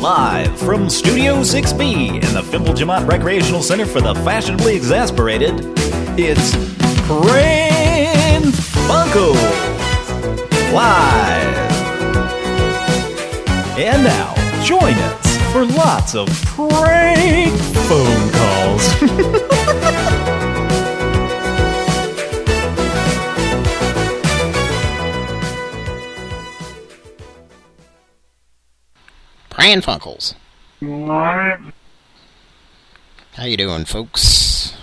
Live from Studio 6B in the Fimble Jamont Recreational Center for the Fashionably Exasperated, it's Pran Funkels Live. And now, join us for lots of prank phone calls. Pran Funkels. How you doing, folks?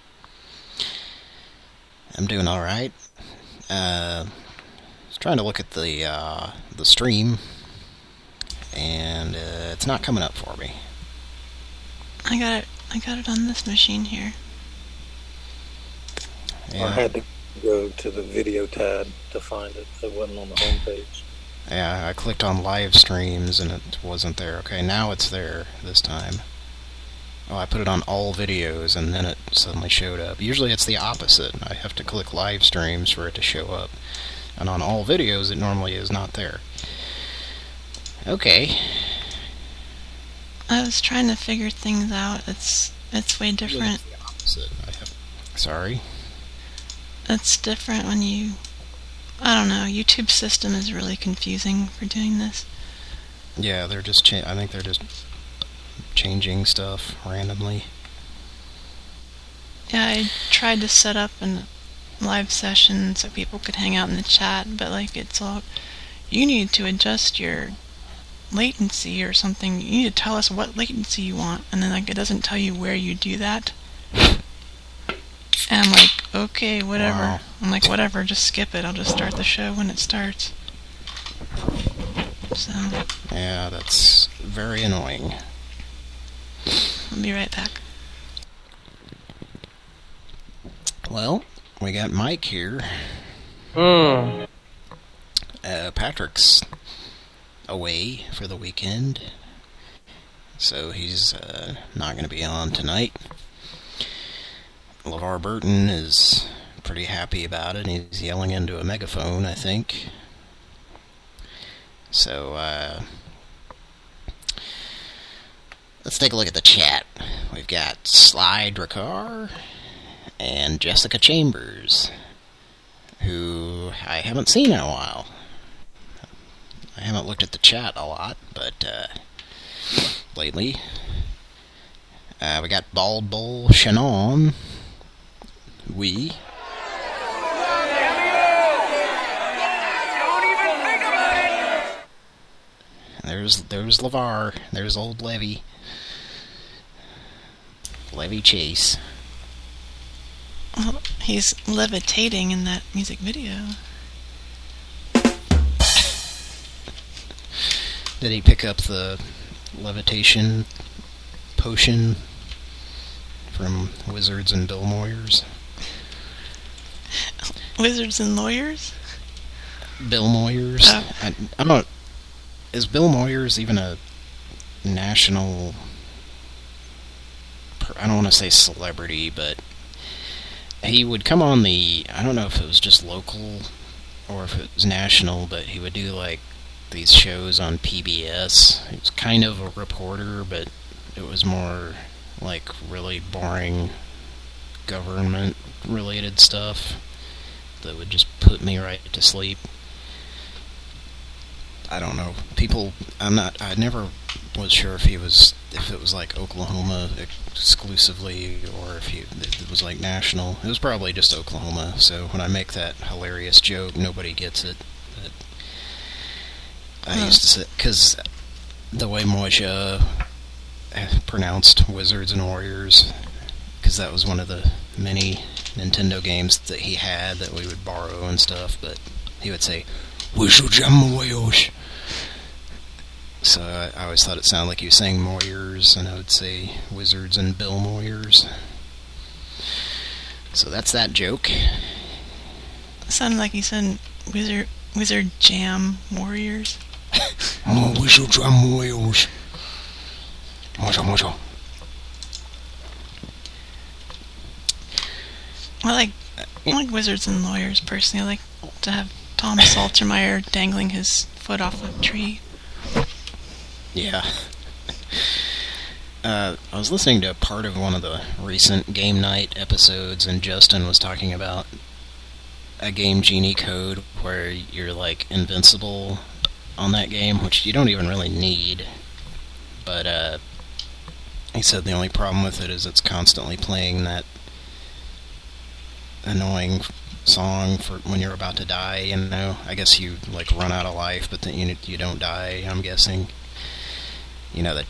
I'm doing all right. I was trying to look at the stream, and it's not coming up for me. I got it on this machine here. Yeah. I had to go to the video tab to find it. It wasn't on the home page. Yeah, I clicked on live streams and it wasn't there. Okay, now it's there this time. Oh, I put it on all videos and then it suddenly showed up. Usually it's the opposite. I have to click live streams for it to show up. And on all videos it normally is not there. Okay. I was trying to figure things out. It's way different. It's the opposite. Sorry? It's different when you... I don't know. YouTube's system is really confusing for doing this. Yeah, they're just I think they're just changing stuff randomly. Yeah, I tried to set up a live session so people could hang out in the chat, but like it's all... You need to adjust your latency or something. You need to tell us what latency you want, and then like it doesn't tell you where you do that. And I'm like, okay, whatever. Wow. I'm like, whatever, just skip it. I'll just start the show when it starts. So. Yeah, that's very annoying. I'll be right back. Well, we got Mike here. Patrick's away for the weekend, so he's not going to be on tonight. LeVar Burton is pretty happy about it. He's yelling into a megaphone, I think. So, let's take a look at the chat. We've got Sly Dracar and Jessica Chambers, who I haven't seen in a while. I haven't looked at the chat a lot, but lately. We got Bald Bull Shannon. There's LeVar. There's old Levy. Levy Chase. Well, he's levitating in that music video. Did he pick up the levitation potion from Wizards and Bill Moyers? Wizards and Lawyers? Bill Moyers? Oh. I don't know. Is Bill Moyers even a national... I don't want to say celebrity, but he would come on the... I don't know if it was just local or if it was national, but he would do like these shows on PBS. He was kind of a reporter, but it was more like really boring government-related stuff that would just put me right to sleep. I don't know. I never was sure if it was like Oklahoma exclusively or if it was like national. It was probably just Oklahoma, so when I make that hilarious joke, nobody gets it. But I used to say, because the way Moisha pronounced Wizards and Warriors, because that was one of the many Nintendo games that he had that we would borrow and stuff, but he would say, Wizards. So I always thought it sounded like he was saying Moyers, and I would say Wizards and Bill Moyers. So that's that joke. It sounded like he said Wizard Jam Warriors. No, Wizard Jam Warriors. Mojo. I like Wizards and Lawyers personally. I like to have Tom Saltermeyer dangling his foot off a tree. Yeah. I was listening to a part of one of the recent Game Night episodes, and Justin was talking about a Game Genie code where you're like invincible on that game, which you don't even really need. But he said the only problem with it is it's constantly playing that annoying song for when you're about to die, you know. I guess you like run out of life, but then you don't die, I'm guessing. You know, that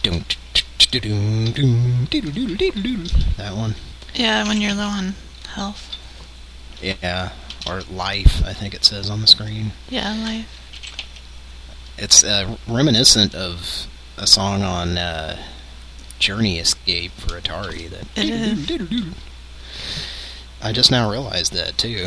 that one. Yeah, when you're low on health. Yeah, or life, I think it says on the screen. Yeah, life. It's reminiscent of a song on Journey Escape for Atari. That it is. I just now realized that too.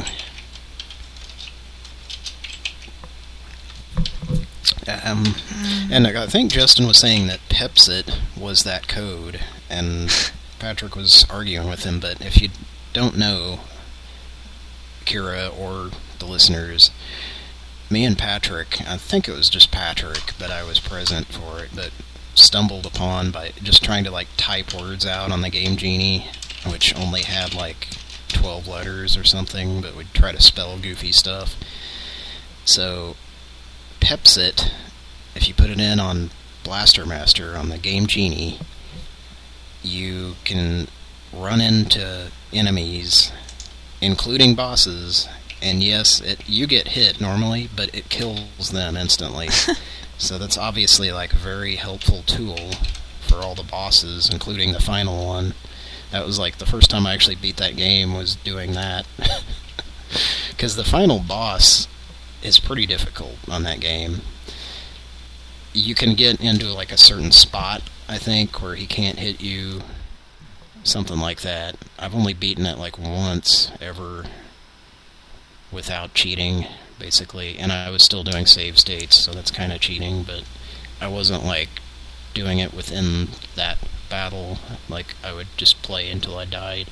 And I think Justin was saying that Pepsit was that code, and Patrick was arguing with him, but if you don't know, Kira or the listeners, me and Patrick, I think it was just Patrick, but I was present for it, but stumbled upon by just trying to like type words out on the Game Genie, which only had like 12 letters or something, but we'd try to spell goofy stuff. So Pepsit, if you put it in on Blaster Master on the Game Genie, you can run into enemies, including bosses, and yes, you get hit normally, but it kills them instantly. So that's obviously like a very helpful tool for all the bosses, including the final one. That was like the first time I actually beat that game was doing that. Because the final boss is pretty difficult on that game. You can get into like a certain spot, I think, where he can't hit you. Something like that. I've only beaten it like once ever without cheating, basically. And I was still doing save states, so that's kind of cheating, but I wasn't like doing it within that battle. Like, I would just play until I died.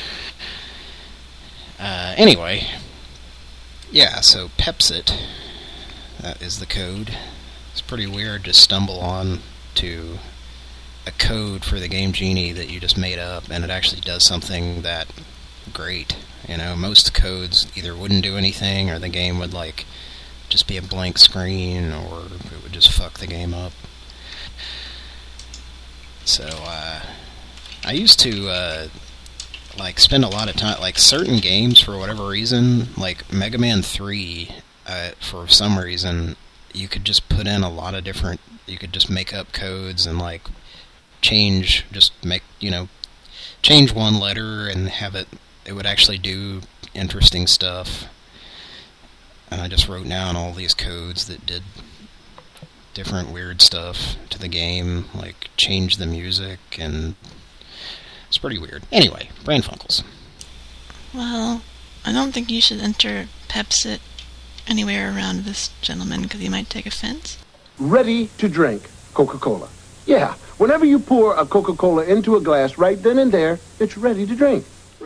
Anyway, yeah, so Pepsit, that is the code. It's pretty weird to stumble on to a code for the Game Genie that you just made up, and it actually does something that great. You know, most codes either wouldn't do anything, or the game would like just be a blank screen, or it would just fuck the game up. So I used to like spend a lot of time, like certain games for whatever reason, like Mega Man 3, for some reason you could just put in a lot of different, you could just make up codes and like change one letter and have it would actually do interesting stuff. And I just wrote down all these codes that did different weird stuff to the game, like change the music, and it's pretty weird. Anyway, Brainfunkles. Well, I don't think you should enter Pepsit anywhere around this gentleman, because he might take offense. Ready to drink Coca-Cola. Yeah, whenever you pour a Coca-Cola into a glass, right then and there, it's ready to drink.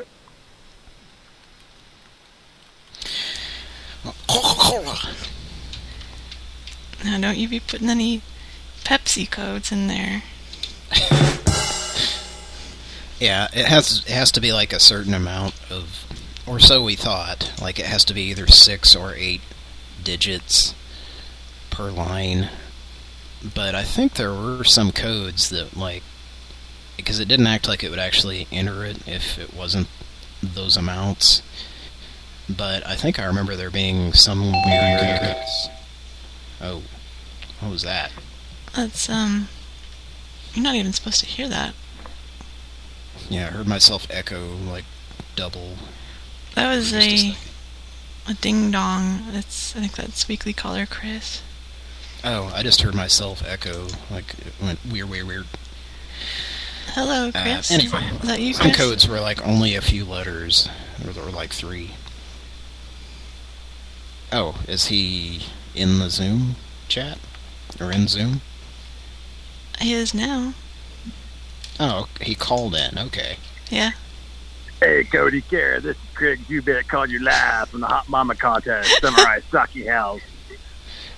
Coca-Cola. Now, don't you be putting any Pepsi codes in there. Yeah, it has to be like a certain amount of, or so we thought. Like it has to be either 6 or 8 digits per line. But I think there were some codes that, like, because it didn't act like it would actually enter it if it wasn't those amounts. But I think I remember there being some weird codes. Oh, what was that? That's, you're not even supposed to hear that. Yeah, I heard myself echo, like, double. That was a ding-dong. I think that's Weekly Caller Chris. Oh, I just heard myself echo, like, it went weird. Hello, Chris. Anyway, is that you, some Chris? codes were, like, only a few letters, or like 3. Oh, is he in the Zoom chat? Or in Zoom? He is now. Oh, he called in, okay. Yeah. Hey, Cody Care, this is Craig Jubit calling you live from the Hot Mama Contest, Samurai Saki House.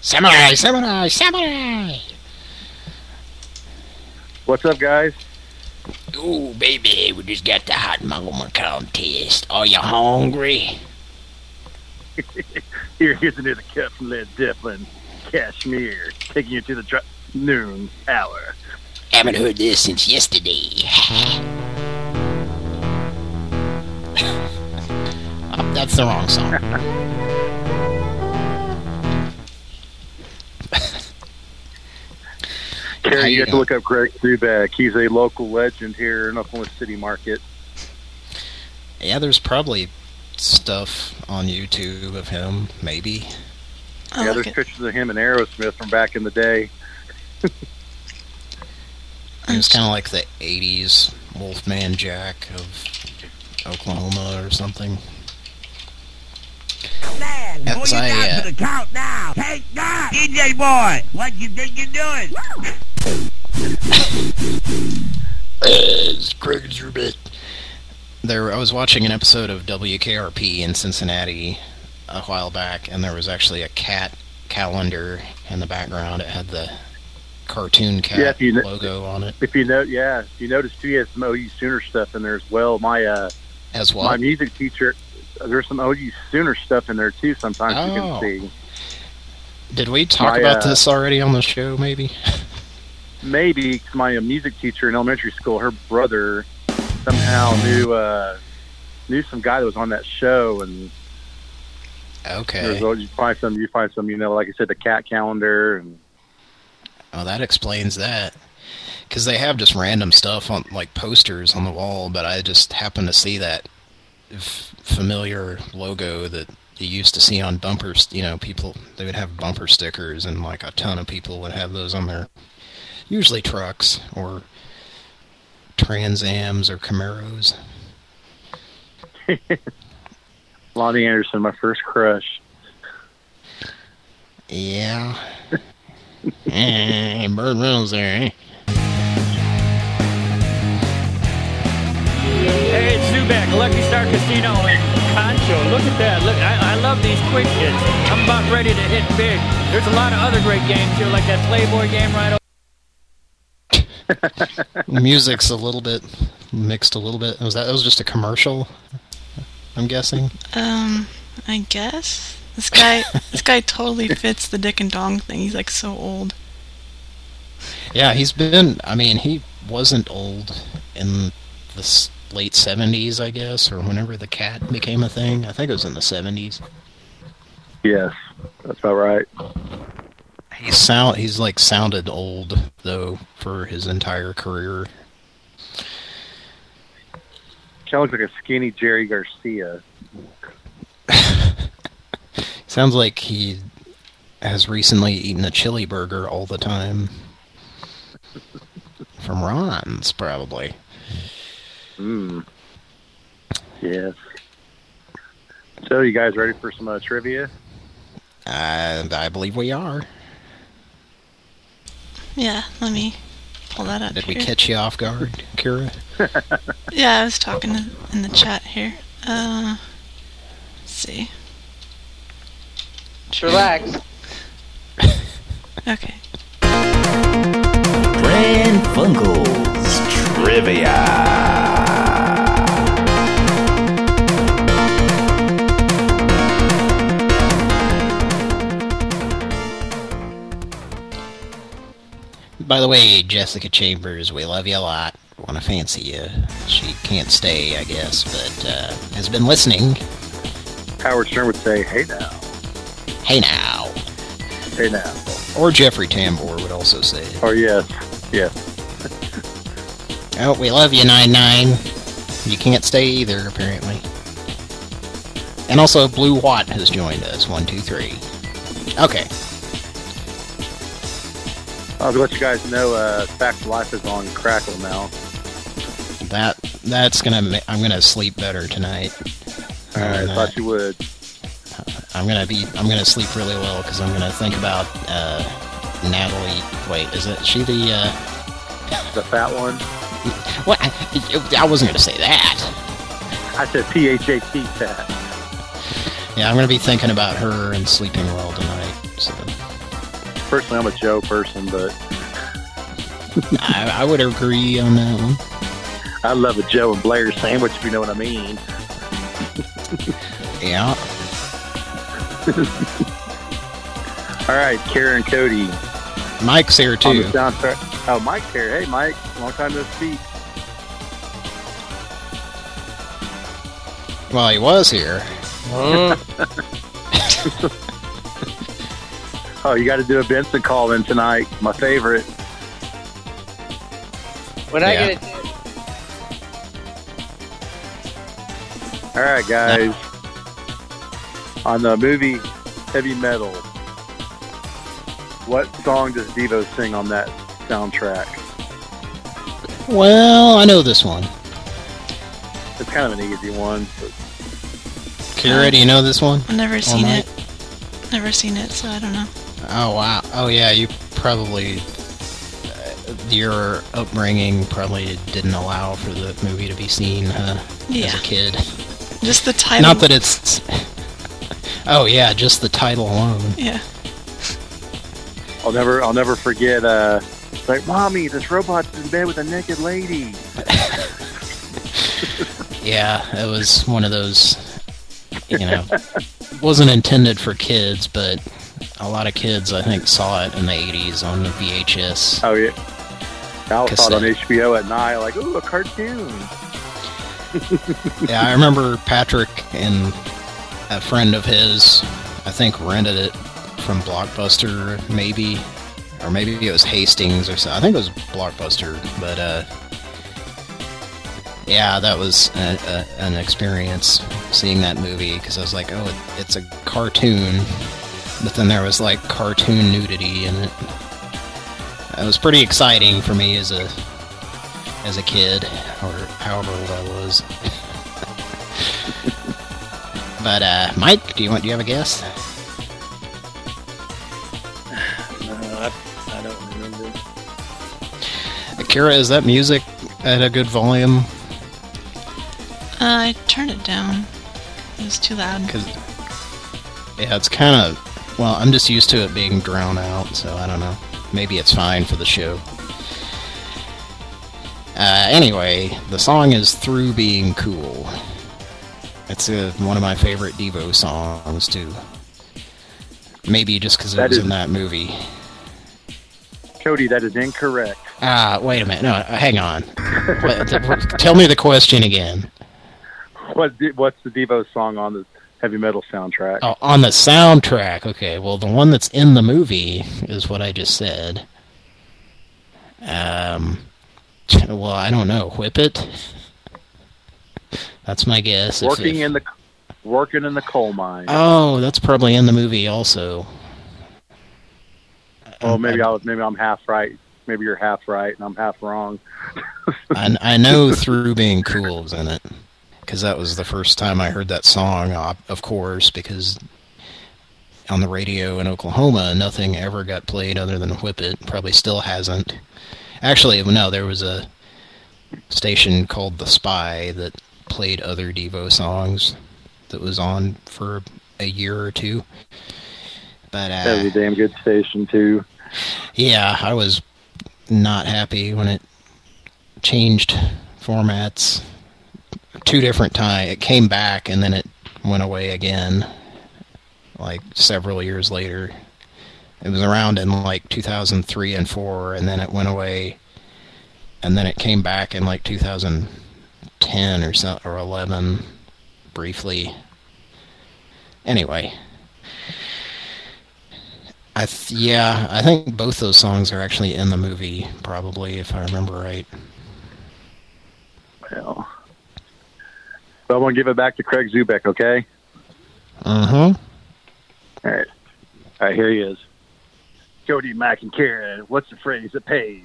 Samurai! What's up, guys? Ooh, baby, we just got the hot mama contest. Are you hungry? Here's another cut from Led Zeppelin, Kashmir, taking you to the noon hour. Haven't heard this since yesterday. Oh, that's the wrong song. Carrie, you have to look up Greg Zubeck. He's a local legend here in Oklahoma City Market. Yeah, there's probably stuff on YouTube of him, maybe. Yeah, there's pictures of him and Aerosmith from back in the day. He was kind of like the 80s Wolfman Jack of Oklahoma or something. Man, pull you down to the count now. Take that! DJ boy, what you think you're doing? It's Greg Zubeck. I was watching an episode of WKRP in Cincinnati a while back, and there was actually a cat calendar in the background. It had the cartoon cat logo on it. If you notice too, he has some OU Sooner stuff in there as well. My music teacher, there's some OU Sooner stuff in there too. Sometimes you can see. Did we talk about this already on the show? Maybe. Maybe 'cause my music teacher in elementary school, her brother somehow knew some guy that was on that show, and okay, you find some, like I said, the cat calendar, and oh, that explains that. Because they have just random stuff on like posters on the wall, but I just happened to see that familiar logo that you used to see on bumpers. People, they would have bumper stickers, and like a ton of people would have those on their usually trucks or Trans Ams or Camaros. Lonnie Anderson, my first crush. Yeah. Hey, Burt Reynolds there, eh? Hey, it's Zubeck, Lucky Star Casino in Concho. Look at that. Look, I love these quick hits. I'm about ready to hit big. There's a lot of other great games here, like that Playboy game right over. The music's a little bit mixed a little bit. That was just a commercial, I'm guessing. I guess. This guy totally fits the dick and dong thing. He's like so old. Yeah, he wasn't old in the late 70s, I guess, or whenever the cat became a thing. I think it was in the 70s. Yes, that's about right. He's like sounded old though for his entire career. Kind of looks like a skinny Jerry Garcia. Sounds like he has recently eaten a chili burger all the time. From Ron's, probably. Yes. So, you guys ready for some trivia? I believe we are. Yeah, let me pull that up. Did we catch you off guard, Kira? Yeah, I was talking in the chat here. Let's see. Relax. Okay. Pran Funkels Trivia. By the way, Jessica Chambers, we love you a lot. Want to fancy you. She can't stay, I guess, but has been listening. Howard Stern would say, hey now. Hey now. Hey now. Or Jeffrey Tambor would also say it. Oh, yes. Yes. Oh, we love you, 99. You can't stay either, apparently. And also, Blue Watt has joined us. 1, 2, 3. Okay. I'll let you guys know Facts of Life is on Crackle now. That's I'm gonna sleep better tonight. Alright, I thought you would. I'm gonna sleep really well because I'm gonna think about Natalie. Wait, is she the fat one? What? I wasn't gonna say that. I said PHAT fat. Yeah, I'm gonna be thinking about her and sleeping well tonight. So. Personally, I'm a Joe person, but I would agree on that one. I love a Joe and Blair sandwich, if you know what I mean. Yeah. All right, Kara and Cody. Mike's here too. On the soundtrack. Oh, Mike's here. Hey, Mike. Long time no speak. Well, he was here. Oh, you got to do a Benson call in tonight. My favorite. When I get it. All right, guys. On the movie Heavy Metal, what song does Devo sing on that soundtrack? Well, I know this one. It's kind of an easy one. But... Kira, do you know this one? I've never seen it. Never seen it, so I don't know. Oh, wow. Oh, yeah, you probably... your upbringing probably didn't allow for the movie to be seen as a kid. Just the title. Not that it's... Oh, yeah, just the title alone. Yeah. I'll never forget, like, Mommy, this robot's in bed with a naked lady. Yeah, it was one of those, you know, wasn't intended for kids, but a lot of kids, I think, saw it in the 80s on the VHS. Oh, yeah. I saw it on HBO at night, like, ooh, a cartoon. Yeah, I remember Patrick and a friend of his, I think, rented it from Blockbuster, maybe, or maybe it was Hastings or something. I think it was Blockbuster, but yeah, that was an experience seeing that movie, because I was like, oh, it's a cartoon, but then there was like cartoon nudity in it. It was pretty exciting for me as a kid, or however old I was. But Mike, do you have a guess? No, I don't remember. Akira, is that music at a good volume? I turned it down. It was too loud. Yeah, it's kind of... Well, I'm just used to it being drowned out, so I don't know. Maybe it's fine for the show. Anyway, the song is Through Being Cool. It's one of my favorite Devo songs, too. Maybe just because it was in that movie. Cody, that is incorrect. Wait a minute. No, hang on. Tell me the question again. What's the Devo song on the Heavy Metal soundtrack? Oh, on the soundtrack. Okay, well, the one that's in the movie is what I just said. Well, I don't know. Whip It? That's my guess. Working in the coal mine. Oh, that's probably in the movie also. Oh, maybe I'm half right. Maybe you're half right and I'm half wrong. I know Through Being Cool is in it, because that was the first time I heard that song, of course, because on the radio in Oklahoma, nothing ever got played other than Whip It. Probably still hasn't. Actually, no, there was a station called The Spy that played other Devo songs that was on for a year or two. But that was a damn good station, too. Yeah, I was not happy when it changed formats 2 different times. It came back and then it went away again, like several years later. It was around in like 2003 and 4, and then it went away, and then it came back in like 2010 or 11, briefly. Anyway, I think both those songs are actually in the movie, probably, if I remember right. Well, so I'm going to give it back to Craig Zubek, okay? Uh-huh. All right, here he is. Cody, Mac, and Karen, what's the phrase that pays?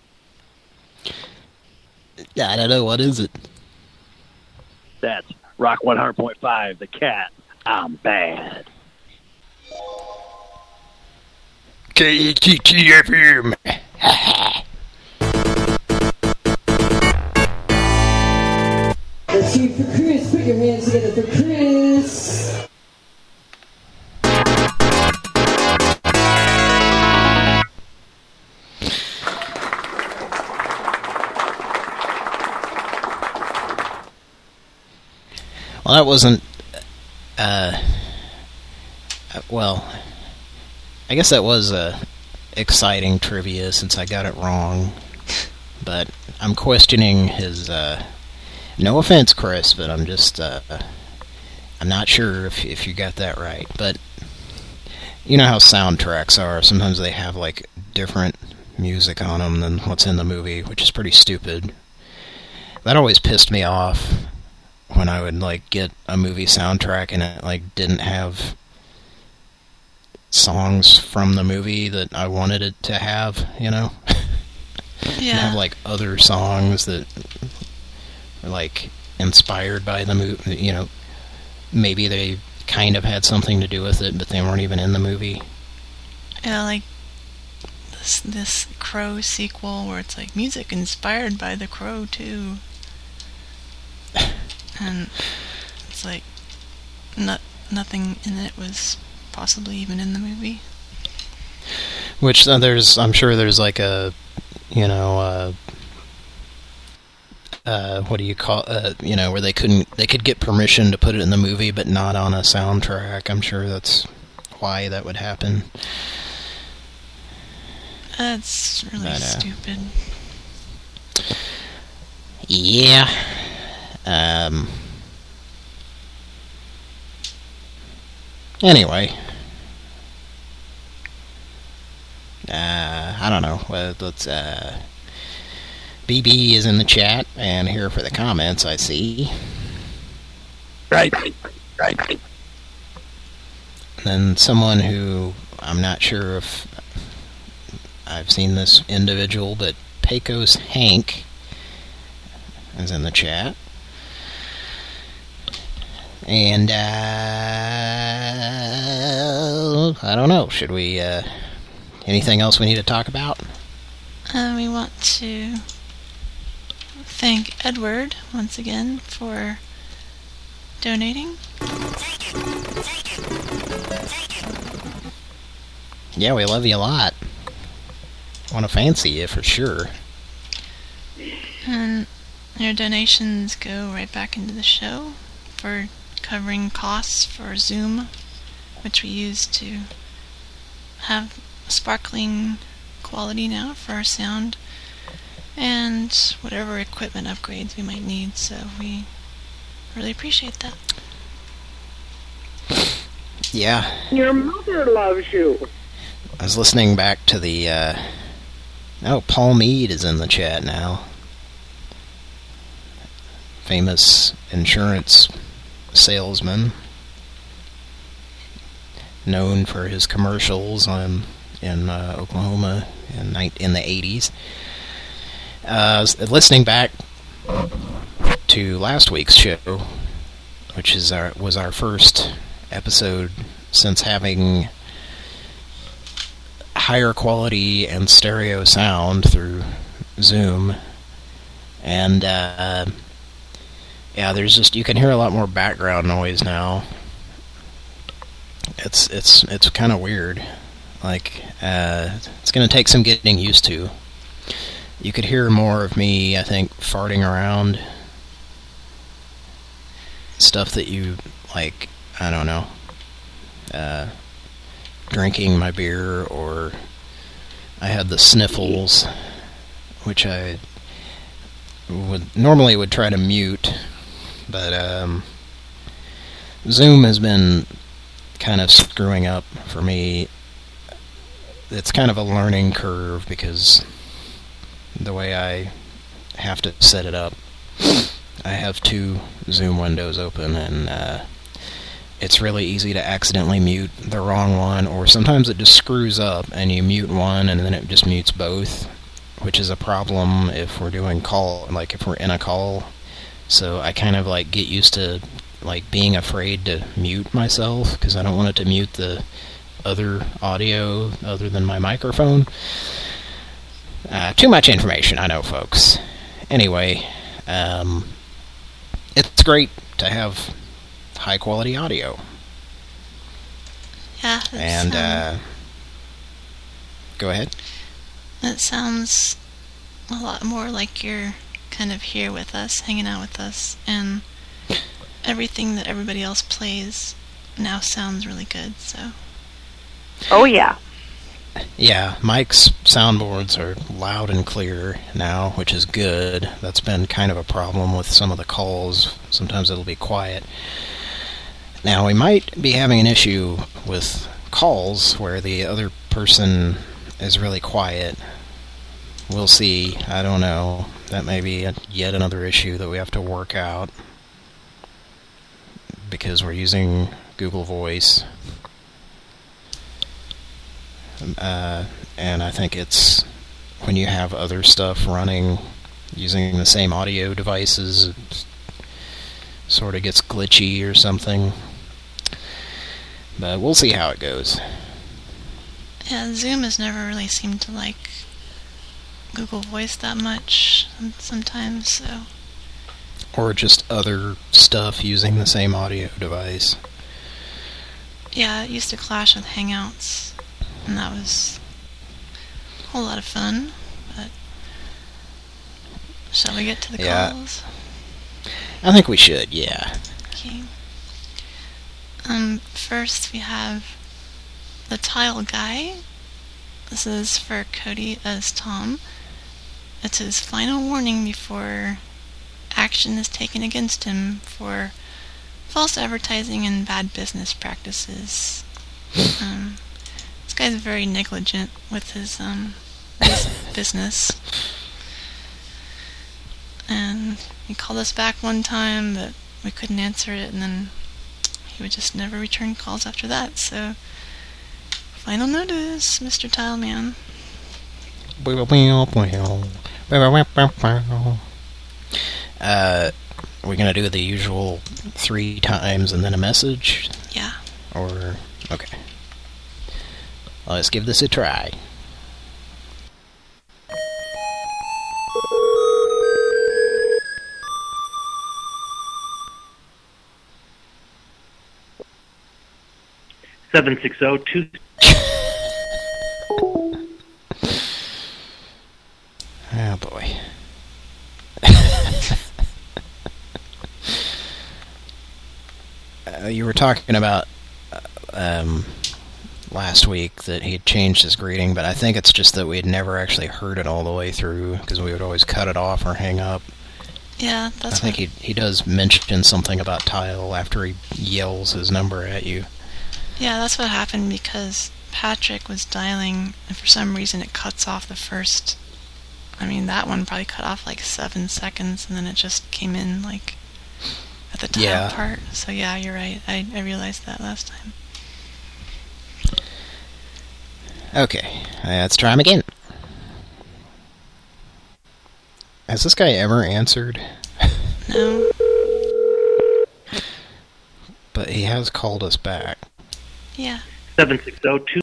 I don't know. What is it? That's Rock 100.5, The Cat. I'm bad. KATT-FM. Let's see for Chris. Put your hands together for Chris. Well, that wasn't... well, I guess that was exciting trivia since I got it wrong. But I'm questioning his... no offense, Chris, but I'm just... I'm not sure if you got that right. But you know how soundtracks are. Sometimes they have, like, different music on them than what's in the movie, which is pretty stupid. That always pissed me off when I would, like, get a movie soundtrack and it, like, didn't have songs from the movie that I wanted it to have, you know? Yeah. Have, like, other songs that were, like, inspired by the movie, you know? Maybe they kind of had something to do with it, but they weren't even in the movie. Yeah, like this Crow sequel where it's like music inspired by The Crow too. And it's like nothing in it was possibly even in the movie. Which I'm sure there's like a, you know, what do you call, you know, where they could get permission to put it in the movie but not on a soundtrack. I'm sure that's why that would happen. That's really stupid. Yeah. Anyway. I don't know. Well, let's, BB is in the chat and here for the comments, I see. Right. And then someone who I'm not sure if I've seen this individual, but Pecos Hank is in the chat. And I don't know. Should we anything else we need to talk about? We want to thank Edward once again for donating. Yeah, we love you a lot. Want to fancy you for sure. And your donations go right back into the show for covering costs for Zoom, which we use to have sparkling quality now for our sound, and whatever equipment upgrades we might need, so we really appreciate that. Yeah. Your mother loves you. I was listening back to the, oh, Paul Mead is in the chat now. Famous insurance salesman. Known for his commercials in Oklahoma in the 80s. Listening back to last week's show, which is was our first episode since having higher quality and stereo sound through Zoom, and yeah, there's just, you can hear a lot more background noise now. It's kind of weird. Like, it's going to take some getting used to. You could hear more of me, I think, farting around. Stuff that you, like, I don't know, drinking my beer, or I had the sniffles, which I normally would try to mute, but Zoom has been kind of screwing up for me. It's kind of a learning curve because the way I have to set it up, I have two Zoom windows open, and it's really easy to accidentally mute the wrong one, or sometimes it just screws up and you mute one and then it just mutes both, which is a problem if we're doing call, like if we're in a call. So I kind of like get used to like being afraid to mute myself because I don't want it to mute the other audio other than my microphone. Too much information, I know, folks. Anyway, it's great to have high quality audio. Yeah. And go ahead. That sounds a lot more like you're kind of here with us, hanging out with us, and everything that everybody else plays now sounds really good, so. Oh, yeah. Yeah, Mike's soundboards are loud and clear now, which is good. That's been kind of a problem with some of the calls. Sometimes it'll be quiet. Now, we might be having an issue with calls where the other person is really quiet. We'll see. I don't know. That may be yet another issue that we have to work out because we're using Google Voice. And I think it's when you have other stuff running using the same audio devices, it sort of gets glitchy or something. But we'll see how it goes. Yeah, Zoom has never really seemed to like Google Voice that much sometimes, so. Or just other stuff using the same audio device. Yeah, it used to clash with Hangouts, and that was a whole lot of fun, but shall we get to the calls? I think we should, yeah. Okay. First we have the Tile Guy. This is for Cody as Tom. It's his final warning before action is taken against him for false advertising and bad business practices. This guy's very negligent with his business. And he called us back one time, but we couldn't answer it, and then he would just never return calls after that, so final notice, Mr. Tile Man. We're gonna do the usual 3 times and then a message? Yeah. Or, okay. Well, let's give this a try. $760-2. Oh boy. You were talking about last week that he had changed his greeting, but I think it's just that we had never actually heard it all the way through because we would always cut it off or hang up. Yeah, that's I think he does mention something about Tile after he yells his number at you. Yeah, that's what happened because Patrick was dialing, and for some reason it cuts off the first. I mean, that one probably cut off like 7 seconds, and then it just came in like at the Tile part. So yeah, you're right. I realized that last time. Okay, let's try him again. Has this guy ever answered? No. But he has called us back. Yeah. 760-2.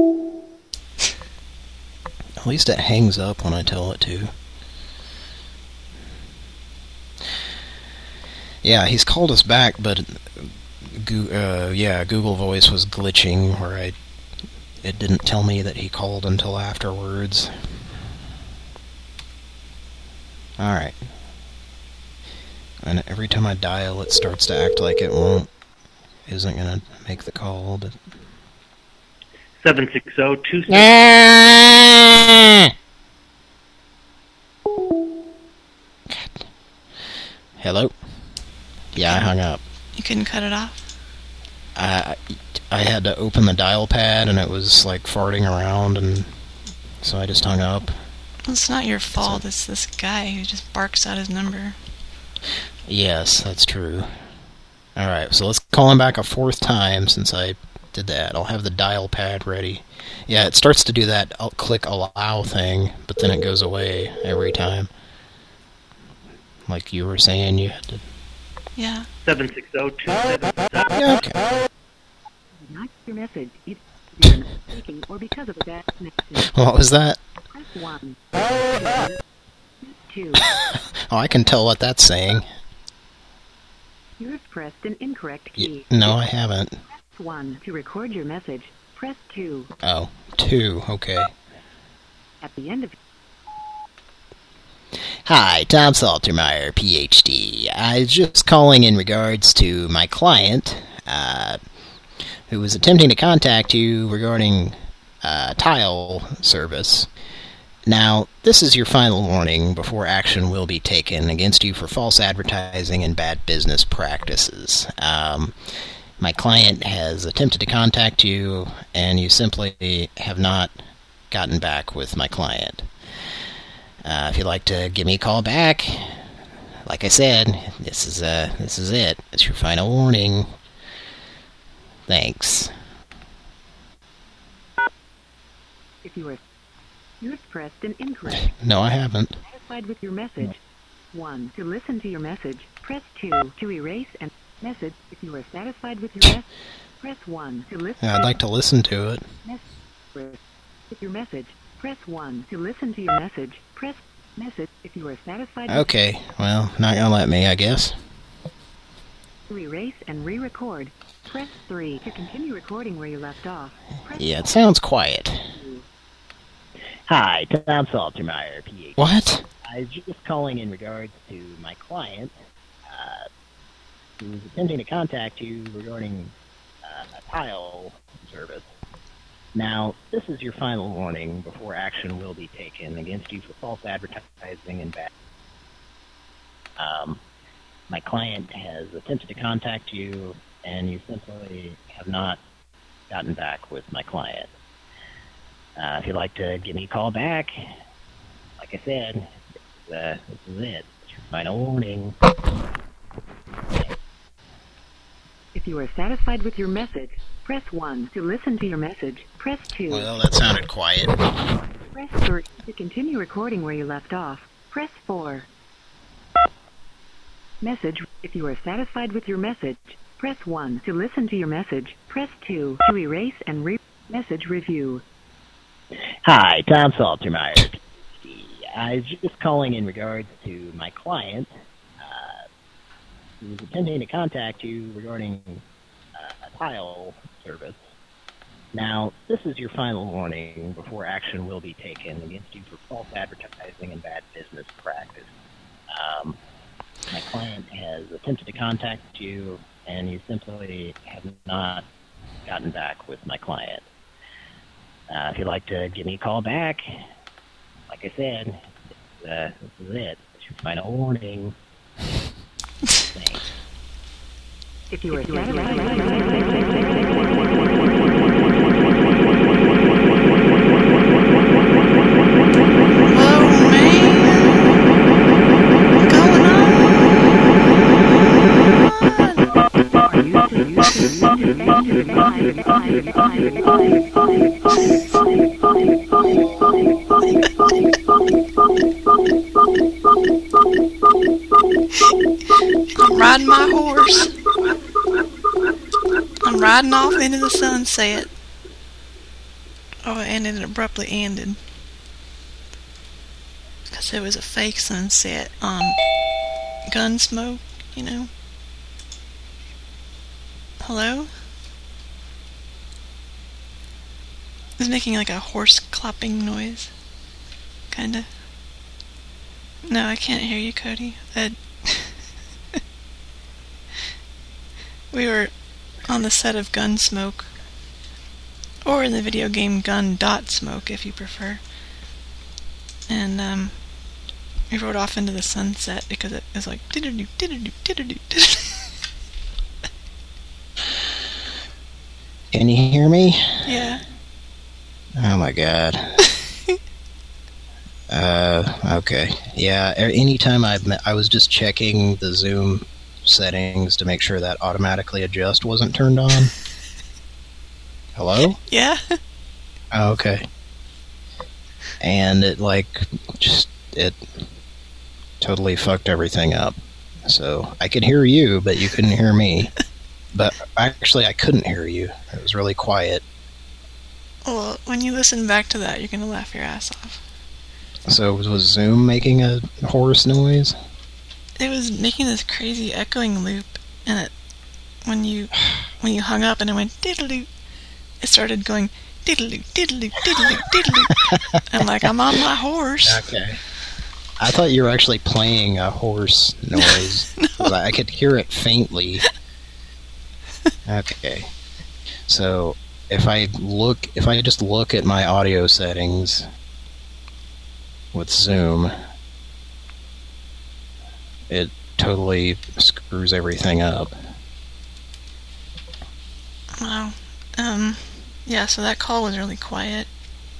At least it hangs up when I tell it to. Yeah, he's called us back, but Google Voice was glitching where it didn't tell me that he called until afterwards. Alright. And every time I dial, it starts to act like it isn't gonna make the call, but 760-2. Hello? Yeah, I hung up. You couldn't cut it off? I had to open the dial pad and it was like farting around, and so I just hung up. Well, it's not your fault. It's this guy who just barks out his number. Yes, that's true. Alright, so let's call him back a 4th time since I did that. I'll have the dial pad ready. Yeah, it starts to do that click allow thing, but then it goes away every time. Like you were saying you had to... Yeah. 760-277. Yeah, okay. Not your message. Either you're not speaking or because of a bad connection. What was that? Press 1. 2. Oh, I can tell what that's saying. You have pressed an incorrect key. No, I haven't. Press 1 to record your message. Press 2. Oh, 2, okay. At the end of... Hi, Tom Saltermeyer, PhD. I was just calling in regards to my client, who was attempting to contact you regarding tile service. Now, this is your final warning before action will be taken against you for false advertising and bad business practices. My client has attempted to contact you, and you simply have not gotten back with my client. If you'd like to give me a call back, like I said, this is it. It's your final warning. Thanks. If you have pressed an incorrect. No, I haven't. Satisfied with your message. 1. To listen to your message, press 2. To erase and message. If you are satisfied with your message, press 1. To listen. I'd like to listen to it. With your message, press 1. To listen to your message, press message. If you are satisfied. Okay, well, not gonna let me, I guess. To erase and re-record, press 3. To continue recording where you left off. Yeah, it sounds quiet. Hi, Tom Saltermeyer, PhD. What? I was just calling in regards to my client, who was attempting to contact you regarding a tile service. Now, this is your final warning before action will be taken against you for false advertising and bad. My client has attempted to contact you, and you simply have not gotten back with my client. If you'd like to give me a call back, like I said, this is it. It's your final warning. If you are satisfied with your message, press 1. To listen to your message, press 2. Well, that sounded quiet. Press 3. To continue recording where you left off, press 4. Message. If you are satisfied with your message, press 1. To listen to your message, press 2. To erase and message review. Hi, Tom Saltermeyer, PhD. I was just calling in regards to my client, who was attempting to contact you regarding a tile service. Now, this is your final warning before action will be taken against you for false advertising and bad business practice. My client has attempted to contact you, and you simply have not gotten back with my client. If you'd like to give me a call back, like I said, this is it. It's your final warning. Thanks. If you are satisfied. I'm riding my horse. I'm riding off into the sunset. Oh, and it abruptly ended. Because it was a fake sunset on Gunsmoke, you know. Hello? It was making like a horse clopping noise. Kinda. No, I can't hear you, Cody. We were on the set of Gunsmoke. Or in the video game Gun.Smoke, if you prefer. And, we rode off into the sunset because it was like diddle-doo, diddle-doo, diddle-doo, diddle-doo. Can you hear me? Yeah. Oh my god. Okay. Yeah, anytime I was just checking the Zoom settings to make sure that automatically adjust wasn't turned on. Hello? Yeah. Oh, okay. And it it totally fucked everything up. So I could hear you, but you couldn't hear me. But actually I couldn't hear you. It was really quiet. Well, when you listen back to that, you're gonna laugh your ass off. So was Zoom making a horse noise? It was making this crazy echoing loop, and when you hung up and it went diddle-doo, it started going diddle-doo, diddle-doo, diddle-doo, diddle-doo. I'm like, I'm on my horse. Okay. I thought you were actually playing a horse noise. No. I could hear it faintly. Okay. So, if I just look at my audio settings with Zoom, it totally screws everything up. Wow. Yeah, so that call was really quiet.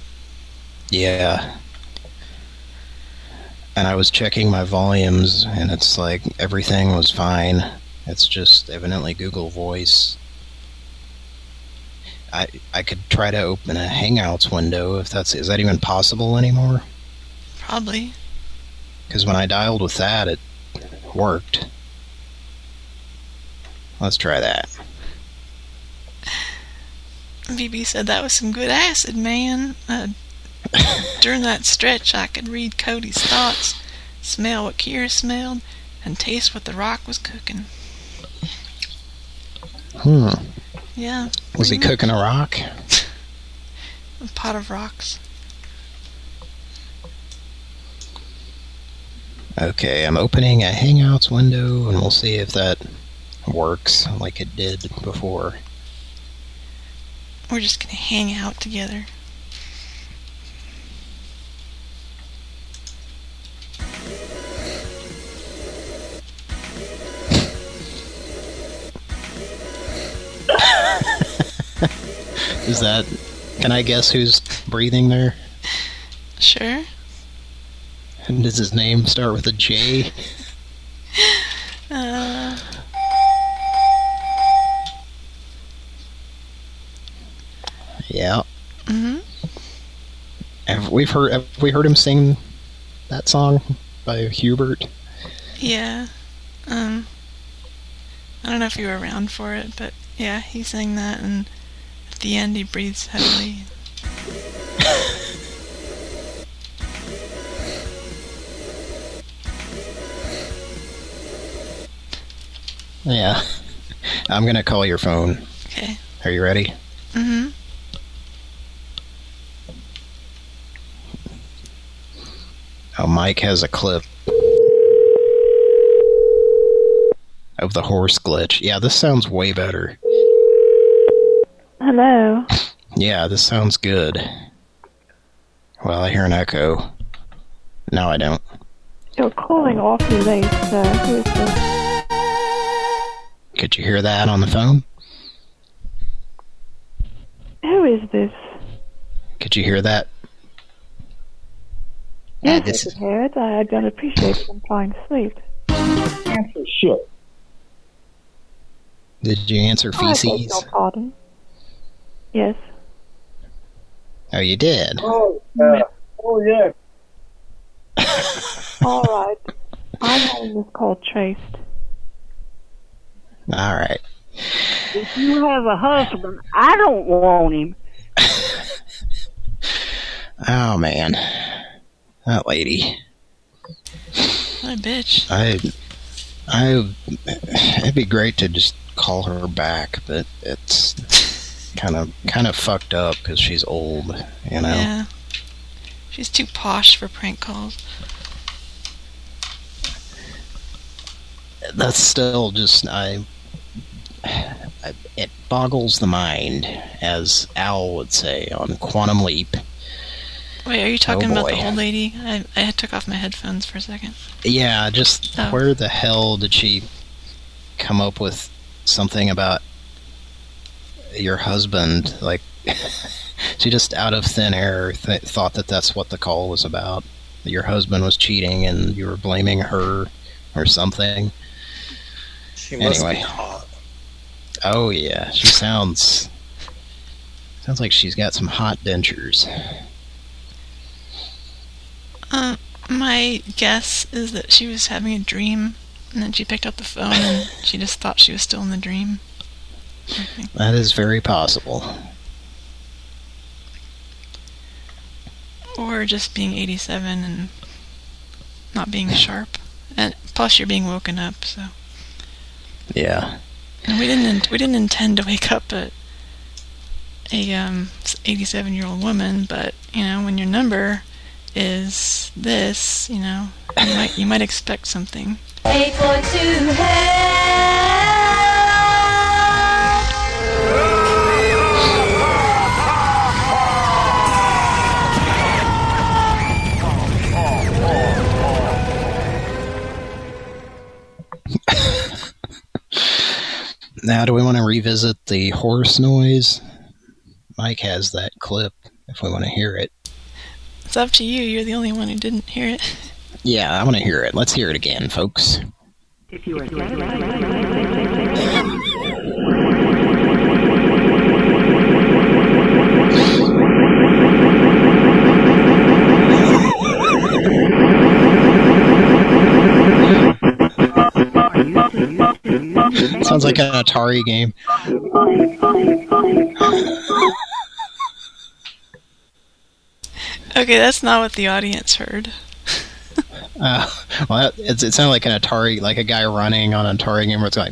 Yeah. And I was checking my volumes, and it's like everything was fine. It's just evidently Google Voice. I could try to open a Hangouts window if is that even possible anymore? Probably. Because when I dialed with that, it worked. Let's try that. BB said that was some good acid, man. During that stretch, I could read Cody's thoughts, smell what Kira smelled, and taste what the Rock was cooking. Yeah. Was he cooking a rock? A pot of rocks. Okay, I'm opening a Hangouts window, and we'll see if that works like it did before. We're just gonna hang out together. Is that... Can I guess who's breathing there? Sure. And does his name start with a J? Yeah. Mm-hmm. Have we heard him sing that song by Hubert? Yeah. I don't know if you were around for it, but yeah, he sang that, and at the end he breathes heavily. Yeah. I'm gonna call your phone. Okay. Are you ready? Mm-hmm. Oh, Mike has a clip of the horse glitch. Yeah, this sounds way better. Hello. Yeah, this sounds good. Well, I hear an echo. No, I don't. You're calling awfully late, sir. Who is this? Could you hear that on the phone? Who is this? Could you hear that? Yes, I could hear it. I don't appreciate it. I'm trying to sleep. Answer shit. Did you answer feces? I beg your pardon. Yes. Oh, you did? Oh, yeah. Oh, yeah. All right. I'm having this call traced. All right. If you have a husband, I don't want him. Oh, man. That lady. What a bitch. It'd be great to just call her back, but it's kind of fucked up because she's old, you know? Yeah. She's too posh for prank calls. That's still just, it boggles the mind, as Al would say on Quantum Leap. Wait, are you talking about the old lady? I took off my headphones for a second. Yeah, just where the hell did she come up with something about your husband? Like, she just out of thin air thought that that's what the call was about. That your husband was cheating and you were blaming her or something. She must be hot. Oh yeah, she sounds like she's got some hot dentures. My guess is that she was having a dream, and then she picked up the phone and she just thought she was still in the dream. That is very possible. Or just being 87 and not being sharp. And plus you're being woken up, so. Yeah. And we didn't intend to wake up a 87-year-old woman, but, you know, when your number is this, you know, you might expect something. 842 hell. Now, do we want to revisit the horse noise? Mike has that clip if we want to hear it. It's up to you. You're the only one who didn't hear it. Yeah, I want to hear it. Let's hear it again, folks. If you are Sounds like an Atari game. Okay, that's not what the audience heard. Well, it sounded like an Atari, like a guy running on an Atari game where it's like...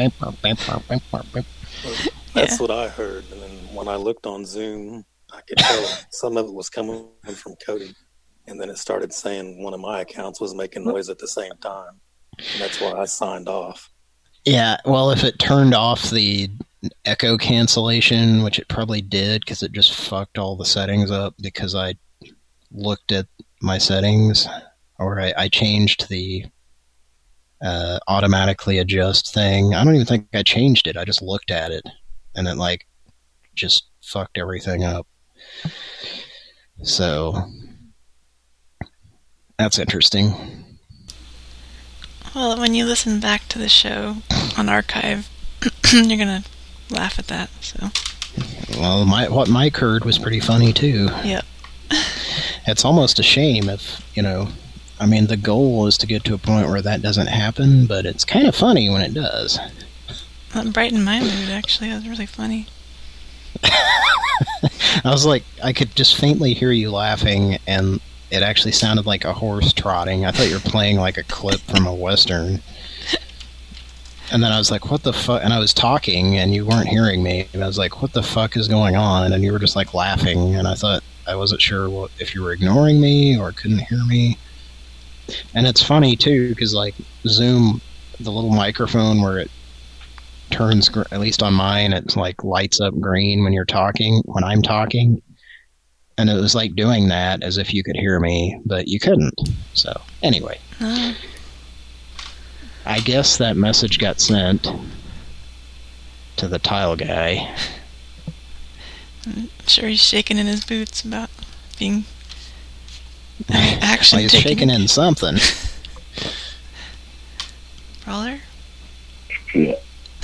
That's what I heard. And then when I looked on Zoom, I could tell some of it was coming from Cody. And then it started saying one of my accounts was making noise at the same time. And that's why I signed off. Yeah, well, if it turned off the echo cancellation, which it probably did, because it just fucked all the settings up, because I looked at my settings, or I changed the automatically adjust thing. I don't even think I changed it. I just looked at it, and it, like, just fucked everything up. So, that's interesting. Well, when you listen back to the show on archive, you're gonna laugh at that. So. Well, what Mike heard was pretty funny too. Yep. It's almost a shame if, you know, I mean, the goal is to get to a point where that doesn't happen, but it's kind of funny when it does. That brightened my mood, actually. That was really funny. I was like, I could just faintly hear you laughing, and it actually sounded like a horse trotting. I thought you were playing like a clip from a Western. And then I was like, what the fuck? And I was talking, and you weren't hearing me. And I was like, what the fuck is going on? And you were just like laughing, and I thought, I wasn't sure if you were ignoring me or couldn't hear me. And it's funny, too, because like Zoom, the little microphone where it turns, at least on mine, it's like lights up green when you're talking, when I'm talking. And it was like doing that as if you could hear me, but you couldn't. So, anyway. I guess that message got sent to the tile guy. I'm sure he's shaking in his boots about being action well, he's shaking in something. Brawler? Yeah.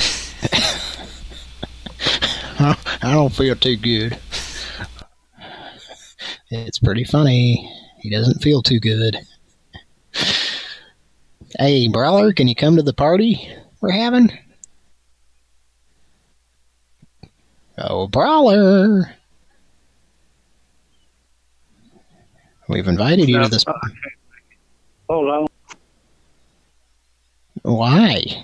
I don't feel too good. It's pretty funny. He doesn't feel too good. Hey, Brawler, can you come to the party we're having? Oh, Brawler! We've invited you to this... Hold on. Why?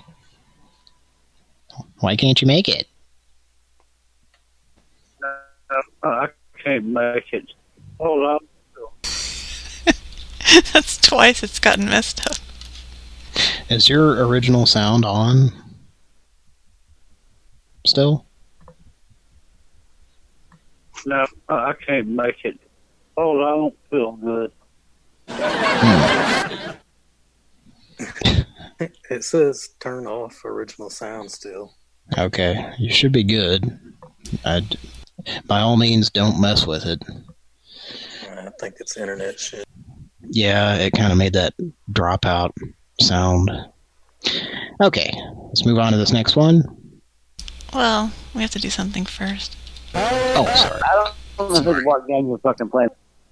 Why can't you make it? I can't make it. Hold on. That's twice it's gotten messed up. Is your original sound on? Still? No, I can't make it. Hold on, I don't feel good. It says turn off original sound still. Okay, you should be good. By all means, don't mess with it. I think it's internet shit. Yeah, it kind of made that dropout sound. Okay, let's move on to this next one. Well, we have to do something first. Oh, sorry. I don't know what game you're fucking playing.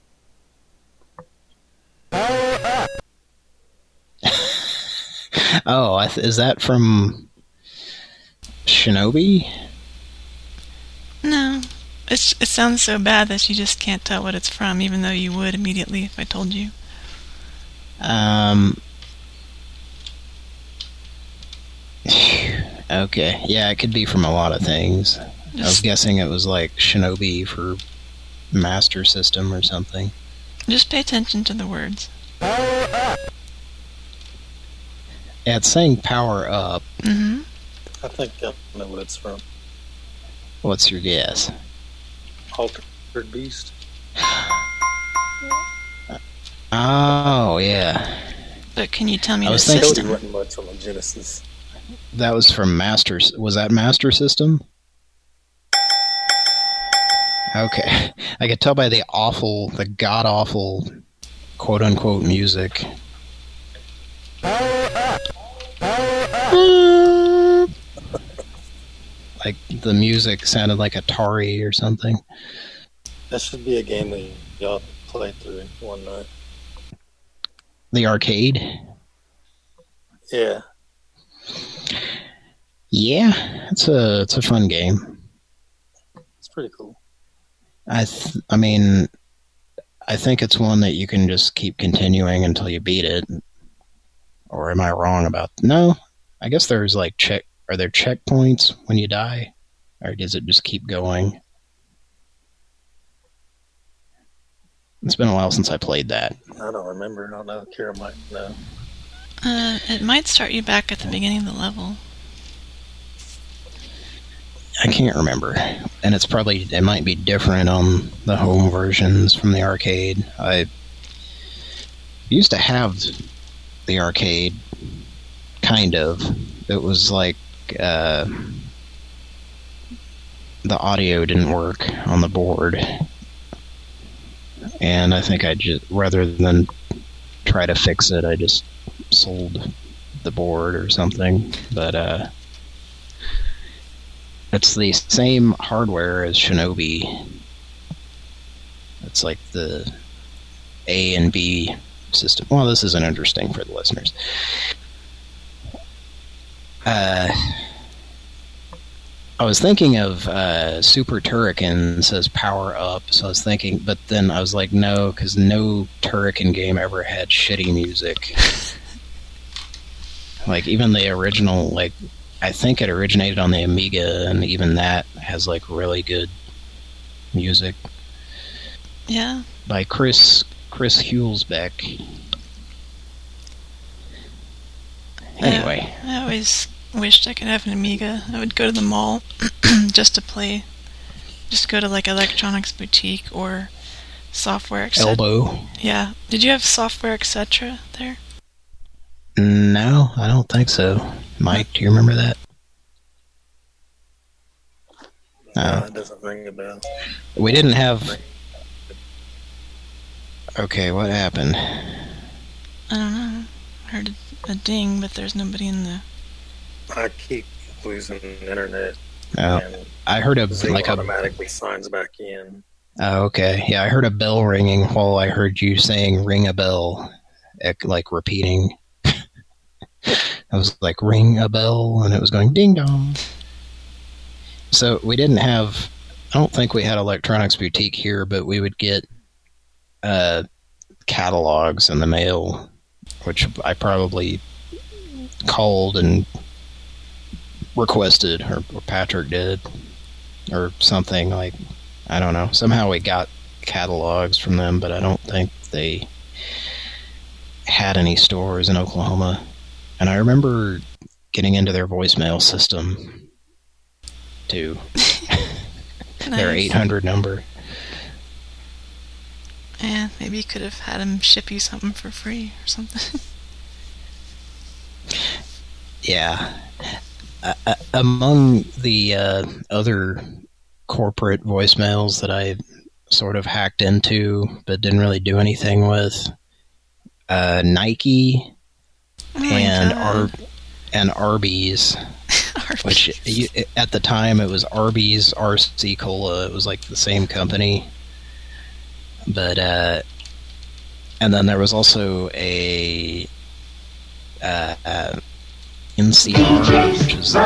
Oh, is that from Shinobi? No. It sounds so bad that you just can't tell what it's from, even though you would immediately if I told you. Okay. Yeah, it could be from a lot of things. I was guessing it was like Shinobi for Master System or something. Just pay attention to the words. Power up. Yeah, it's saying power up. Mm-hmm. I think I know what it's from. What's your guess? Altered Beast. Oh, yeah. But can you tell me the system? system? Wasn't much on the Genesis. That was from Master... Was that Master System? Okay. I could tell by the god-awful, quote-unquote music. Power up! Power up! Like, the music sounded like Atari or something. That should be a game that y'all played through one night. The arcade? Yeah. Yeah, it's a fun game. It's pretty cool. I mean, I think it's one that you can just keep continuing until you beat it. Or am I wrong about... No, I guess there's like are there checkpoints when you die? Or does it just keep going? It's been a while since I played that. I don't remember. I don't know. Kira might know. It might start you back at the beginning of the level. I can't remember. And it might be different on the home versions from the arcade. I used to have the arcade, kind of. It was like the audio didn't work on the board. And I think I just, rather than try to fix it, I just sold the board or something. But it's the same hardware as Shinobi. It's like the A and B system. Well, this isn't interesting for the listeners. I was thinking of Super Turrican says power up, so I was thinking, but then I was like, no, because no Turrican game ever had shitty music. Like, even the original, like, I think it originated on the Amiga, and even that has, like, really good music. Yeah. By Chris Hulsbeck. Anyway. I always wished I could have an Amiga. I would go to the mall just to play. Just go to like Electronics Boutique or Software Etc. Elbow. Yeah. Did you have Software Etc. there? No, I don't think so. Mike, do you remember that? No, it doesn't ring a bell. We didn't have... Okay, what happened? I don't know. I heard a ding, but there's nobody in the... I keep losing the internet. Oh, I heard Zoom automatically signs back in. Oh, okay. Yeah, I heard a bell ringing while I heard you saying ring a bell, like repeating. I was like, ring a bell, and it was going ding dong. So we didn't have, I don't think we had Electronics Boutique here, but we would get catalogs in the mail, which I probably called and requested, or Patrick did, or something, like, I don't know. Somehow we got catalogs from them, but I don't think they had any stores in Oklahoma. And I remember getting into their voicemail system, too. Their 800 number. Yeah, maybe you could have had them ship you something for free or something. Yeah. Among the other corporate voicemails that I sort of hacked into but didn't really do anything with, Nike and Arby's, which at the time it was Arby's RC Cola. It was like the same company. But and then there was also a NCR,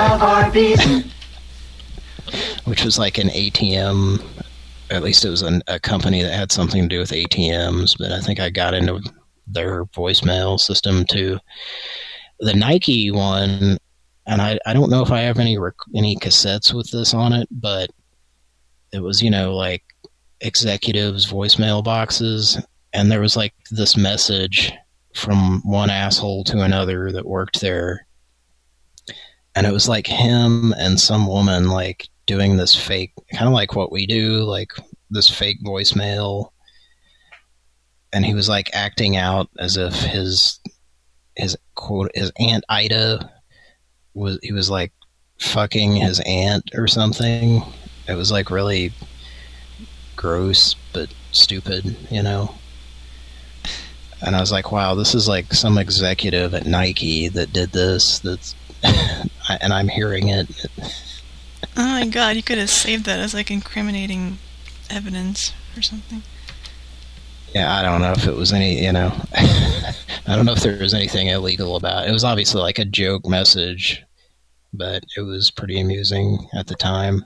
which was like an ATM. At least it was a company that had something to do with ATMs. But I think I got into their voicemail system too. The Nike one, and I don't know if I have any cassettes with this on it, but it was, you know, like executives' voicemail boxes, And there was like this message from one asshole to another that worked there. And it was like him and some woman like doing this fake, kind of like what we do, like this fake voicemail. And he was like acting out as if his quote, his Aunt Ida he was like fucking his aunt or something. It was like really gross but stupid, you know. And I was like, wow, this is like some executive at Nike that did this. That's and I'm hearing it. Oh my god, you could have saved that as like incriminating evidence or something. Yeah, I don't know if it was any, you know, I don't know if there was anything illegal about it. It was obviously like a joke message, but it was pretty amusing at the time.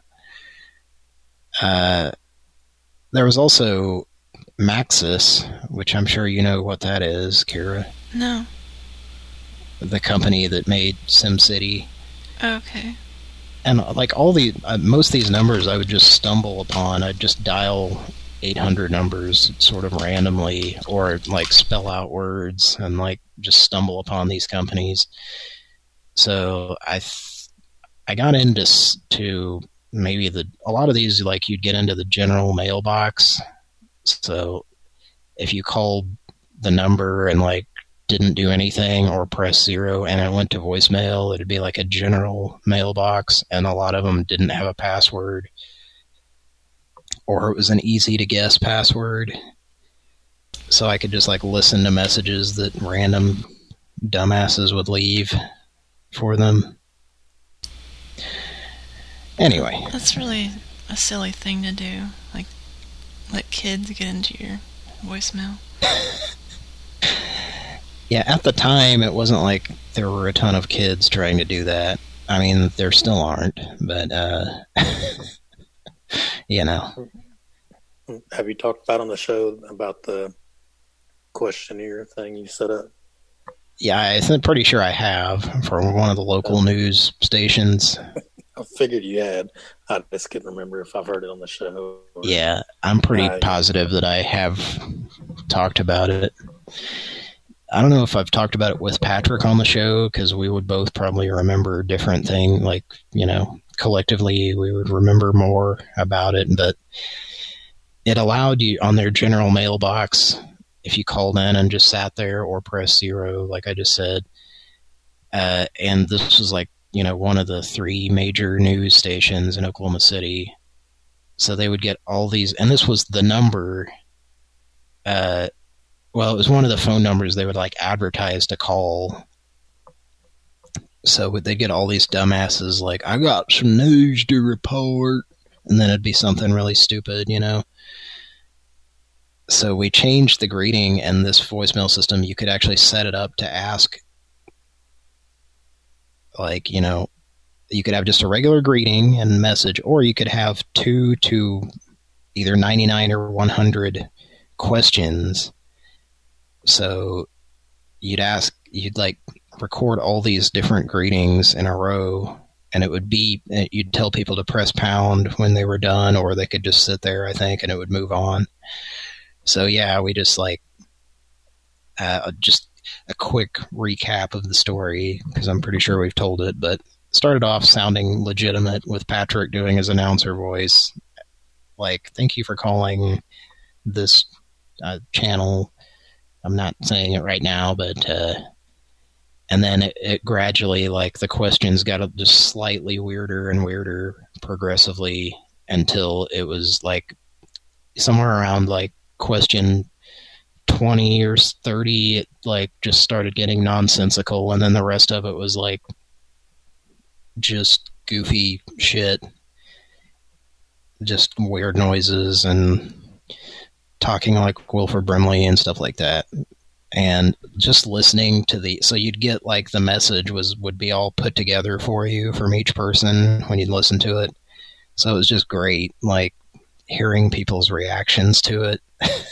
There was also Maxis, which I'm sure you know what that is, Kira. No. The company that made SimCity. Okay. And like all the most of these numbers I would just stumble upon. I'd just dial 800 numbers sort of randomly, or like spell out words and like just stumble upon these companies. So I got into maybe a lot of these, like you'd get into the general mailbox. So if you called the number and like didn't do anything or press 0 and it went to voicemail, it'd be like a general mailbox, and a lot of them didn't have a password, or it was an easy to guess password. So I could just like listen to messages that random dumbasses would leave for them. Anyway. That's really a silly thing to do. Like, let kids get into your voicemail. Yeah, at the time, it wasn't like there were a ton of kids trying to do that. I mean, there still aren't, but, you know. Have you talked about on the show about the questionnaire thing you set up? Yeah, I'm pretty sure I have for one of the local news stations. I figured you had. I just couldn't remember if I've heard it on the show. Yeah, I'm pretty positive that I have talked about it. I don't know if I've talked about it with Patrick on the show, because we would both probably remember different things. Like, you know, collectively we would remember more about it. But it allowed you on their general mailbox, if you called in and just sat there or pressed 0, like I just said. And this was like, you know, one of the 3 major news stations in Oklahoma City. So they would get all these, and this was the number, well, it was one of the phone numbers they would like advertise to call. So they'd get all these dumbasses like, I got some news to report. And then it'd be something really stupid, you know. So we changed the greeting, and this voicemail system, you could actually set it up to ask, like, you know, you could have just a regular greeting and message, or you could have 2 to either 99 or 100 questions. So you'd like record all these different greetings in a row, and it would be, you'd tell people to press pound when they were done, or they could just sit there, I think, and it would move on. So yeah, we just like, just a quick recap of the story, because I'm pretty sure we've told it, but started off sounding legitimate with Patrick doing his announcer voice. Like, thank you for calling this channel. I'm not saying it right now, but, and then it gradually, like, the questions got just slightly weirder and weirder progressively until it was, like, somewhere around, like, question 20 or 30, it, like, just started getting nonsensical, and then the rest of it was, like, just goofy shit. Just weird noises and talking like Wilford Brimley and stuff like that. And just listening to so you'd get like the message would be all put together for you from each person when you'd listen to it. So it was just great, like hearing people's reactions to it.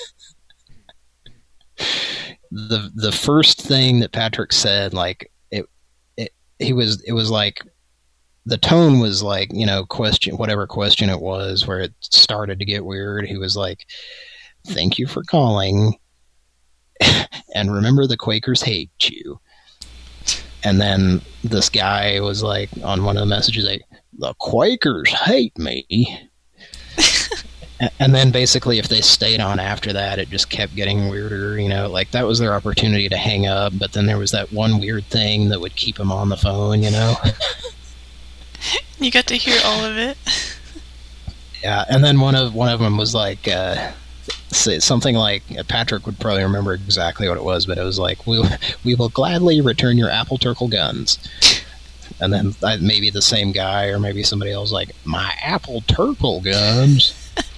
The first thing that Patrick said, like it was like, the tone was like, you know, whatever question it was, where it started to get weird. He was like, thank you for calling and remember the Quakers hate you. And then this guy was like, on one of the messages, like, the Quakers hate me. And then basically if they stayed on after that, it just kept getting weirder, you know, like that was their opportunity to hang up, but then there was that one weird thing that would keep them on the phone, you know. You got to hear all of it. Yeah, and then one of them was like something like, Patrick would probably remember exactly what it was, but it was like, we will gladly return your Apple Turkle guns. And then maybe the same guy or maybe somebody else like, my Apple Turkle guns.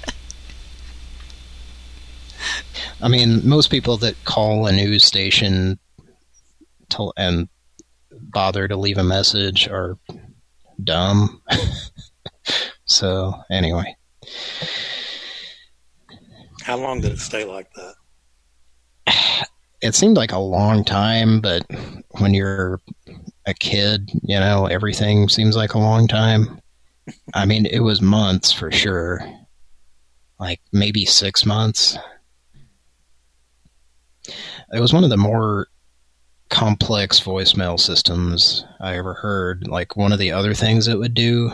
I mean, most people that call a news station and bother to leave a message are dumb. So, anyway. How long did it stay like that? It seemed like a long time, but when you're a kid, you know, everything seems like a long time. I mean, it was months for sure. Like, maybe 6 months. It was one of the more complex voicemail systems I ever heard. Like, one of the other things it would do,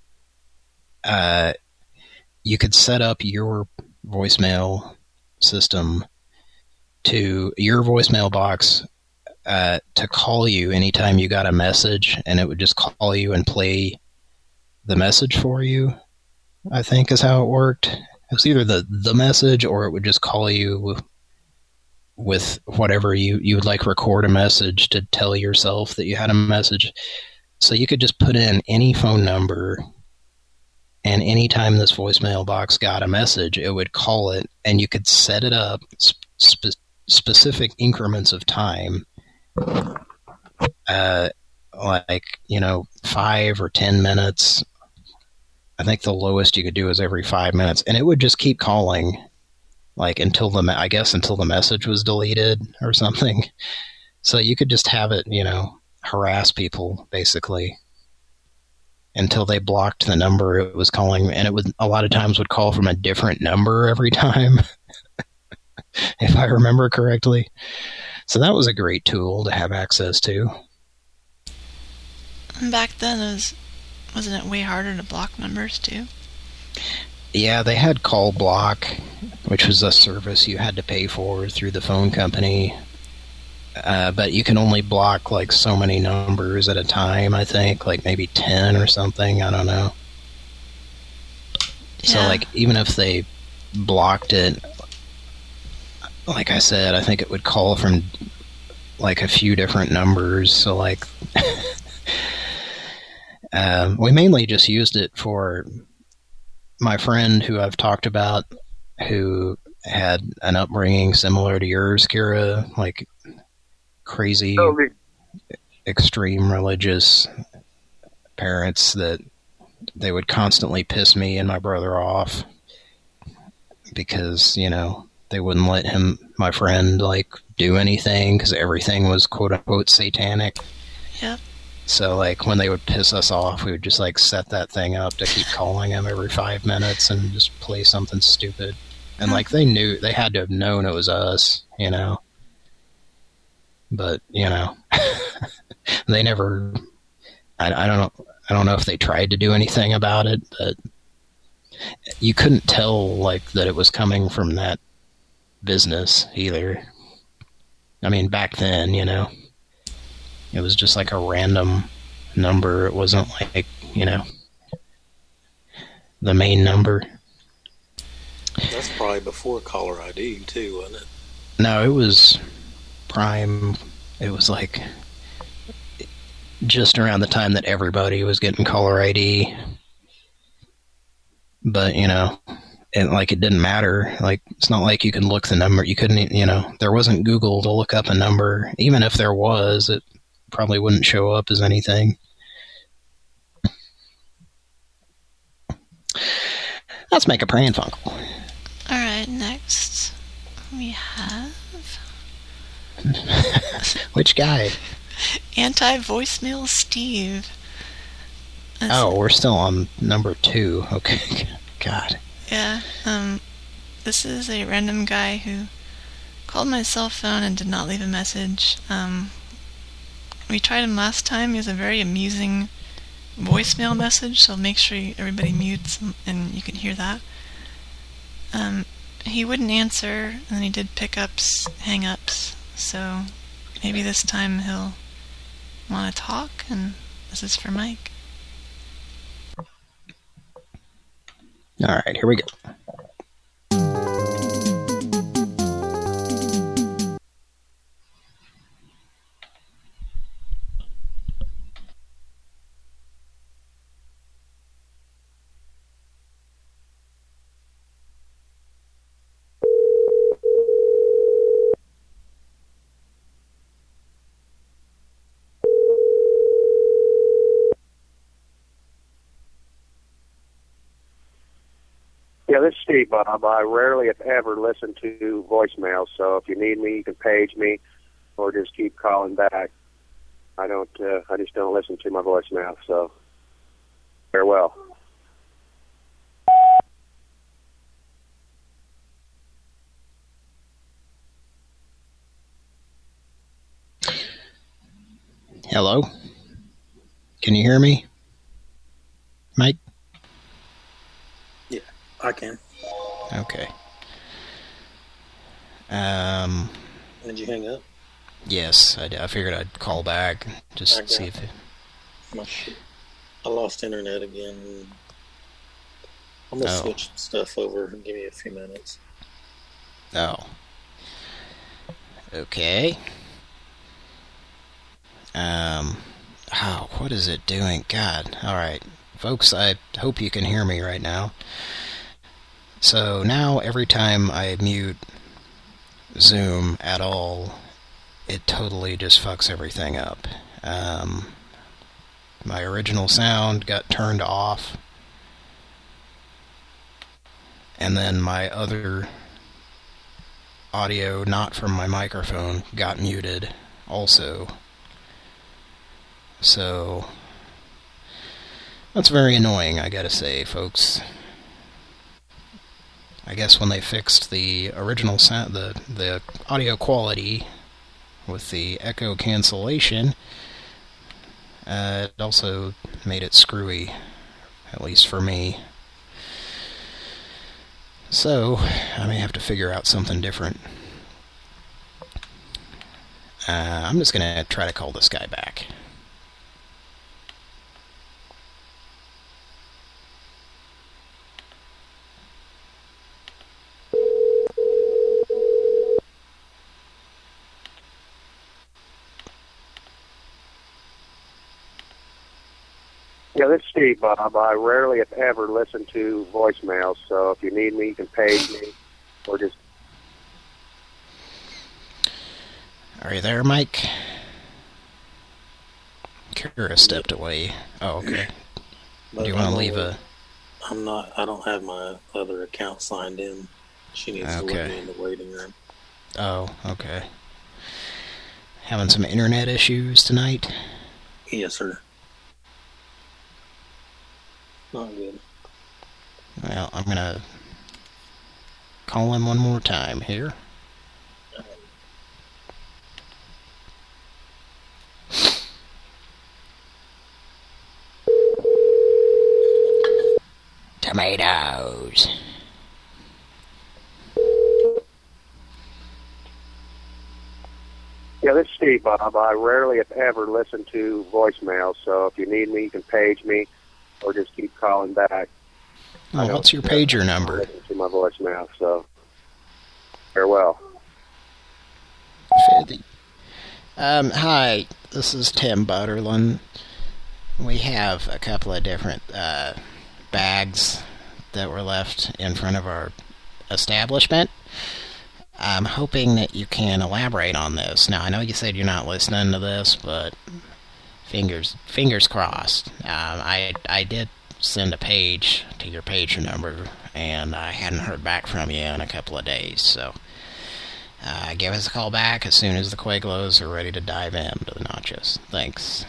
you could set up your voicemail system to your voicemail box to call you anytime you got a message, and it would just call you and play the message for you, I think is how it worked. It was either the message, or it would just call you with whatever you would like, record a message to tell yourself that you had a message. So you could just put in any phone number, and anytime this voicemail box got a message, it would call it, and you could set it up specific increments of time, like, you know, 5 or 10 minutes. I think the lowest you could do is every 5 minutes, and it would just keep calling, like until the message was deleted or something. So you could just have it, you know, harass people basically until they blocked the number it was calling, and it would a lot of times would call from a different number every time, if I remember correctly. So that was a great tool to have access to. Back then, wasn't it way harder to block numbers too? Yeah, they had Call Block, which was a service you had to pay for through the phone company. But you can only block like so many numbers at a time, I think, like maybe 10 or something, I don't know. Yeah. So like even if they blocked it, like I said, I think it would call from like a few different numbers. So like we mainly just used it for my friend who I've talked about, who had an upbringing similar to yours, Kira, like crazy, extreme religious parents that they would constantly piss me and my brother off because, you know, they wouldn't let my friend, like, do anything because everything was quote-unquote satanic. Yep. So, like, when they would piss us off, we would just, like, set that thing up to keep calling them every 5 minutes and just play something stupid. And, like, they had to have known it was us, you know. But, you know, they never, I don't know if they tried to do anything about it, but you couldn't tell, like, that it was coming from that business either. I mean, back then, you know. It was just like a random number. It wasn't like, you know, the main number. That's probably before caller ID, too, wasn't it? No, it was prime. It was like just around the time that everybody was getting caller ID. But, you know, it didn't matter. Like, it's not like you could look the number. You couldn't, you know, there wasn't Google to look up a number. Even if there was, it probably wouldn't show up as anything. Let's make a Pran Funkel. Alright, next we have... Which guy? Anti-voicemail Steve. Oh, we're still on number 2. Okay. God. Yeah, this is a random guy who called my cell phone and did not leave a message. We tried him last time. He has a very amusing voicemail message, so make sure everybody mutes and you can hear that. He wouldn't answer, and then he did pickups, hang-ups, so maybe this time he'll want to talk, and this is for Mike. Alright, here we go. Yeah, this is Steve, Bob. I rarely, if ever, listen to voicemails, so if you need me, you can page me or just keep calling back. I just don't listen to my voicemail, so farewell. Hello? Can you hear me? Mike? Yeah, I can. Okay. Did you hang up? Yes, I figured I'd call back, just see if it... I lost internet again. I'm going to switch stuff over and give me a few minutes. Oh. Okay. What is it doing? God. Alright. Folks, I hope you can hear me right now. So now every time I mute Zoom at all, it totally just fucks everything up. My original sound got turned off, and then my other audio, not from my microphone, got muted also. So that's very annoying, I gotta say, folks. I guess when they fixed the original sound, the audio quality with the echo cancellation, it also made it screwy, at least for me. So I may have to figure out something different. I'm just gonna try to call this guy back. Yeah, this is Steve, Bob. I rarely, if ever, listen to voicemails, so if you need me, you can page me or just... Are you there, Mike? Kira stepped away. Oh, okay. Do you want to leave a... I don't have my other account signed in. She needs to let me in the waiting room. Oh, okay. Having some internet issues tonight? Yes, sir. Not good. Well, I'm gonna call him one more time here. Tomatoes. Yeah, this is Steve, Bob. I rarely, if ever, listen to voicemails, so if you need me, you can page me or just keep calling back. Oh, what's your pager number? Listen to my voicemail, so farewell. Hi, this is Tim Butterland. We have a couple of different bags that were left in front of our establishment. I'm hoping that you can elaborate on this. Now, I know you said you're not listening to this, but fingers crossed. I did send a page to your pager number, and I hadn't heard back from you in a couple of days, so give us a call back as soon as the Quaglos are ready to dive into the nachos. Thanks.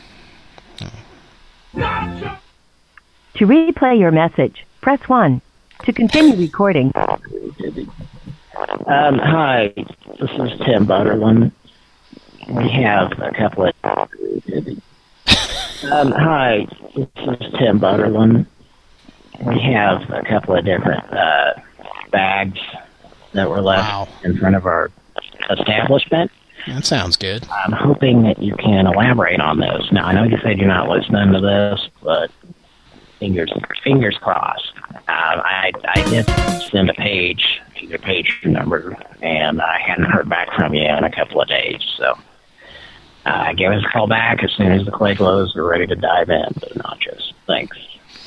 To replay your message, press 1. To continue recording, Hi, this is Tim Butterland. We have a couple of... Hi, this is Tim Butterland. We have a couple of different bags that were left in front of our establishment. That sounds good. I'm hoping that you can elaborate on those. Now, I know you said you're not listening to this, but fingers crossed. I did send a page to your page number, and I hadn't heard back from you in a couple of days, so give us a call back as soon as the Quaglos are ready to dive in, but not just. Thanks.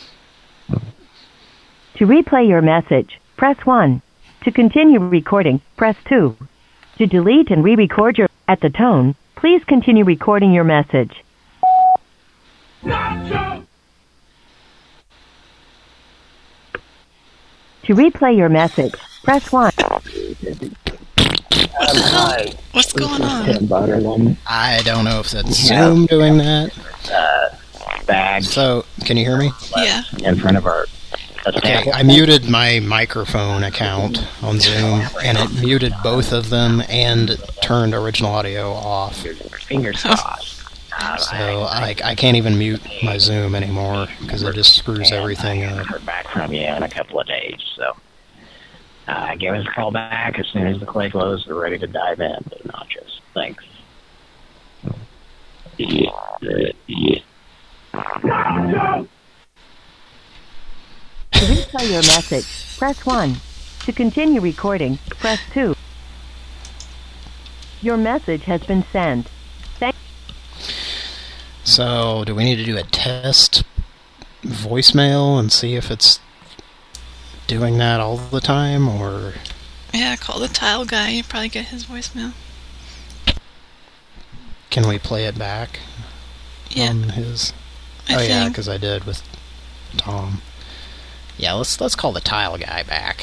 To replay your message, press 1. To continue recording, press 2. To delete and re-record at the tone, please continue recording your message. To replay your message, press 1. Hi. What's going on? I don't know if that's Zoom doing that. Bag. So, can you hear me? Yeah. In front of our... Okay, I muted my microphone account on Zoom, and it muted both of them and turned original audio off. Fingers crossed. So I can't even mute my Zoom anymore because it just screws everything up. I haven't heard back from you in a couple of days, so give us a call back as soon as the Quaglos are ready to dive in, but not just. Thanks. To replay your message, press 1. To continue recording, press 2. Your message has been sent. So, do we need to do a test voicemail and see if it's doing that all the time, or... Yeah, call the tile guy. You probably get his voicemail. Can we play it back? Yeah. On his... yeah, because I did with Tom. Yeah, let's call the tile guy back.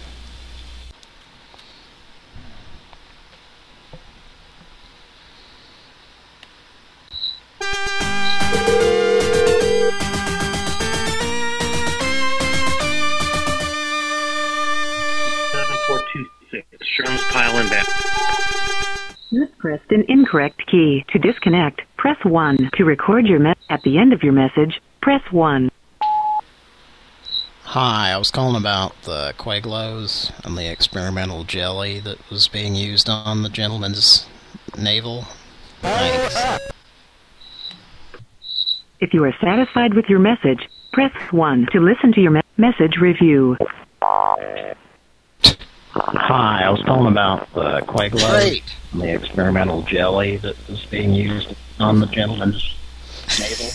Sherman's piling back. You pressed an incorrect key. To disconnect, press 1. To record your message at the end of your message, press 1. Hi, I was calling about the Quaglos and the experimental jelly that was being used on the gentleman's navel. Thanks. If you are satisfied with your message, press 1 to listen to your message review. Hi, I was calling about the Quaglos and the experimental jelly that was being used on the gentleman's navel.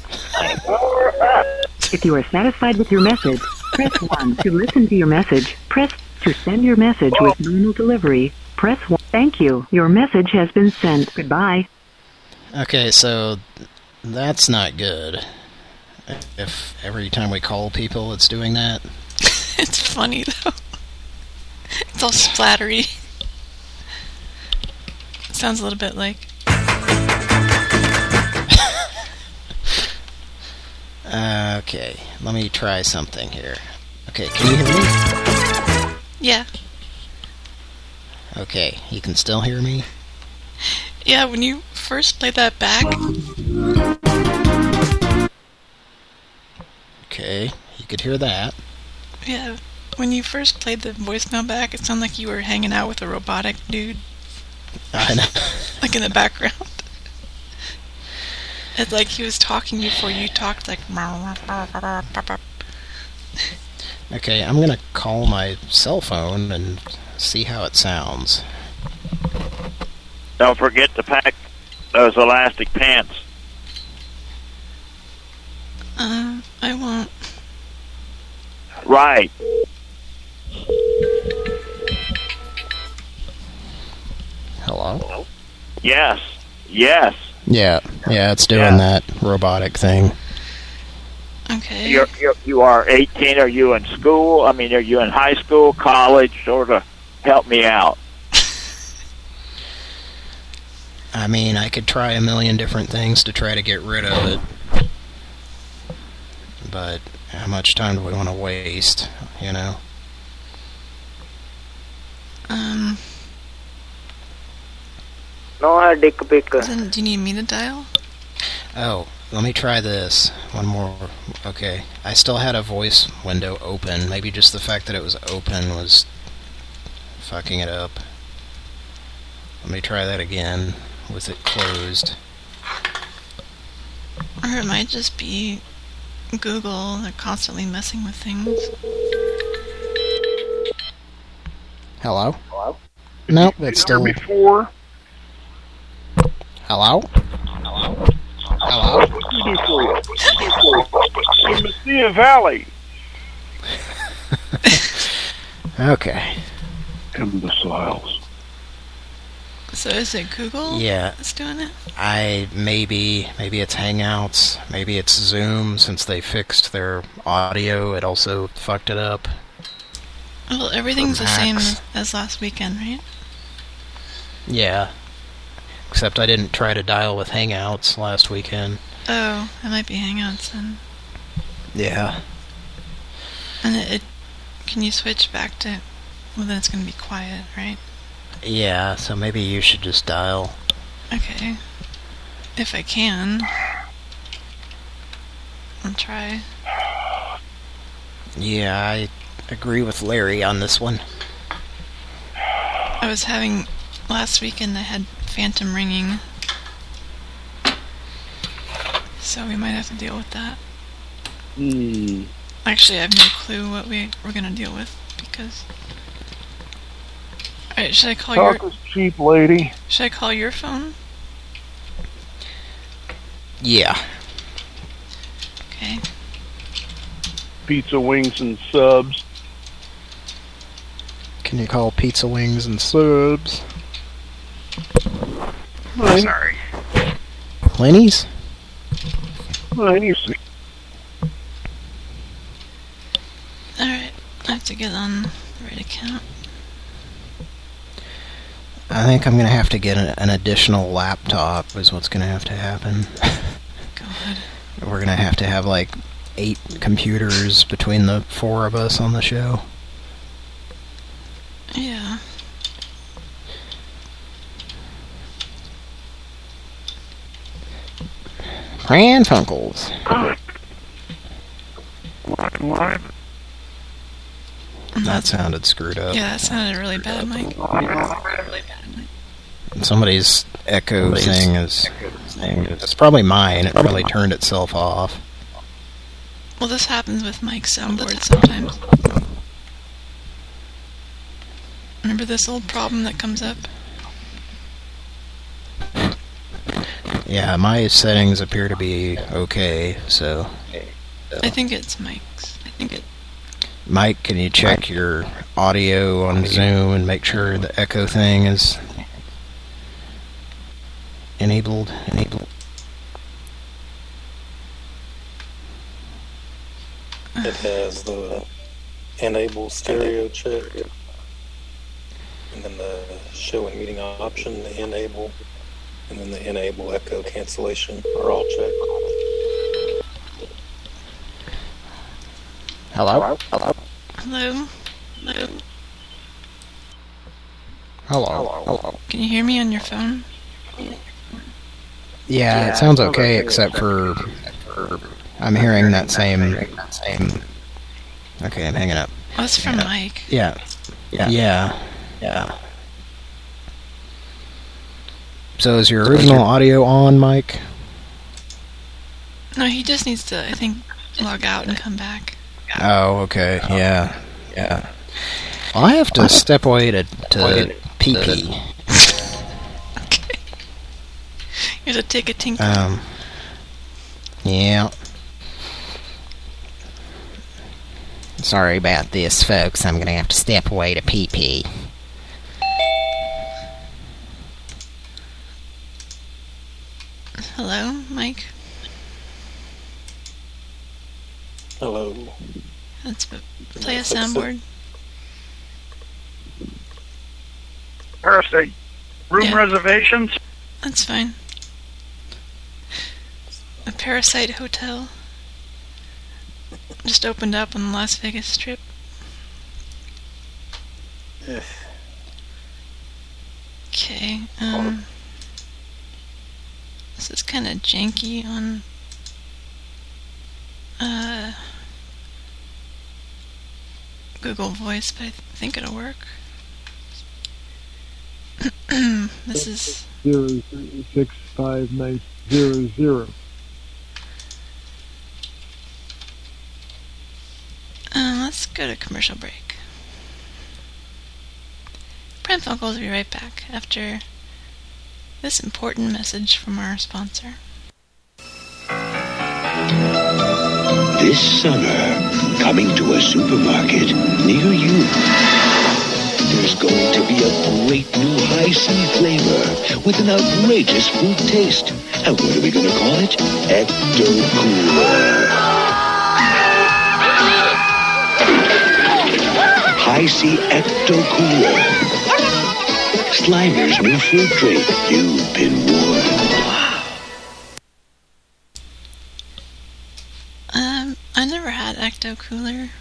If you are satisfied with your message, press 1 to listen to your message. Press to send your message with normal delivery. Press 1. Thank you. Your message has been sent. Goodbye. Okay, so that's not good. If every time we call people it's doing that. It's funny though. It's all splattery. Sounds a little bit like... Okay, let me try something here. Okay, can you hear me? Yeah. Okay, you can still hear me? Yeah, when you first played that back... Okay, you could hear that. Yeah, when you first played the voicemail back, it sounded like you were hanging out with a robotic dude. I know. Like in the background. It's like he was talking before you talked, like... Okay, I'm gonna call my cell phone and see how it sounds. Don't forget to pack those elastic pants. I won't. Right. Hello? Yes. Yes. Yeah, it's doing that robotic thing. Okay. You are 18. Are you in school? I mean, are you in high school, college? Sort of help me out. I mean, I could try a million different things to try to get rid of it. But how much time do we want to waste, you know? No, dick pic. Do you need me to dial? Oh, let me try this. One more. Okay. I still had a voice window open. Maybe just the fact that it was open was fucking it up. Let me try that again with it closed. Or it might just be Google. They're constantly messing with things. Hello? Hello? Nope, it's still... Before? Hello? Hello? Hello? In Mesilla Valley. Okay. Imbeciles. So is it Google that's doing it? Maybe it's Hangouts, maybe it's Zoom. Since they fixed their audio, it also fucked it up. Well, everything's the same as last weekend, right? Yeah. Except I didn't try to dial with Hangouts last weekend. Oh, it might be Hangouts then. Yeah. And can you switch back to... Well, then it's going to be quiet, right? Yeah, so maybe you should just dial. Okay. If I can. I'll try. Yeah, I agree with Larry on this one. I was having... Last weekend I had phantom ringing. So we might have to deal with that. Actually, I have no clue what we're going to deal with, because... Alright, should I call Talk is cheap, lady. Should I call your phone? Yeah. Okay. Pizza, wings, and subs. Can you call pizza, wings, and subs? I'm sorry. Lenny's? Lenny's. Alright, I have to get on the right account. I think I'm going to have to get an additional laptop is what's going to have to happen. God. We're going to have like 8 computers between the 4 of us on the show. Yeah. Pran Funkels. That sounded screwed up. Yeah, that sounded really bad, Mike. Somebody's echo thing is... It's probably mine. It probably turned itself off. Well, this happens with Mike's soundboard sometimes. Remember this old problem that comes up? Yeah, my settings appear to be okay, so... I think it's Mike's. Mike, can you check your audio on Zoom and make sure the echo thing is enabled? It has the enable stereo check, and then the show and meeting option, the enable, and then the enable echo cancellation are all checked. Hello? Hello? Hello? Can you hear me on your phone? Yeah, it sounds okay, except for I'm hearing that same. Okay, I'm hanging up. Oh, it's from Mike. Yeah. So is your original audio on, Mike? No, he just needs to, I think, log out and come back. Oh, okay. Yeah. Well, I have to step away to pee-pee. Okay. You have to take a tinkle. Yeah. Sorry about this, folks. I'm gonna have to step away to pee-pee. Hello, Mike? Hello. Let's play a soundboard. Parasite. Room reservations? That's fine. A Parasite Hotel. Just opened up on the Las Vegas Strip. Okay, this is kind of janky on Google Voice, but I think it'll work. This is 0365900. Let's go to commercial break. Pran Funkels will be right back after this important message from our sponsor. This summer, coming to a supermarket near you, there's going to be a great new Hi-C flavor with an outrageous fruit taste. And what are we going to call it? Ecto-Cooler. Hi-C Ecto-Cooler. Slimer's new fruit drink. You've been warned. I never had Ecto-Cooler.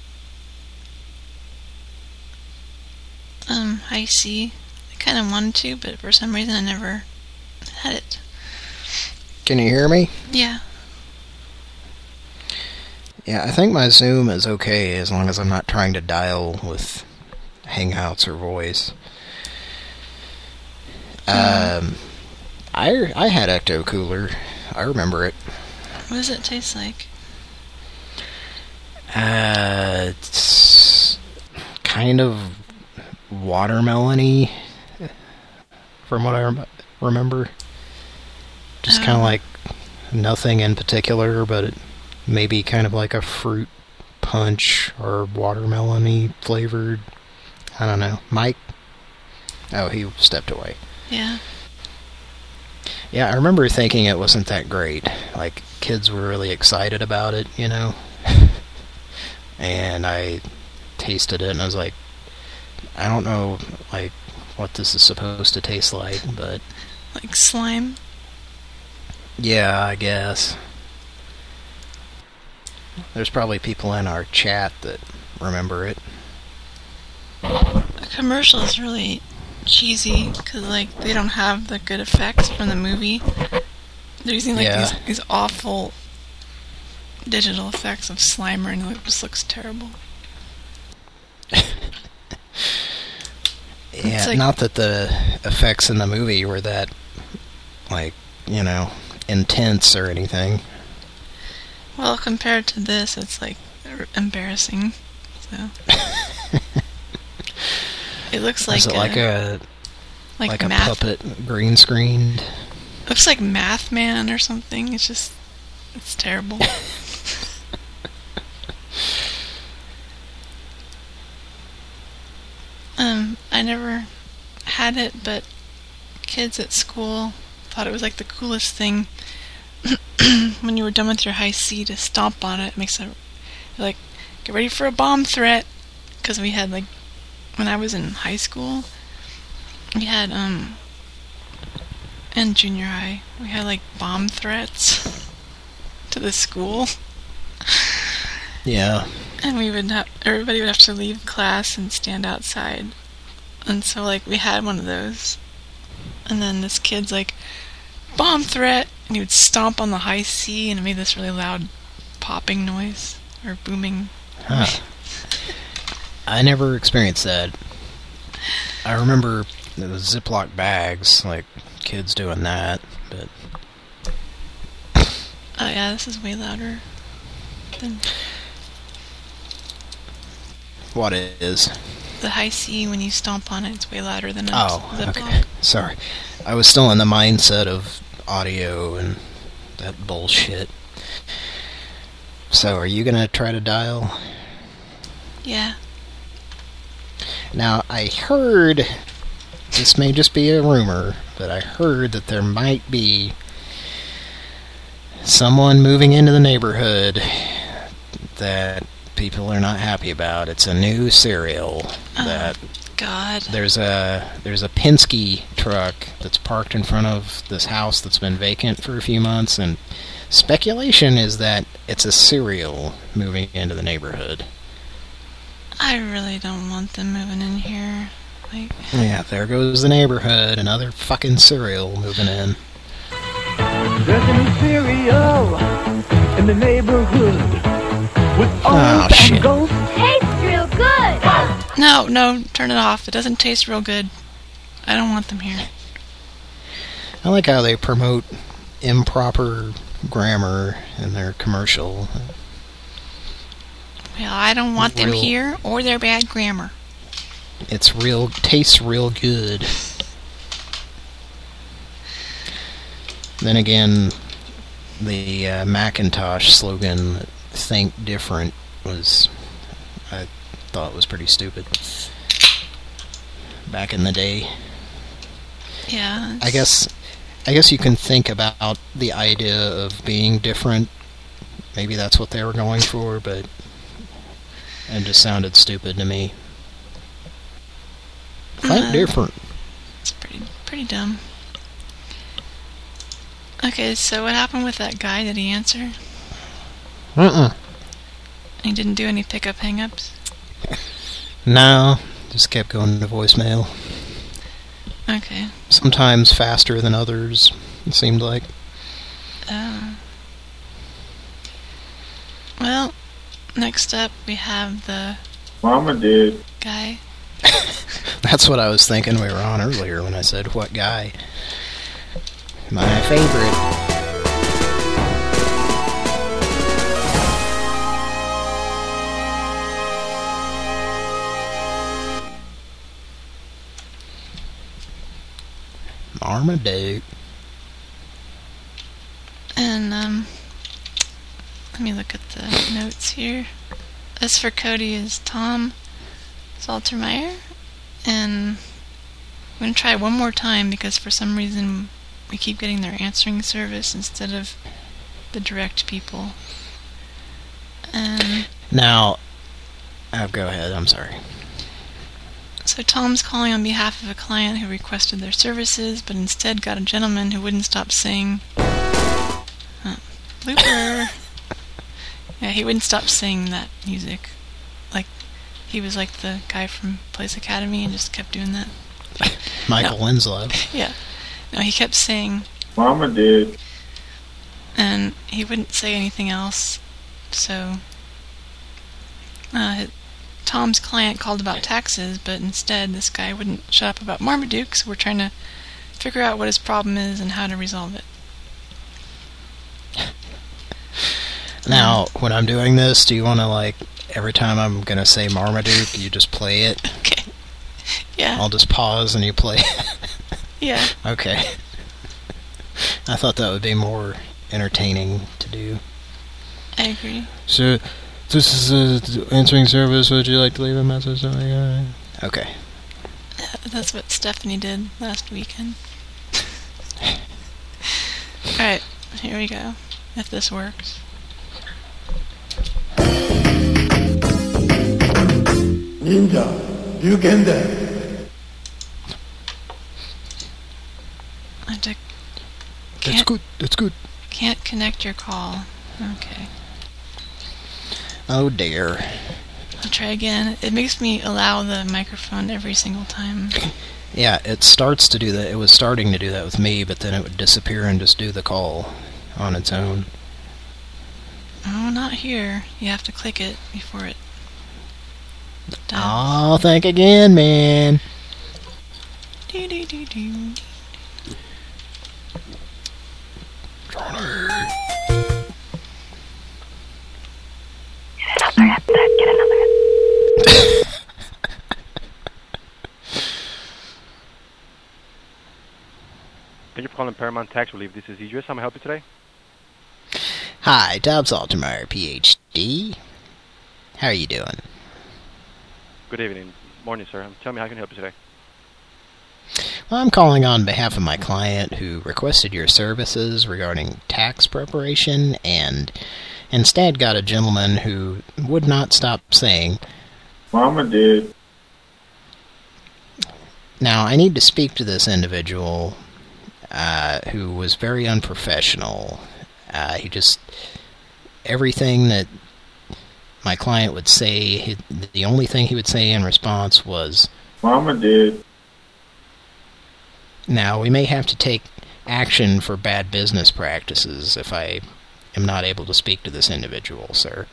Hi-C. I kind of wanted to, but for some reason I never had it. Can you hear me? Yeah. Yeah, I think my Zoom is okay as long as I'm not trying to dial with Hangouts or Voice. I had Ecto-Cooler. I remember it. What does it taste like? It's kind of watermelon-y, from what I remember. Just kind of like nothing in particular, but it may be kind of like a fruit punch or watermelon-y flavored. I don't know. Mike? Oh, he stepped away. Yeah. Yeah, I remember thinking it wasn't that great. Like, kids were really excited about it, you know? And I tasted it and I was like, I don't know, like, what this is supposed to taste like, but... Like slime? Yeah, I guess. There's probably people in our chat that remember it. The commercial is really cheesy, because, like, they don't have the good effects from the movie. They're using, like, these awful digital effects of Slimer, and it just looks terrible. Yeah, like, not that the effects in the movie were that, like, you know, intense or anything. Well, compared to this, it's, like, embarrassing, so... It looks like... Is it like a math, puppet green screened? Looks like Math Man or something. It's just... It's terrible. I never had it, but kids at school thought it was like the coolest thing when you were done with your Hi-C to stomp on it. It makes it like, get ready for a bomb threat. Because we had, like, when I was in high school, we had, and junior high, we had, like, bomb threats to the school. Yeah. And we would have, everybody would have to leave class and stand outside. And so, like, we had one of those. And then this kid's like, bomb threat! And he would stomp on the Hi-C, and it made this really loud popping noise, or booming. Huh. I never experienced that. I remember the Ziploc bags, like, kids doing that, but... Oh yeah, this is way louder than... What is? The Hi-C, when you stomp on it, it's way louder than a Ziploc. Okay. Sorry. I was still in the mindset of audio and that bullshit. So, are you gonna try to dial? Yeah. Now, I heard, this may just be a rumor, but I heard that there might be someone moving into the neighborhood that people are not happy about. It's a new cereal that... God. There's a Penske truck that's parked in front of this house that's been vacant for a few months, and speculation is that it's a cereal moving into the neighborhood. I really don't want them moving in here. Like, yeah, there goes the neighborhood. Another fucking cereal moving in. There's a new cereal in the neighborhood with oh, shit. ghosts. Tastes real good. No, turn it off. It doesn't taste real good. I don't want them here. I like how they promote improper grammar in their commercial. Well, I don't want them here or their bad grammar. Tastes real good. Then again, the Macintosh slogan, "Think Different," I thought was pretty stupid back in the day. Yeah. I guess you can think about the idea of being different. Maybe that's what they were going for, but it just sounded stupid to me. Think different. It's pretty dumb. Okay, so what happened with that guy? Did he answer? He didn't do any pickup hang-ups? No, just kept going to voicemail. Okay. Sometimes faster than others, it seemed like. Well, next up we have the... Mama did. Guy. That's what I was thinking we were on earlier when I said, what guy? My favorite. Marmaduke. And, let me look at the notes here. As for Cody is Tom Saltermeyer. And I'm going to try one more time because for some reason we keep getting their answering service instead of the direct people. And now, go ahead, I'm sorry. So Tom's calling on behalf of a client who requested their services, but instead got a gentleman who wouldn't stop saying... blooper! Yeah, he wouldn't stop saying that music. Like, he was like the guy from Police Academy and just kept doing that. Michael Winslow. Yeah. No, he kept saying... Mama did. And he wouldn't say anything else, so... Tom's client called about taxes, but instead this guy wouldn't shut up about Marmaduke, so we're trying to figure out what his problem is and how to resolve it. Now, when I'm doing this, do you want to, like, every time I'm going to say Marmaduke, you just play it? Okay. Yeah. I'll just pause and you play it? Yeah. Okay. I thought that would be more entertaining to do. I agree. So, this is an answering service. Would you like to leave a message? Okay. That's what Stephanie did last weekend. Alright, here we go. If this works. Ninja, you get there. That's good. That's good. Can't connect your call. Okay. Oh dear. I'll try again. It makes me allow the microphone every single time. Yeah, it starts to do that. It was starting to do that with me, but then it would disappear and just do the call on its own. Oh, not here. You have to click it before it does. Oh, think again, man. Do do do do. Johnny. Get another headset. Thank you for calling Paramount Tax Relief. This is Idris. How may I help you today? Hi, Tom Saltermeyer, PhD. How are you doing? Good evening. Morning, sir. Tell me how I can help you today. Well, I'm calling on behalf of my client who requested your services regarding tax preparation and instead got a gentleman who would not stop saying, Mama did. Now, I need to speak to this individual who was very unprofessional. He just... Everything that my client would say, the only thing he would say in response was, Mama did. Now, we may have to take action for bad business practices if I am not able to speak to this individual, sir.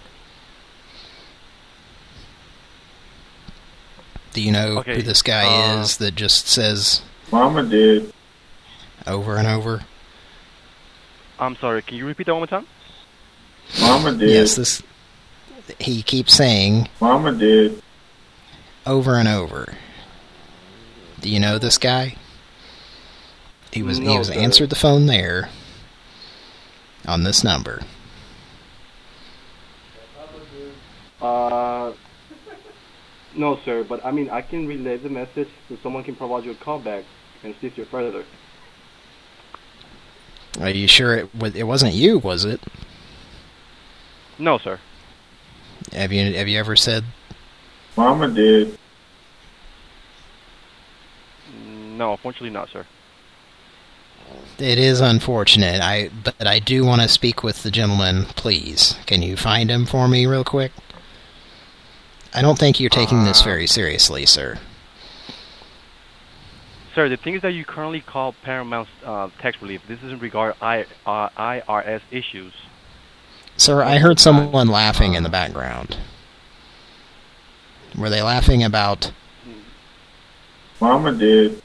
Do you know who this guy is that just says... Mama did. Over and over? I'm sorry, can you repeat that one more time? Mama did. Yes, he keeps saying... Mama did. Over and over. Do you know this guy? He was answered the phone there on this number. No, sir, but I mean, I can relay the message so someone can provide you a call back and assist you further. Are you sure it wasn't you, was it? No, sir. Have you ever said? Mama did. No, unfortunately not, sir. It is unfortunate. But I do want to speak with the gentleman, please. Can you find him for me real quick? I don't think you're taking this very seriously, sir. Sir, the thing is that you currently call Paramount Tax Relief. This is in regard IRS issues. Sir, I heard someone laughing in the background. Were they laughing about... Mama did.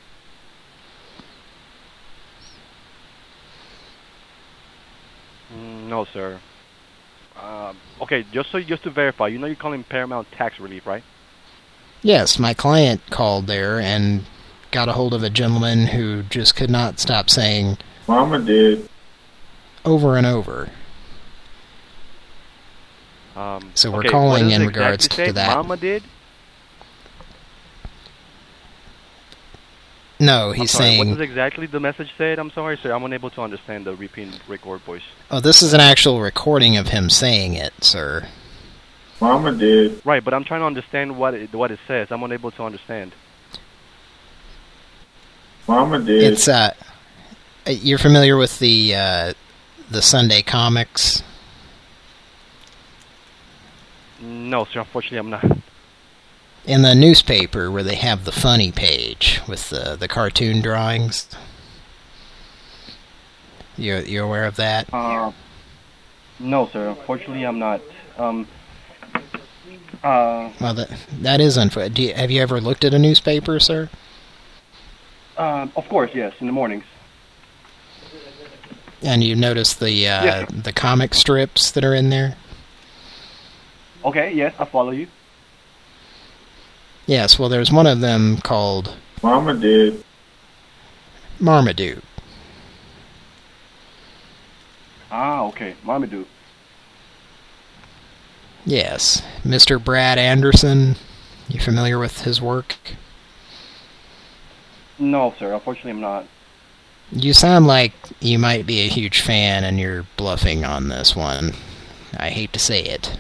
No, sir. Okay, just to verify, you know you're calling Paramount Tax Relief, right? Yes, my client called there and got a hold of a gentleman who just could not stop saying... Mama did. Over and over. So we're calling in regards to that. Mama did? No, he's saying... What does exactly the message said? I'm sorry, sir. I'm unable to understand the record voice. Oh, this is an actual recording of him saying it, sir. Mama did. Right, but I'm trying to understand what it says. I'm unable to understand. Mama did. It's you're familiar with the Sunday comics? No, sir. Unfortunately, I'm not. In the newspaper where they have the funny page with the cartoon drawings. You're aware of that? No, sir. Unfortunately, I'm not. Well, that is unfortunate. Have you ever looked at a newspaper, sir? Of course, yes. In the mornings. And you notice the comic strips that are in there? Okay, yes, I follow you. Yes, well, there's one of them called... Mama did. Marmaduke. Okay, Marmaduke. Yes, Mr. Brad Anderson. You familiar with his work? No, sir. Unfortunately, I'm not. You sound like you might be a huge fan and you're bluffing on this one. I hate to say it.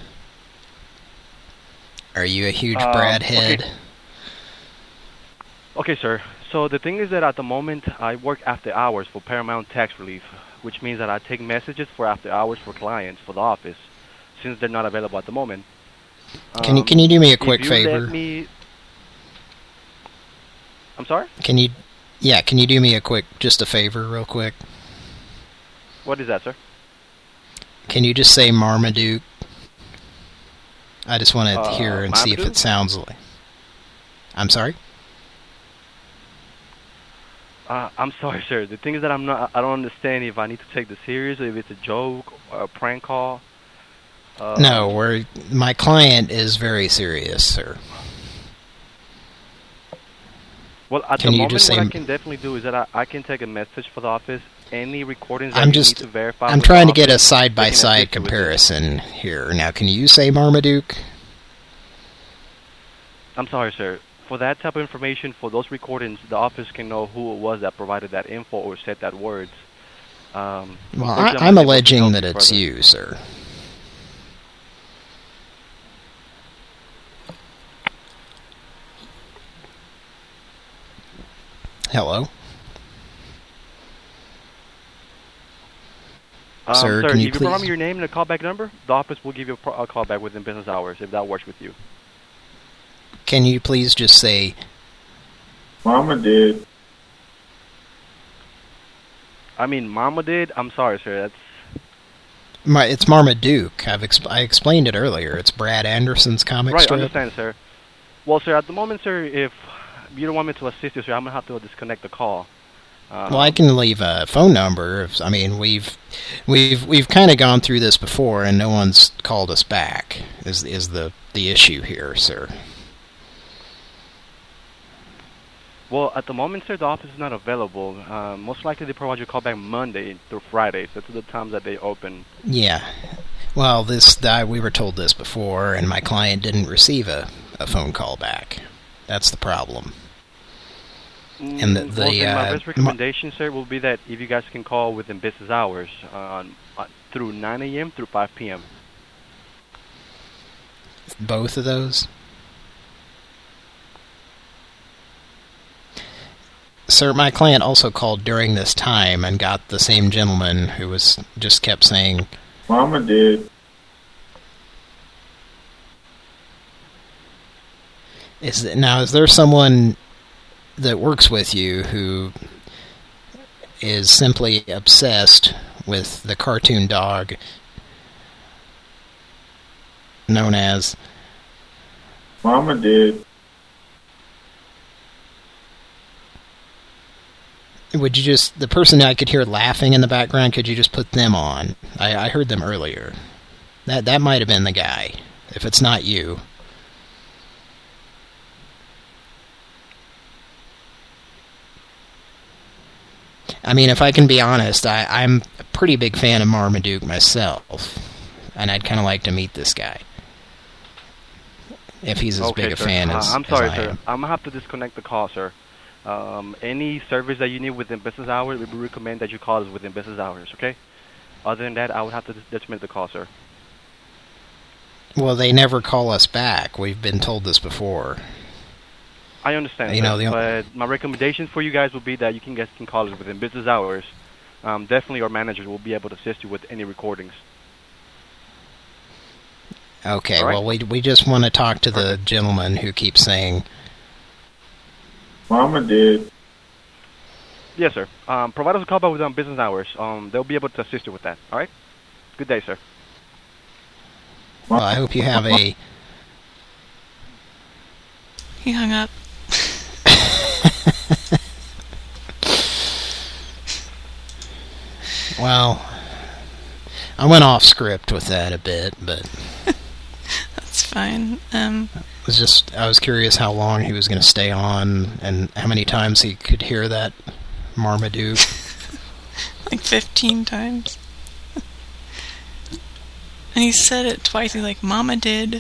Are you a huge Brad head? Okay, sir. So the thing is that at the moment, I work after hours for Paramount Tax Relief, which means that I take messages for after hours for clients for the office, since they're not available at the moment. Can you do me a quick favor? I'm sorry? Can you do me just a favor real quick? What is that, sir? Can you just say Marmaduke? I just want to hear and see if it sounds like... I'm sorry? I'm sorry, sir. The thing is that I don't understand if I need to take this serious, or if it's a joke or a prank call. No, my client is very serious, sir. Well, at the moment, what I can definitely do is that I can take a message for the office. Any recordings that you need to verify. I'm trying to get a side-by-side comparison here. Now, can you say Marmaduke? I'm sorry, sir. For that type of information, for those recordings, the office can know who it was that provided that info or said that words. Well, I'm alleging that it's you, sir. Hello? Sir, can you please... If you provide me your name and a callback number, the office will give you a callback within business hours, if that works with you. Can you please just say Mama did. I mean, Mama did? I'm sorry, sir. It's Marmaduke. I explained it earlier. It's Brad Anderson's comic strip. Right, understand, sir. Well, sir, at the moment, sir, if you don't want me to assist you, sir, I'm going to have to disconnect the call. Well, I can leave a phone number. I mean, we've kind of gone through this before, and no one's called us back. Is the issue here, sir? Well, at the moment, sir, the office is not available. Most likely, they provide you a call back Monday through Friday. That's the times that they open. Yeah. Well, we were told this before, and my client didn't receive a phone call back. That's the problem. And my best recommendation, sir, will be that if you guys can call within business hours through 9 a.m. through 5 p.m. Both of those? Sir, my client also called during this time and got the same gentleman who just kept saying, Mama did. Is there someone that works with you who is simply obsessed with the cartoon dog known as Mama did. Would you the person I could hear laughing in the background, could you just put them on? I heard them earlier. That might have been the guy, if it's not you. I mean, if I can be honest, I'm a pretty big fan of Marmaduke myself, and I'd kind of like to meet this guy. If he's as big a fan as I'm sorry, as I sir. am. I'm going to have to disconnect the call, sir. Any service that you need within business hours, we recommend that you call us within business hours, okay? Other than that, I would have to disconnect the call, sir. Well, they never call us back. We've been told this before. I understand, but my recommendation for you guys would be that you can call us within business hours. Definitely our managers will be able to assist you with any recordings. Okay, well, we just want to talk to the gentleman who keeps saying... Mama did. Yes, sir. Provide us a call back within business hours. They'll be able to assist you with that. All right? Good day, sir. Well, I hope you have a... He hung up. Well, I went off script with that a bit, but... That's fine. I was curious how long he was going to stay on and how many times he could hear that Marmaduke. Like 15 times. And he said it twice. He's like, Mama did.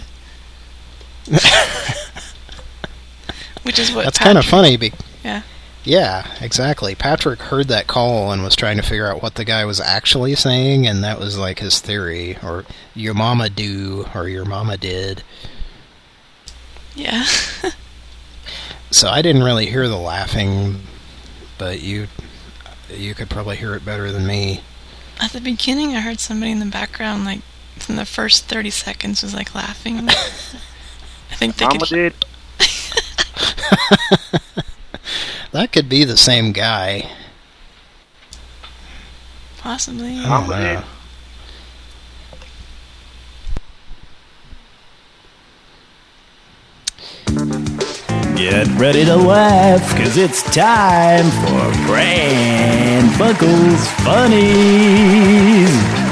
Which is what That's kind of funny. Yeah. Yeah, exactly. Patrick heard that call and was trying to figure out what the guy was actually saying, and that was like his theory. Or, your mama do, or your mama did. Yeah. So I didn't really hear the laughing, but you could probably hear it better than me. At the beginning, I heard somebody in the background, like, in the first 30 seconds was, like, laughing. I think they Mama did. That could be the same guy. Possibly. I don't know. Get ready to laugh, cause it's time for Pran Funkels Funnies.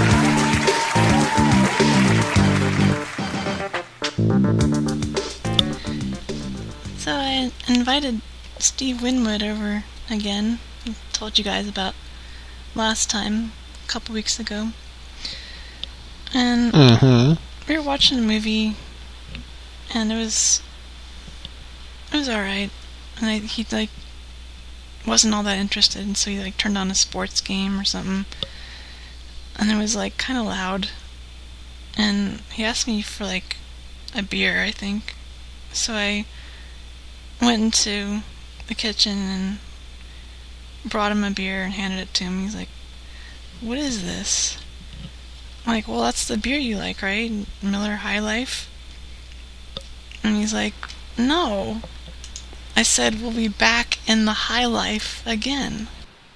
So I invited Steve Winwood over again. I told you guys about last time, a couple weeks ago. And we were watching a movie, and it was alright. And he like wasn't all that interested, and so he like turned on a sports game or something. And it was like kind of loud. And he asked me for like a beer, I think. So I went into the kitchen and brought him a beer and handed it to him. He's like, "What is this?" I'm like, "Well, that's the beer you like, right? Miller High Life?" And he's like, "No." I said we'll be back in the high life again.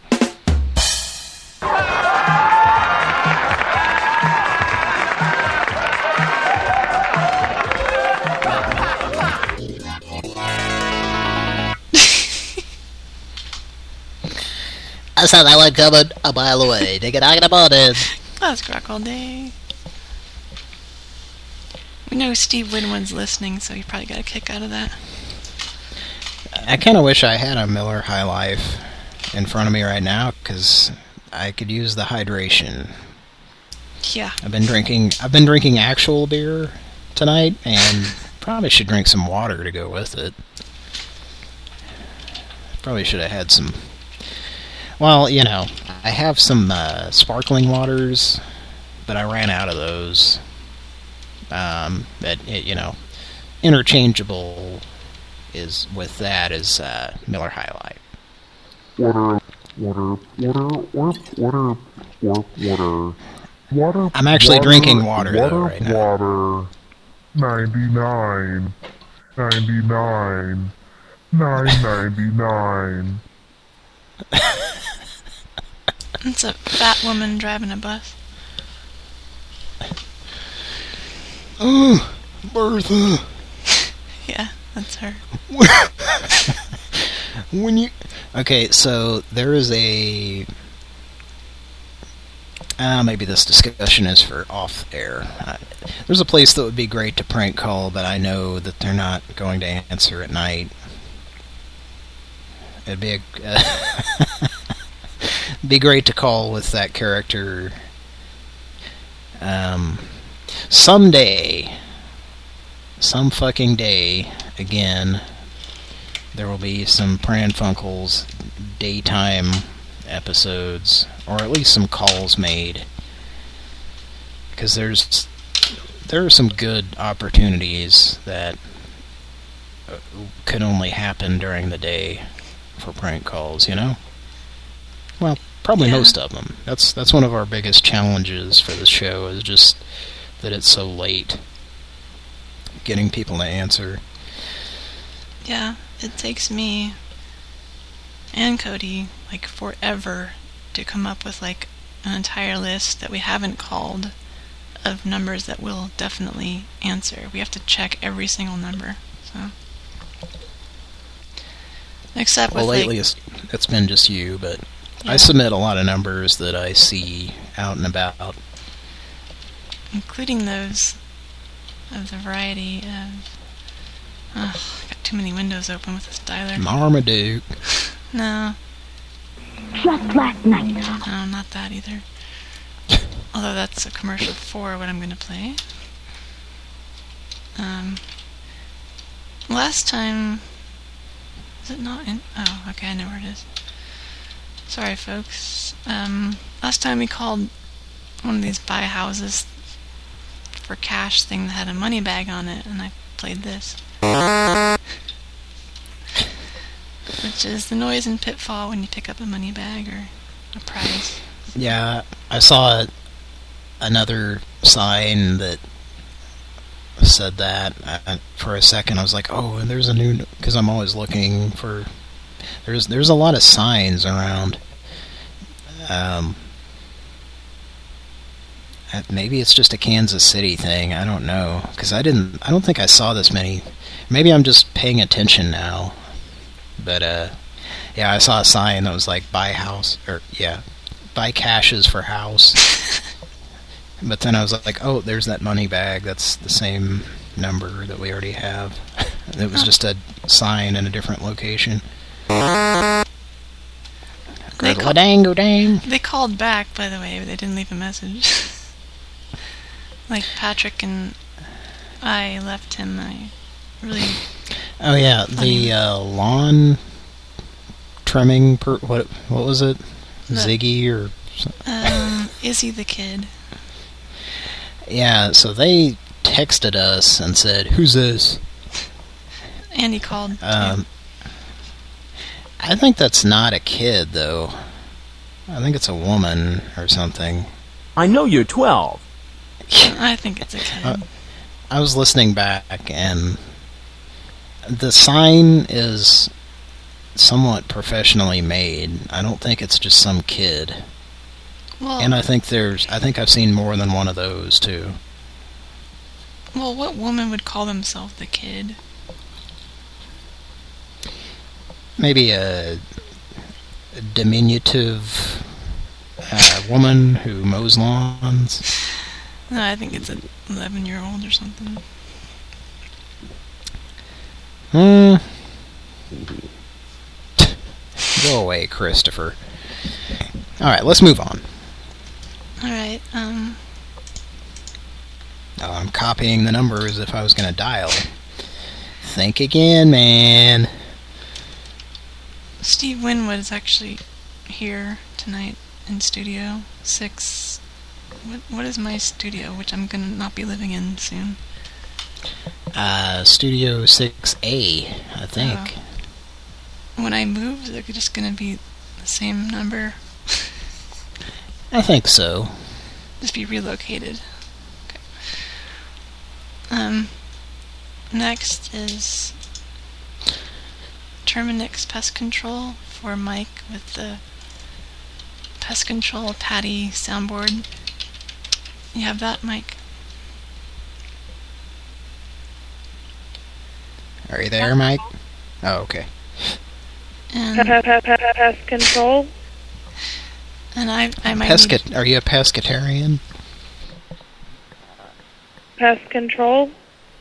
I saw that one coming a mile away. Dig it out in the morning. Let's rock all day. We know Steve Winwood's listening, so he probably got a kick out of that. I kind of wish I had a Miller High Life in front of me right now, because I could use the hydration. Yeah. I've been drinking actual beer tonight, and probably should drink some water to go with it. Probably should have had some... Well, you know, I have some sparkling waters, but I ran out of those. You know, interchangeable is with that is Miller High Life. I'm actually drinking water though right now. 99, 99, 9.99. It's a fat woman driving a bus. Oh, Bertha. Yeah, that's her. Okay, so there is a... maybe this discussion is for off air. There's a place that would be great to prank call, but I know that they're not going to answer at night. It'd be be great to call with that character. Someday, some fucking day, again, there will be some Pran Funkels daytime episodes, or at least some calls made, because there are some good opportunities that could only happen during the day for prank calls, you know? Well, probably most of them. That's one of our biggest challenges for the show, is just that it's so late getting people to answer. Yeah, it takes me and Cody like forever to come up with like an entire list that we haven't called of numbers that we'll definitely answer. We have to check every single number. So, except well, with lately it's been just you, but yeah. I submit a lot of numbers that I see out and about, including those of the variety of... Oh, got too many windows open with this dialer. Marmaduke. No. Just last night. No, not that either. Although that's a commercial for what I'm going to play. Last time... Is it not in... Oh, okay, I know where it is. Sorry, folks. Last time we called one of these buy houses for cash thing that had a money bag on it, and I played this. Which is the noise in Pitfall when you pick up a money bag or a prize. Yeah, I saw another sign that said that. For a second I was like, oh, and there's a new... Because I'm always looking for... There's a lot of signs around. Maybe it's just a Kansas City thing. I don't know, because I don't think I saw this many. Maybe I'm just paying attention now. But yeah, I saw a sign that was like buy house, or yeah, buy caches for house. But then I was like, oh, there's that money bag. That's the same number that we already have. It was just a sign in a different location. They called back, by the way, but they didn't leave a message. Like Patrick and I left him a really... Oh yeah, the lawn trimming, what was it? Ziggy or something? Izzy the kid. Yeah, so they texted us and said, who's this? And he called. I think that's not a kid, though. I think it's a woman or something. I know you're 12. I think it's a kid. I was listening back, and The sign is somewhat professionally made. I don't think it's just some kid. Well, and I think I've seen more than one of those too. Well, what woman would call themselves the kid? Maybe a diminutive woman who mows lawns. No, I think it's an 11-year-old or something. Go away, Christopher. Alright, let's move on. Alright, I'm copying the number as if I was going to dial. Think again, man. Steve Winwood is actually here tonight in Studio 6. What is my studio, which I'm going to not be living in soon? Studio 6A, I think. When I move, they're just going to be the same number? I think so. Just be relocated. Okay. Next is Terminix Pest Control for Mike with the Pest Control Patty soundboard. You have that, Mike? Are you there, Mike? Oh, okay. And Pest Control? And I might Are you a pescatarian? Pest Control?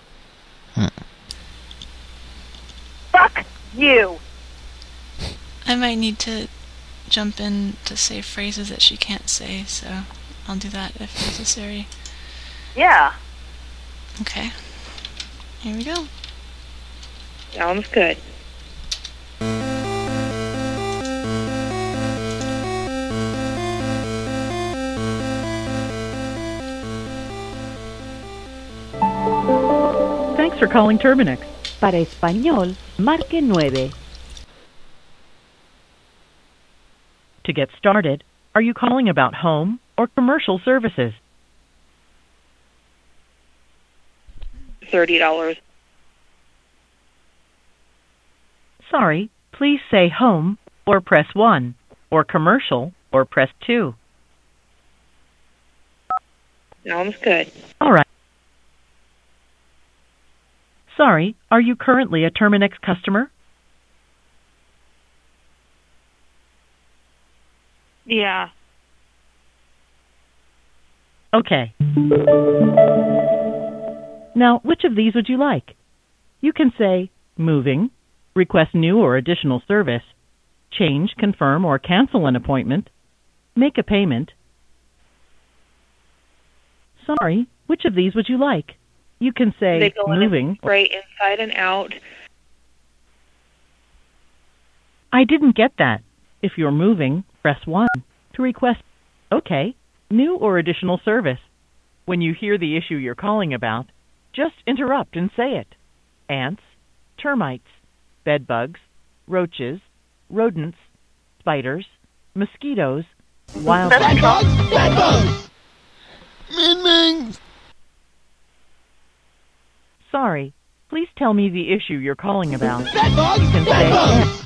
Fuck you! I might need to jump in to say phrases that she can't say, so I'll do that if necessary. Yeah. Okay. Here we go. Sounds good. Thanks for calling Terminix. Para español, marque 9. To get started, are you calling about home or commercial services? $30. Sorry, please say home or press 1, or commercial or press 2. Sounds good. All right. Sorry, are you currently a Terminix customer? Yeah. Okay. Now, which of these would you like? You can say moving, request new or additional service, change, confirm, or cancel an appointment, make a payment. Sorry, which of these would you like? You can say they go moving. In spray inside and out. I didn't get that. If you're moving, press 1 to request. Okay, new or additional service. When you hear the issue you're calling about, just interrupt and say it. Ants, termites, bed bugs, roaches, rodents, spiders, mosquitoes, wildlife. Bed bugs! Min-mings! Sorry, please tell me the issue you're calling about. Bed bugs! You can Bed say bugs!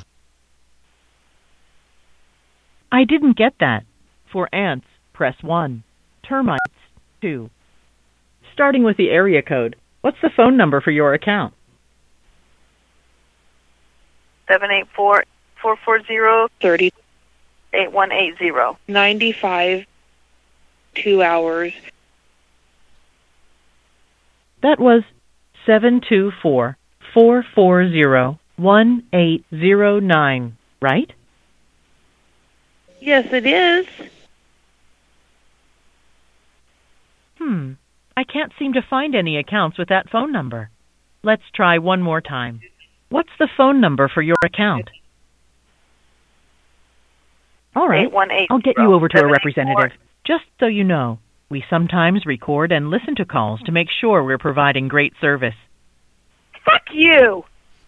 I didn't get that. For ants, press 1. Termites, 2. Starting with the area code, what's the phone number for your account? 784-440-30-8180. 95, 2 hours. That was 724-440-1809, right? Yes, it is. I can't seem to find any accounts with that phone number. Let's try one more time. What's the phone number for your account? All right, I'll get you over to a representative. Just so you know, we sometimes record and listen to calls to make sure we're providing great service. Fuck you!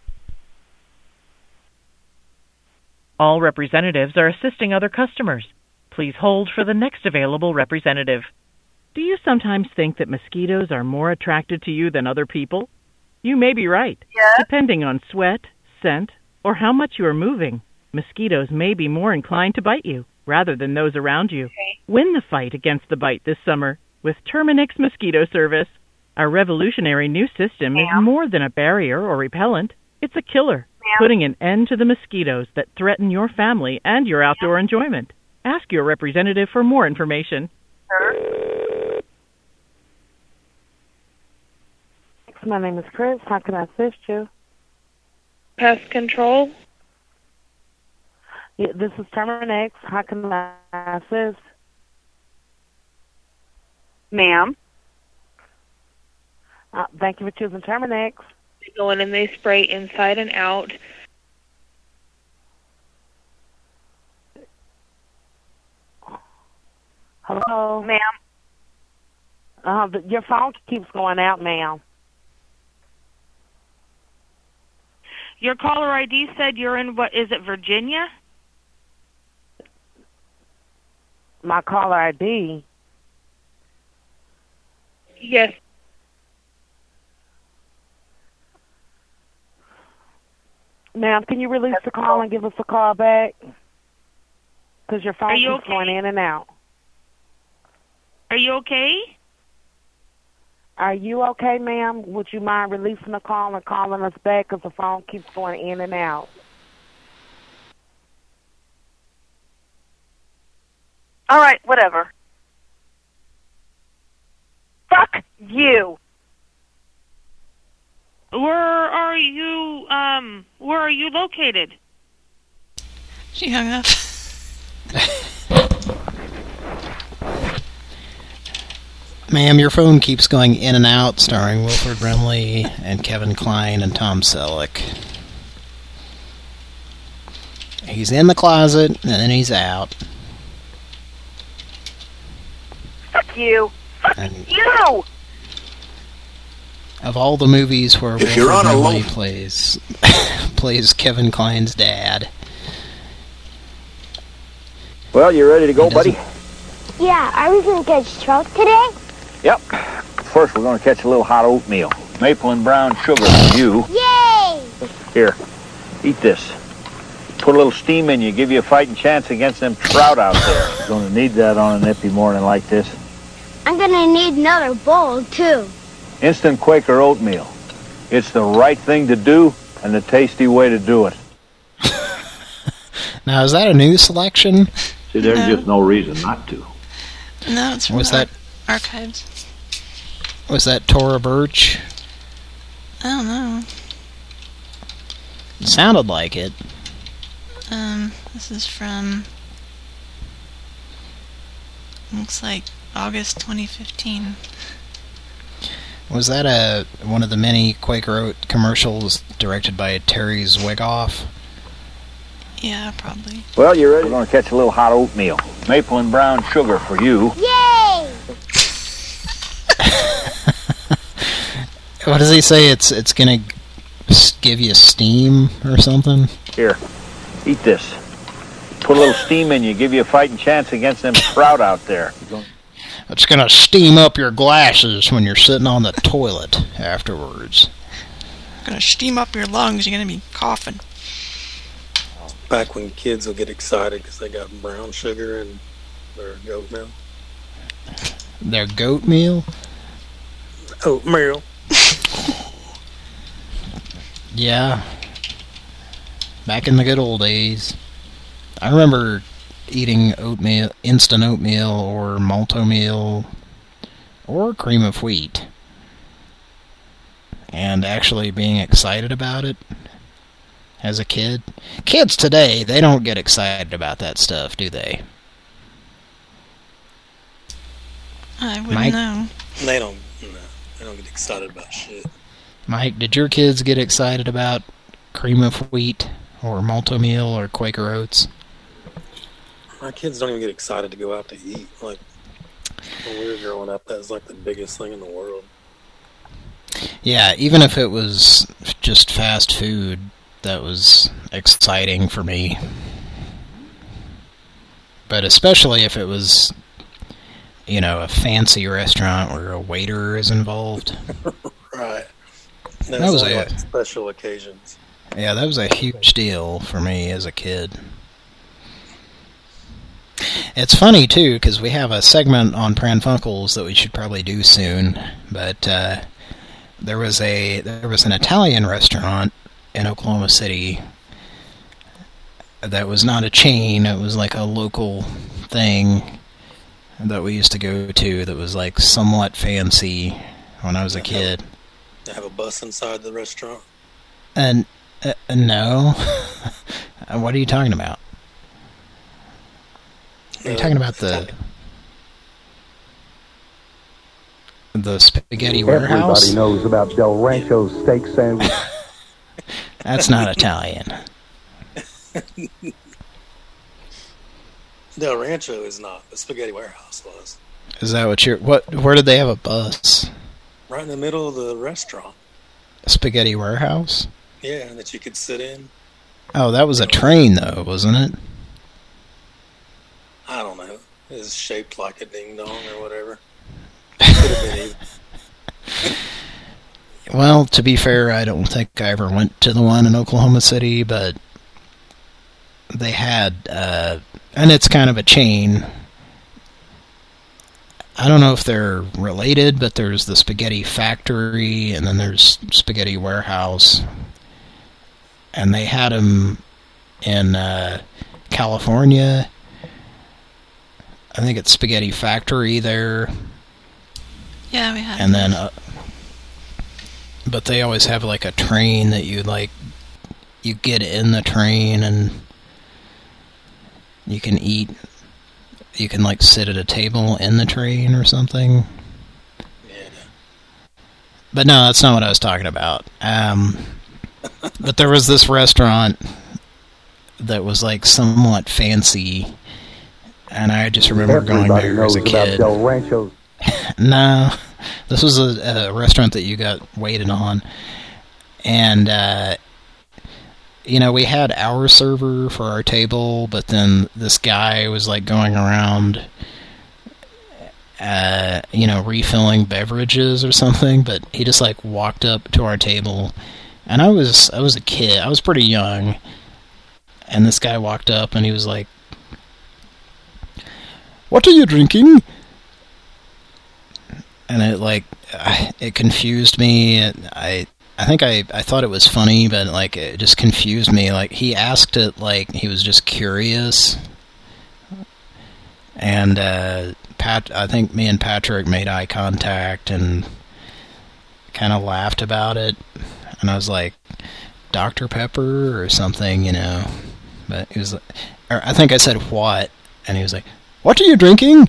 All representatives are assisting other customers. Please hold for the next available representative. Do you sometimes think that mosquitoes are more attracted to you than other people? You may be right. Yes? Depending on sweat, scent, or how much you are moving, mosquitoes may be more inclined to bite you rather than those around you. Okay. Win the fight against the bite this summer with Terminix Mosquito Service. Our revolutionary new system is more than a barrier or repellent. It's a killer, putting an end to the mosquitoes that threaten your family and your outdoor enjoyment. Ask your representative for more information. My name is Chris. How can I assist you? Pest control? Yeah, this is Terminix. How can I assist? Ma'am. Thank you for choosing Terminix. They go in and they spray inside and out. Hello? Ma'am. Your phone keeps going out, ma'am. Your caller ID said you're in, what, is it Virginia? My caller ID? Yes. Ma'am, can you release the call and give us a call back? Because your phone keeps okay? going in and out. Are you okay? Are you okay, ma'am? Would you mind releasing the call and calling us back because the phone keeps going in and out? All right, whatever. Fuck you. Where are you located? She hung up. Ma'am, your phone keeps going in and out, starring Wilford Brimley and Kevin Kline and Tom Selleck. He's in the closet, and then he's out. Fuck you. Fuck you! Of all the movies where Wilford Brimley plays Kevin Kline's dad. Well, you ready to go, buddy? Yeah, are we going to catch trout today? Yep. First, we're going to catch a little hot oatmeal. Maple and brown sugar for you. Yay! Here, eat this. Put a little steam in you, give you a fighting chance against them trout out there. You're going to need that on a nippy morning like this. I'm going to need another bowl, too. Instant Quaker oatmeal. It's the right thing to do and the tasty way to do it. Now, is that a new selection? See, there's just no reason not to. No, it's from the archives. Was that Tora Birch? I don't know. It sounded like it. This is from, looks like August 2015. Was that one of the many Quaker Oat commercials directed by Terry Zwigoff? Yeah, probably. Well, you ready? We're going to catch a little hot oatmeal. Maple and brown sugar for you. Yay! What does he say? It's going to give you steam or something? Here, eat this. Put a little steam in you, give you a fighting chance against them trout out there. It's going to steam up your glasses when you're sitting on the toilet afterwards. Going to steam up your lungs. You're going to be coughing. Back when kids will get excited because they got brown sugar in their goat milk. Their goat meal? Oatmeal. Yeah. Back in the good old days. I remember eating oatmeal, instant oatmeal, or Malto-meal, or cream of wheat, and actually being excited about it as a kid. Kids today, they don't get excited about that stuff, do they? I wouldn't know. They don't get excited about shit. Mike, did your kids get excited about cream of wheat, or Malto-meal, or Quaker Oats? My kids don't even get excited to go out to eat. Like, when we were growing up, that was like the biggest thing in the world. Yeah, even if it was just fast food, that was exciting for me. But especially if it was, you know, a fancy restaurant where a waiter is involved. Right. No, That was only a like special occasions. Yeah, that was a huge deal for me as a kid. It's funny, too, because we have a segment on Pran Funkels that we should probably do soon, but there was an Italian restaurant in Oklahoma City that was not a chain. It was like a local thing that we used to go to that was like somewhat fancy when I was a kid. They have a bus inside the restaurant? And no. What are you talking about? Are you talking about the Spaghetti Warehouse? Everybody knows about Del Rancho's steak sandwich. That's not Italian. Del Rancho is not. The Spaghetti Warehouse was. Is that what you're... Where did they have a bus? Right in the middle of the restaurant. A Spaghetti Warehouse? Yeah, that you could sit in. Oh, that was a train, though, wasn't it? I don't know. It was shaped like a ding-dong or whatever. Could have been either. Well, to be fair, I don't think I ever went to the one in Oklahoma City, but they had... and it's kind of a chain. I don't know if they're related, but there's the Spaghetti Factory, and then there's Spaghetti Warehouse. And they had them in California. I think it's Spaghetti Factory there. Yeah, we had. And then, but they always have like a train that you get in the train and you can eat. You can like sit at a table in the train or something. Yeah. But no, that's not what I was talking about. But there was this restaurant that was like somewhat fancy, and I just remember going there as a kid. Del Rancho's. No, this was a restaurant that you got waited on, and you know, we had our server for our table, but then this guy was like going around, you know, refilling beverages or something. But he just like walked up to our table, and I was a kid. I was pretty young, and this guy walked up and he was like, "What are you drinking?" And it like it confused me. I think I thought it was funny, but like it just confused me. Like he asked it like he was just curious, and I think me and Patrick made eye contact and kind of laughed about it, and I was like, Dr. Pepper or something, you know. But he was, or I think I said what, and he was like, "What are you drinking?"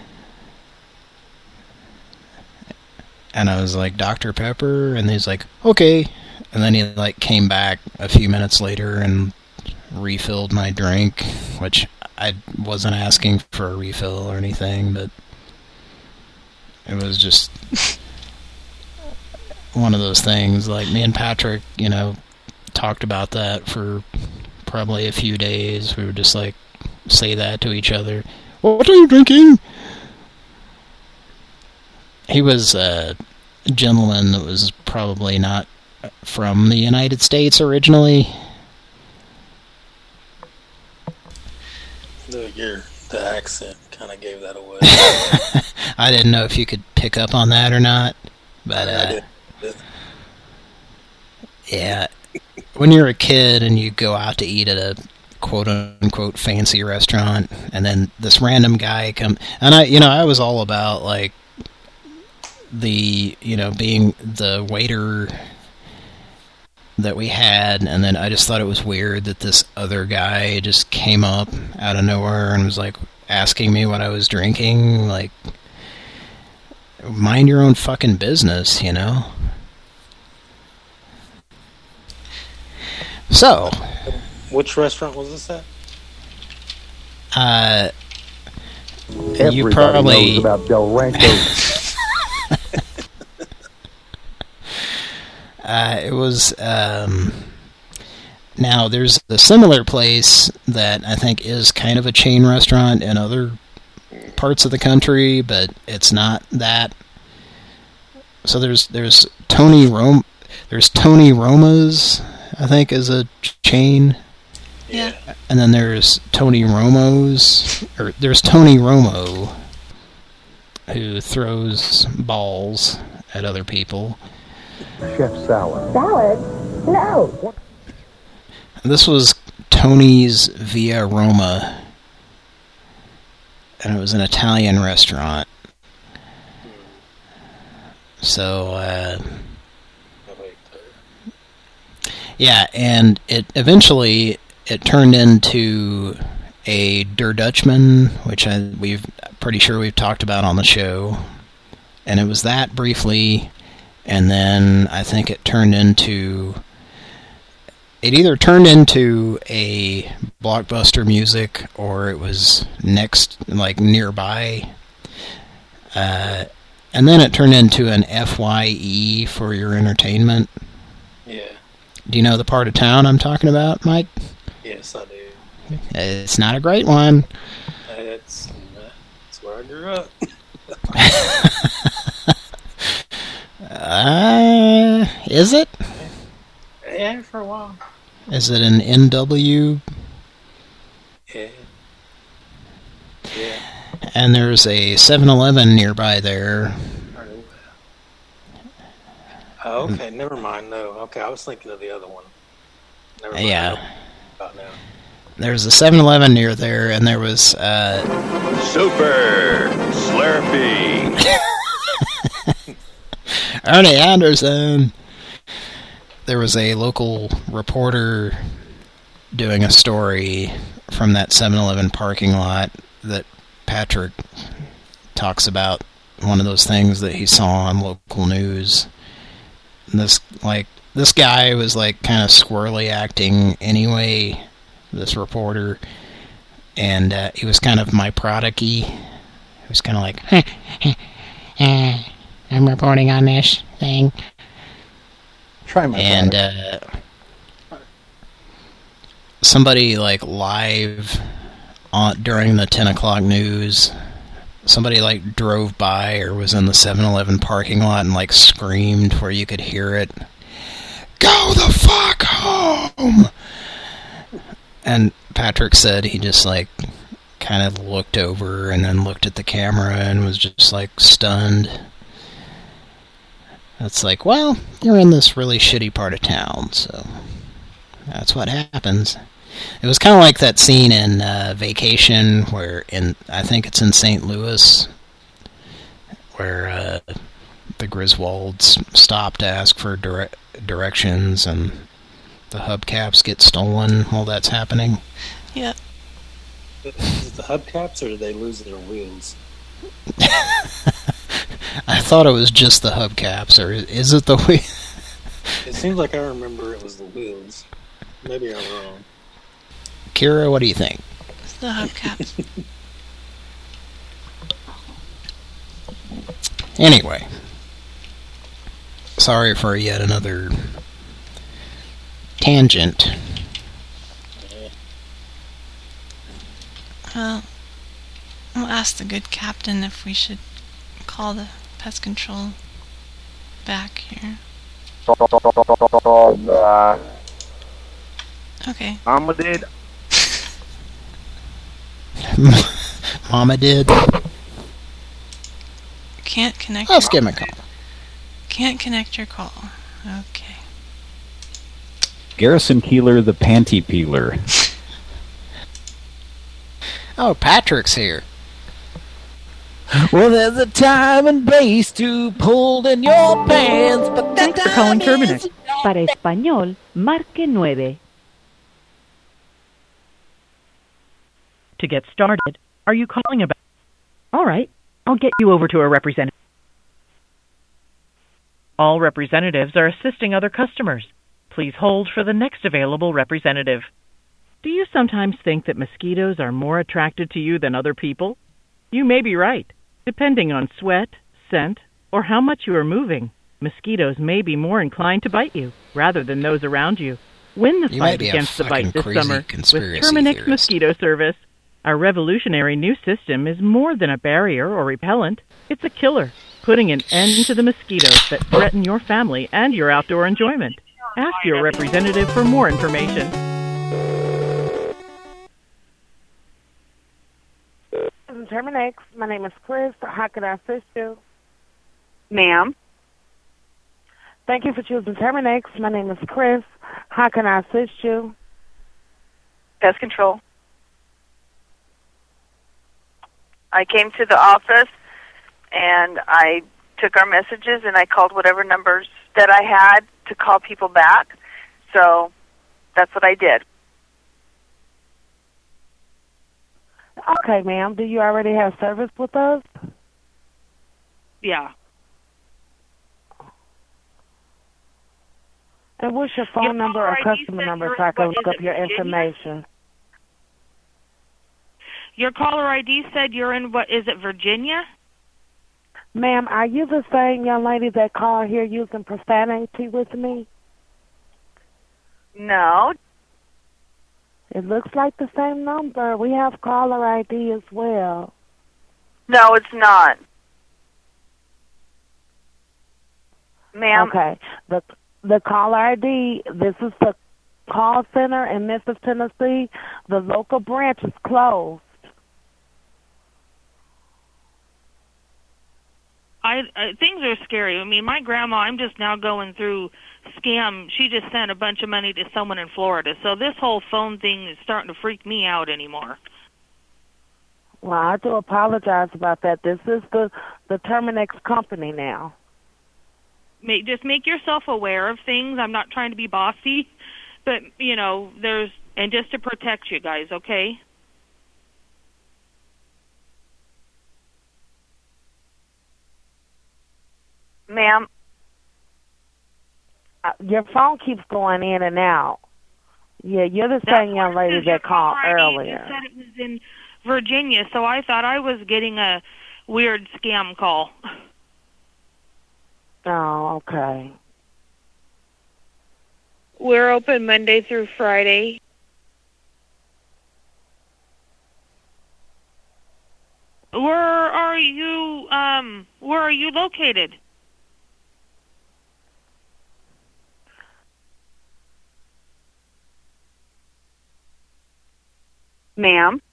And I was like, Dr. Pepper, and he's like, okay. And then he like came back a few minutes later and refilled my drink, which I wasn't asking for a refill or anything, but it was just one of those things. Like me and Patrick, you know, talked about that for probably a few days. We would just like say that to each other. What are you drinking? He was a gentleman that was probably not from the United States originally. The accent kind of gave that away. I didn't know if you could pick up on that or not, but I did. Yeah, when you're a kid and you go out to eat at a quote-unquote fancy restaurant, and then this random guy come, and I was all about like the, you know, being the waiter that we had, and then I just thought it was weird that this other guy just came up out of nowhere and was like asking me what I was drinking. Like, mind your own fucking business, you know? So, which restaurant was this at? Everybody You probably knows about Del Rancho. It was, now there's a similar place that I think is kind of a chain restaurant in other parts of the country, but it's not that. So there's Tony there's Tony Roma's, I think, is a chain. Yeah. And then there's Tony Romo's, or there's Tony Romo, who throws balls at other people. Chef salad. Salad? No. This was Tony's Via Roma, and it was an Italian restaurant. So, yeah, and it eventually turned into a Der Dutchman, which we've pretty sure we've talked about on the show, and it was that briefly, and then I think it turned into. It either turned into a Blockbuster Music or it was next, like nearby. And then it turned into an FYE for your entertainment. Yeah. Do you know the part of town I'm talking about, Mike? Yes, I do. It's not a great one. That's where I grew up. Is it? Yeah, for a while. Is it an NW? Yeah. Yeah. And there's a 7-Eleven nearby there. Oh, okay, never mind. No, okay, I was thinking of the other one. Never mind. Yeah. About now. There's a 7-Eleven near there, and there was Super Slurpee. Ernie Anderson. There was a local reporter doing a story from that 7-Eleven parking lot that Patrick talks about, one of those things that he saw on local news. And this guy was like kind of squirrely acting anyway, this reporter, and he was kind of my product-y. He was kind of like, I'm reporting on this thing. Try my and somebody like live during the 10 o'clock news, somebody like drove by or was in the 7-Eleven parking lot and like screamed where you could hear it, "Go the fuck home!" And Patrick said he just like kind of looked over and then looked at the camera and was just like stunned. It's like, well, you're in this really shitty part of town, so that's what happens. It was kind of like that scene in Vacation, where I think it's in St. Louis, where the Griswolds stop to ask for directions, and the hubcaps get stolen while that's happening. Yep. Is it the hubcaps, or did they lose their wheels? I thought it was just the hubcaps, or is it the wheel? It seems like I remember it was the wheels. Maybe I'm wrong. Kira, what do you think? It's the hubcaps. Anyway. Sorry for yet another tangent. Well, we'll ask the good captain if we should call the pest control back here. Okay. Mama did. Mama did. Can't connect. Let's give him a call. Can't connect your call. Okay. Garrison Keeler, the panty peeler. Oh, Patrick's here. Well, there's a time and place to pull in your pants, but that Thanks for calling Terminix. Para español, marque 9. To get started, are you calling about... All right, I'll get you over to a representative. All representatives are assisting other customers. Please hold for the next available representative. Do you sometimes think that mosquitoes are more attracted to you than other people? You may be right. Depending on sweat, scent, or how much you are moving, mosquitoes may be more inclined to bite you rather than those around you. Win the fight against the bite this summer with Terminix Mosquito Service. Our revolutionary new system is more than a barrier or repellent. It's a killer. putting an end to the mosquitoes that threaten your family and your outdoor enjoyment. Ask your representative for more information. Terminex, my name is Chris. How can I assist you? Ma'am. Thank you for choosing Terminex. My name is Chris. How can I assist you? Pest control. I came to the office and I took our messages and I called whatever numbers that I had to call people back. So that's what I did. Okay, ma'am. Do you already have service with us? Yeah. And what's your phone number or customer number so I can look up your information? Your caller ID said you're in, what, is it Virginia? Ma'am, are you the same young lady that called here using profanity with me? No. It looks like the same number. We have caller ID as well. No, it's not. Ma'am. Okay. The caller ID, this is the call center in Memphis, Tennessee. The local branch is closed. Things are scary. I mean, my grandma, I'm just now going through scam. She just sent a bunch of money to someone in Florida. So this whole phone thing is starting to freak me out anymore. Well, I do apologize about that. This is the Terminex company now. Just make yourself aware of things. I'm not trying to be bossy, but, you know, and just to protect you guys, okay? Ma'am. Your phone keeps going in and out. Yeah, you're the same young lady that called earlier. You said it was in Virginia, so I thought I was getting a weird scam call. Oh, okay. We're open Monday through Friday. Where are you located? Ma'am.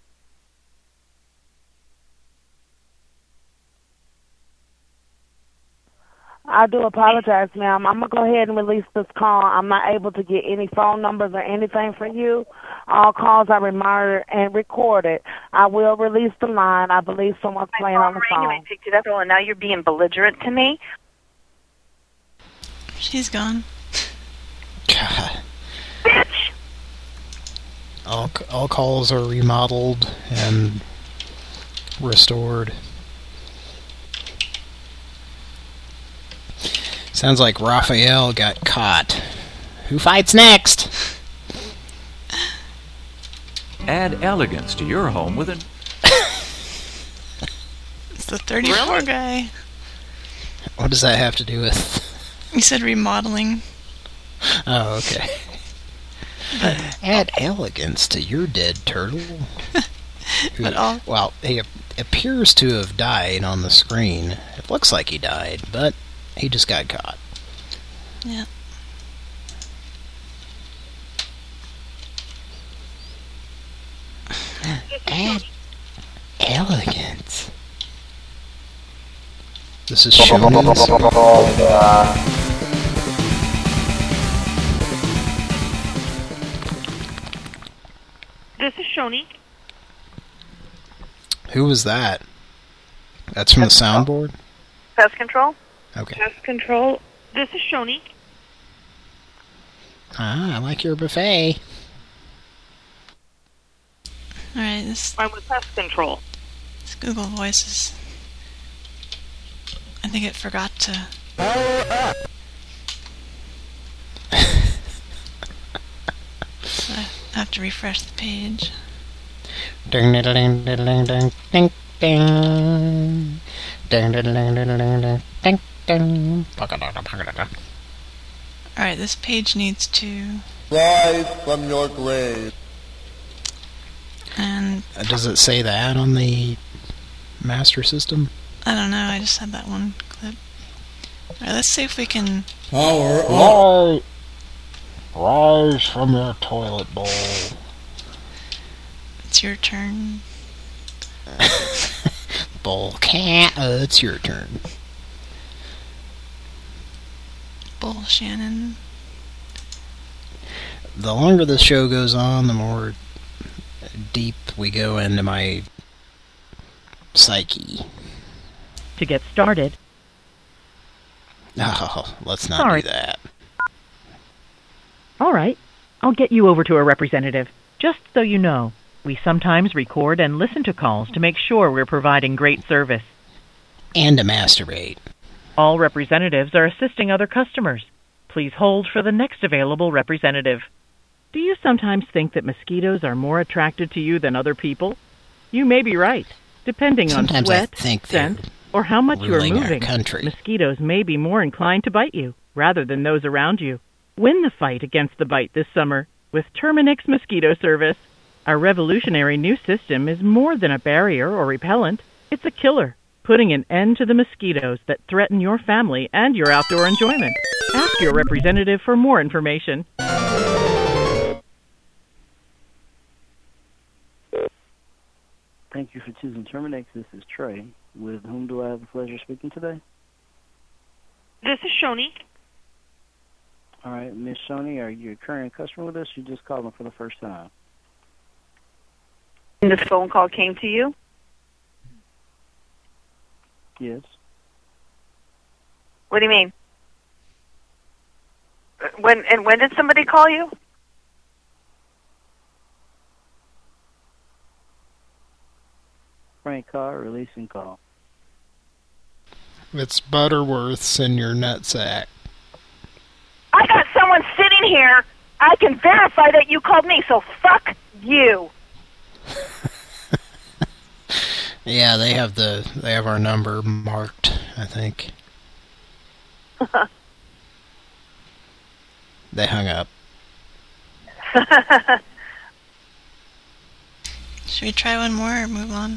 I do apologize, ma'am. I'm going to go ahead and release this call. I'm not able to get any phone numbers or anything for you. All calls are monitored and recorded. I will release the line. I believe someone's playing on the phone. I picked it up, and now you're being belligerent to me. She's gone. God. All calls are remodeled and restored. Sounds like Raphael got caught. Who fights next? Add elegance to your home with an... It's the 34 guy. What does that have to do with... He said remodeling. Oh, okay. Add elegance to your dead turtle. Well, he appears to have died on the screen. It looks like he died, but he just got caught. Yeah. Add elegance. This is Shoney's. This is Shoney. Who was that? That's from the soundboard? Pest control? Okay. Pest control. This is Shoney. Ah, I like your buffet. Alright, this... I'm with pest control. This Google Voices... I think it forgot to... So I have to refresh the page. Ding ding ding ding ding ding ding ding ding ding ding ding. Alright, this page needs to... Rise from your grave. And... Does it say that on the Master System? I don't know, I just had that one clip. Alright, let's see if we can... Rise from your toilet bowl. It's your turn. Bowl cat. It's your turn. Bull Shannon. The longer the show goes on, the more deep we go into my psyche. To get started. Oh, let's not do that. All right. I'll get you over to a representative. Just so you know, we sometimes record and listen to calls to make sure we're providing great service. And to masturbate. All representatives are assisting other customers. Please hold for the next available representative. Do you sometimes think that mosquitoes are more attracted to you than other people? You may be right. Depending on sweat, scent, or how much you are moving, mosquitoes may be more inclined to bite you rather than those around you. Win the fight against the bite this summer with Terminix Mosquito Service. Our revolutionary new system is more than a barrier or repellent. It's a killer, putting an end to the mosquitoes that threaten your family and your outdoor enjoyment. Ask your representative for more information. Thank you for choosing Terminix. This is Trey. With whom do I have the pleasure of speaking today? This is Shoni. All right, Miss Shoni, are you a current customer with us? You just called them for the first time. And this phone call came to you? Yes. What do you mean? When did somebody call you? Frank car, releasing call. It's Butterworth's in your nutsack. I got someone sitting here. I can verify that you called me, so fuck you. Yeah, they have our number marked, I think. They hung up. Should we try one more or move on?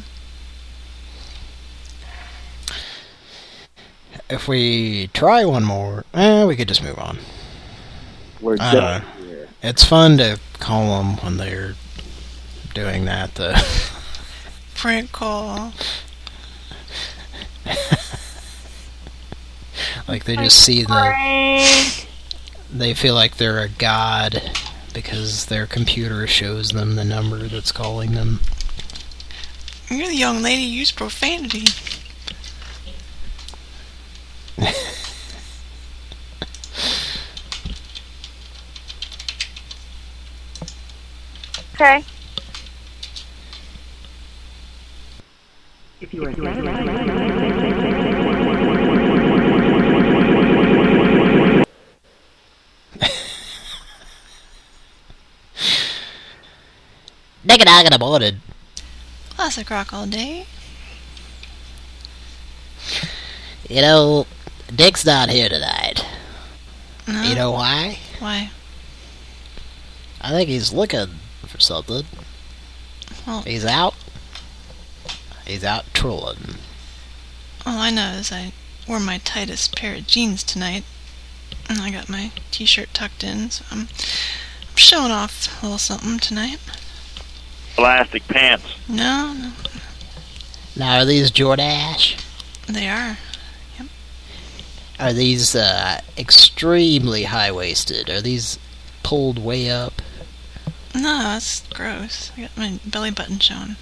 If we try one more, we could just move on. We're done here. It's fun to call them when they're doing that, though. Prank call. Like they just see they feel like they're a god because their computer shows them the number that's calling them. You're the young lady who used profanity. Okay. If you are Nigga aborted. Classic rock all day. You know, Dick's not here tonight. No. You know why? Why? I think he's looking for something. Well, he's out. He's out trolling. All I know is I wore my tightest pair of jeans tonight, and I got my t-shirt tucked in, so I'm showing off a little something tonight. Elastic pants. No. Now, are these Jordache? They are. Yep. Are these extremely high-waisted? Are these pulled way up? No, that's gross. I got my belly button showing.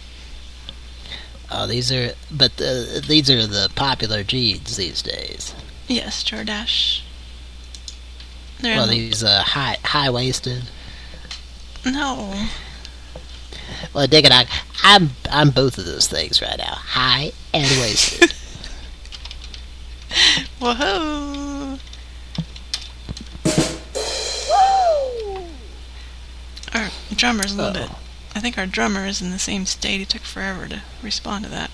Oh, these are the popular jeans these days. Yes, Jordache. Well, these high-waisted. No. Well, Dick and I'm both of those things right now, high and wasted. Whoa! Our drummer's a little bit. I think our drummer is in the same state. He took forever to respond to that.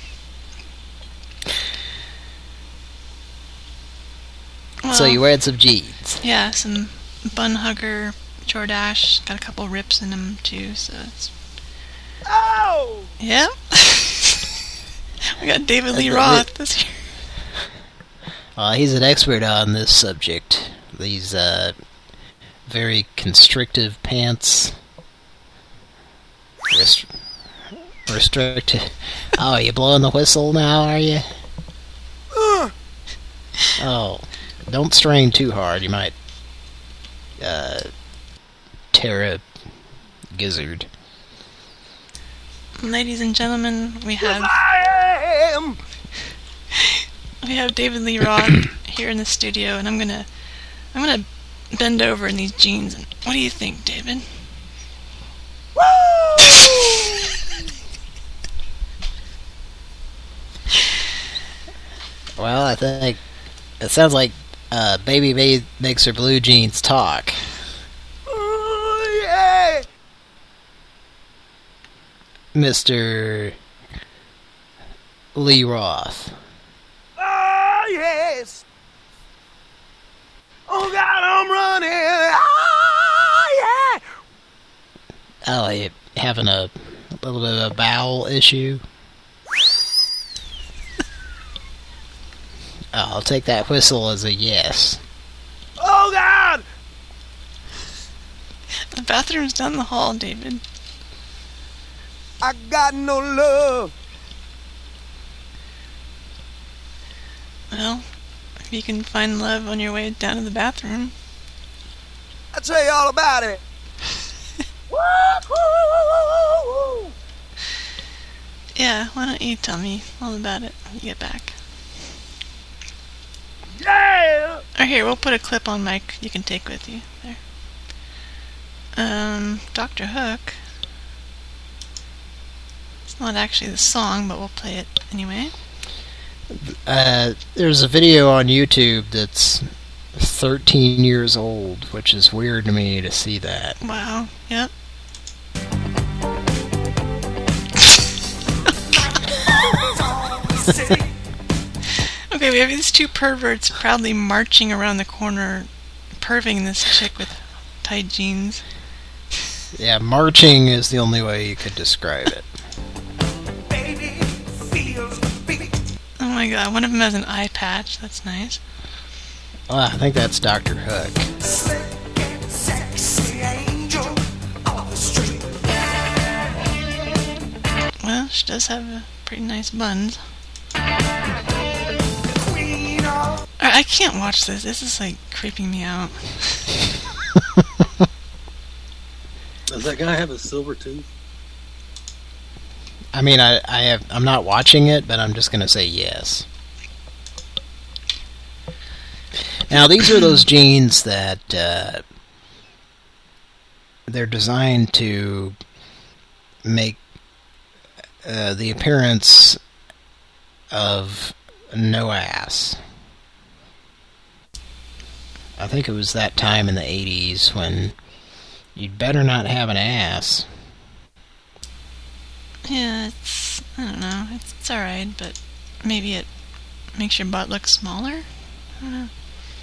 Well, so you wearing some jeans? Yeah, some bun hugger Jordache. Got a couple rips in them too, so it's... Oh! Yeah? We got David Lee Roth this year. He's an expert on this subject. These very constrictive pants. Restricted. Oh, you blowing the whistle now, are you? Oh, don't strain too hard. You might tear a gizzard. Ladies and gentlemen, we have we have David Lee Roth here in the studio, and I'm gonna bend over in these jeans. And what do you think, David? Well, I think it sounds like Baby makes her blue jeans talk. Oh, yeah. Mr. Lee Roth. Oh, yes. Oh, God, I'm running. Oh, yeah. Oh, you having a little bit of a bowel issue? I'll take that whistle as a yes. Oh, God! The bathroom's down the hall, David. I got no love. Well, if you can find love on your way down to the bathroom. I'll tell you all about it. Yeah, why don't you tell me all about it when you get back? Yeah! Or here, we'll put a clip on mic you can take with you. There. Dr. Hook. It's not actually the song, but we'll play it anyway. There's a video on YouTube that's 13 years old, which is weird to me to see that. Wow, yep. Okay, we have these two perverts proudly marching around the corner, perving this chick with tight jeans. Yeah, marching is the only way you could describe it. Oh my god, one of them has an eye patch. That's nice. Well, I think that's Dr. Hook. Well, she does have a pretty nice buns. I can't watch this. This is like creeping me out. Does that guy have a silver tooth? I mean, I'm not watching it, but I'm just gonna say yes. Now, these are those jeans that they're designed to make the appearance of no ass. I think it was that time in the 80s when you'd better not have an ass. Yeah, I don't know, it's alright, but maybe it makes your butt look smaller? I don't know.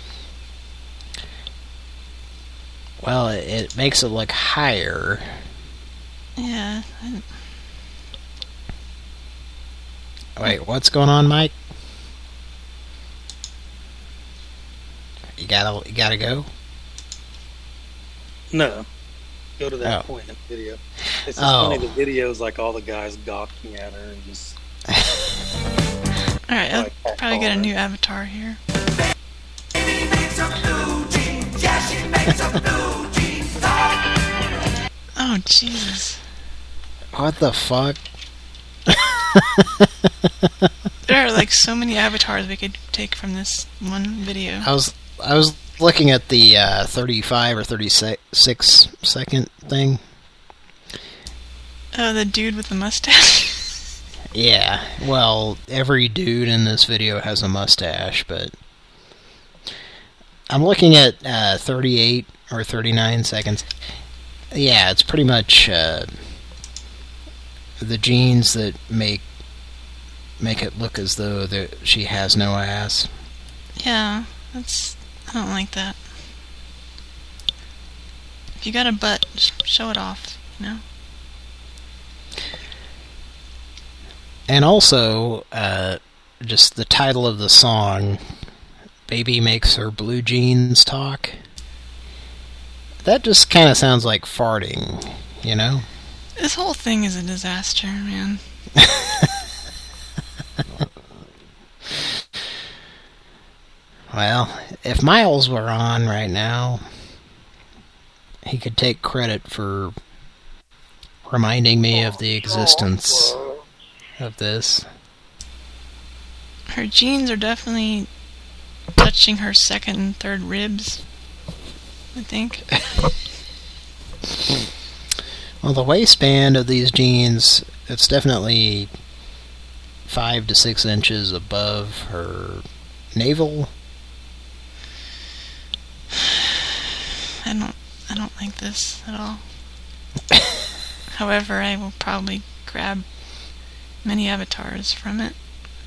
Well, it makes it look higher. Yeah. Wait, what's going on, Mike? You gotta go? No. Go to that point in the video. It's just funny, the video's like all the guys gawking at her and just... Alright, I'll probably get a new avatar here. Oh, Jesus. What the fuck? There are like so many avatars we could take from this one video. I was looking at the 35 or 36 second thing. Oh, the dude with the mustache? Yeah, well, every dude in this video has a mustache, but I'm looking at 38 or 39 seconds. Yeah, it's pretty much the jeans that make it look as though she has no ass. Yeah, I don't like that. If you got a butt, just show it off, you know? And also, just the title of the song, Baby Makes Her Blue Jeans Talk. That just kind of sounds like farting, you know? This whole thing is a disaster, man. Well, if Miles were on right now, he could take credit for reminding me of the existence of this. Her jeans are definitely touching her second and third ribs, I think. Well, the waistband of these jeans, it's definitely 5 to 6 inches above her navel. I don't like this at all. However, I will probably grab many avatars from it.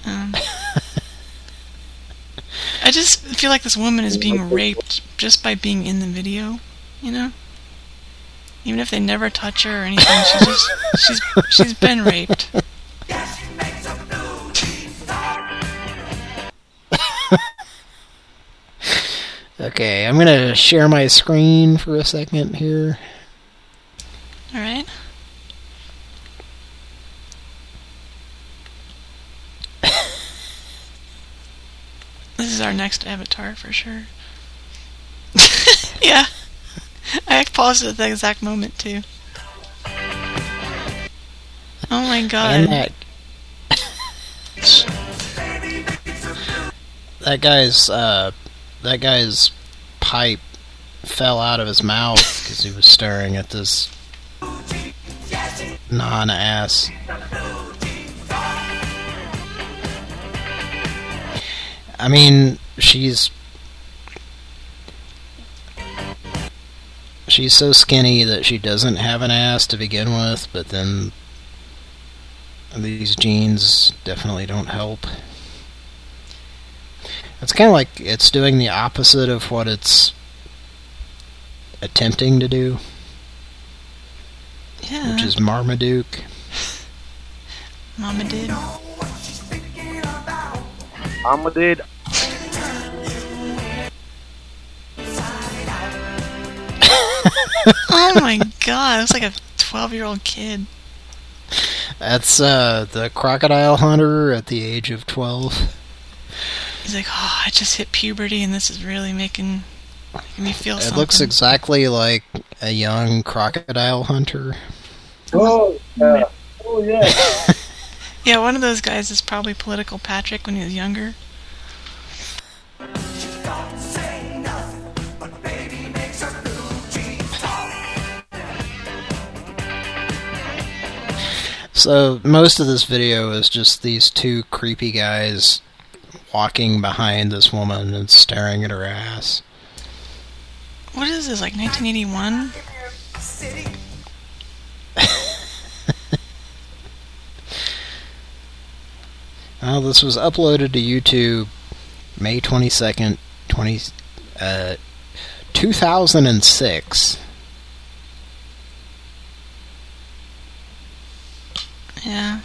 I just feel like this woman is being raped just by being in the video, you know? Even if they never touch her or anything, she's been raped. Okay, I'm gonna share my screen for a second here. Alright. This is our next avatar for sure. Yeah. I paused at the exact moment too. Oh my god. And that guy's pipe fell out of his mouth because he was staring at this non-ass. I mean, she's so skinny that she doesn't have an ass to begin with, but then these jeans definitely don't help. It's kind of like it's doing the opposite of what it's attempting to do. Yeah. Which is Marmaduke. Mama did. Mama did. Oh my god, it was like a 12-year-old kid. That's the crocodile hunter at the age of 12. He's like, oh, I just hit puberty and this is really making me feel something. It looks exactly like a young crocodile hunter. Oh, yeah. Oh, yeah. Yeah, one of those guys is probably Political Patrick when he was younger. So most of this video is just these two creepy guys walking behind this woman and staring at her ass. What is this, like 1981? Well, this was uploaded to YouTube May 22nd, 2006. Yeah.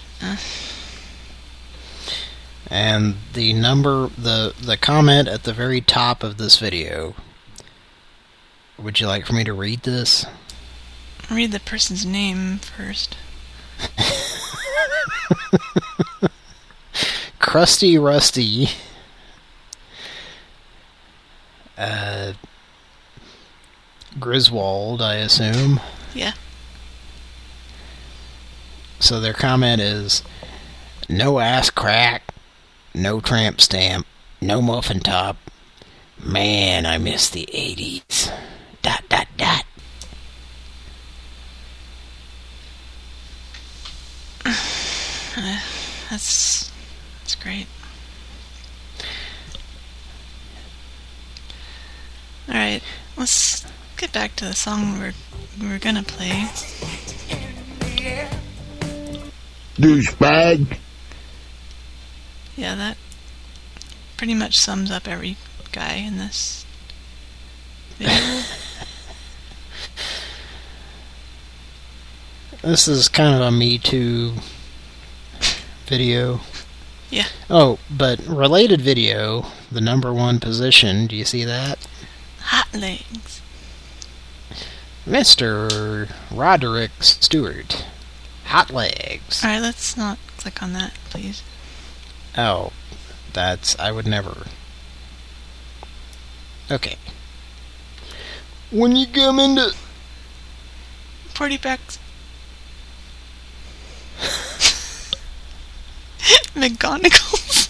And the number, the comment at the very top of this video. Would you like for me to read this? Read the person's name first. Crusty Rusty. Griswold, I assume. Yeah. So their comment is, no ass crack, no tramp stamp, no muffin top. Man, I miss the 80s. ... That's great. Alright, let's get back to the song we're gonna play. Douchebag. Yeah, that pretty much sums up every guy in this video. This is kind of a Me Too video? Yeah. Oh, but related video, the #1 position, do you see that? Hot legs. Mr. Roderick Stewart. Hot legs. Alright, let's not click on that, please. Oh, I would never. Okay. When you come into... Party packs. McGonagalls.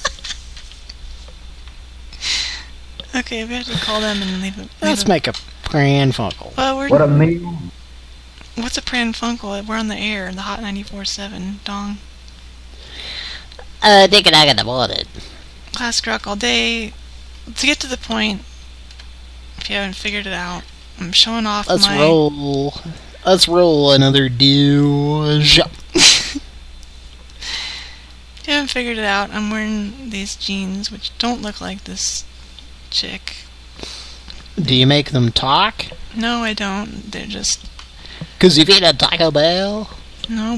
Okay, we have to call them and leave it. Let's make a Pran Funkel. What a meal. What's a Pran Funkel? We're on the air, the Hot 94.7, Dong. Dick and I got the morning. Classic rock all day. To get to the point, if you haven't figured it out, I'm showing off Let's roll another douche. If you haven't figured it out, I'm wearing these jeans, which don't look like this chick. Do you make them talk? No, I don't. They're just... Because you've eaten a Taco Bell? Nope.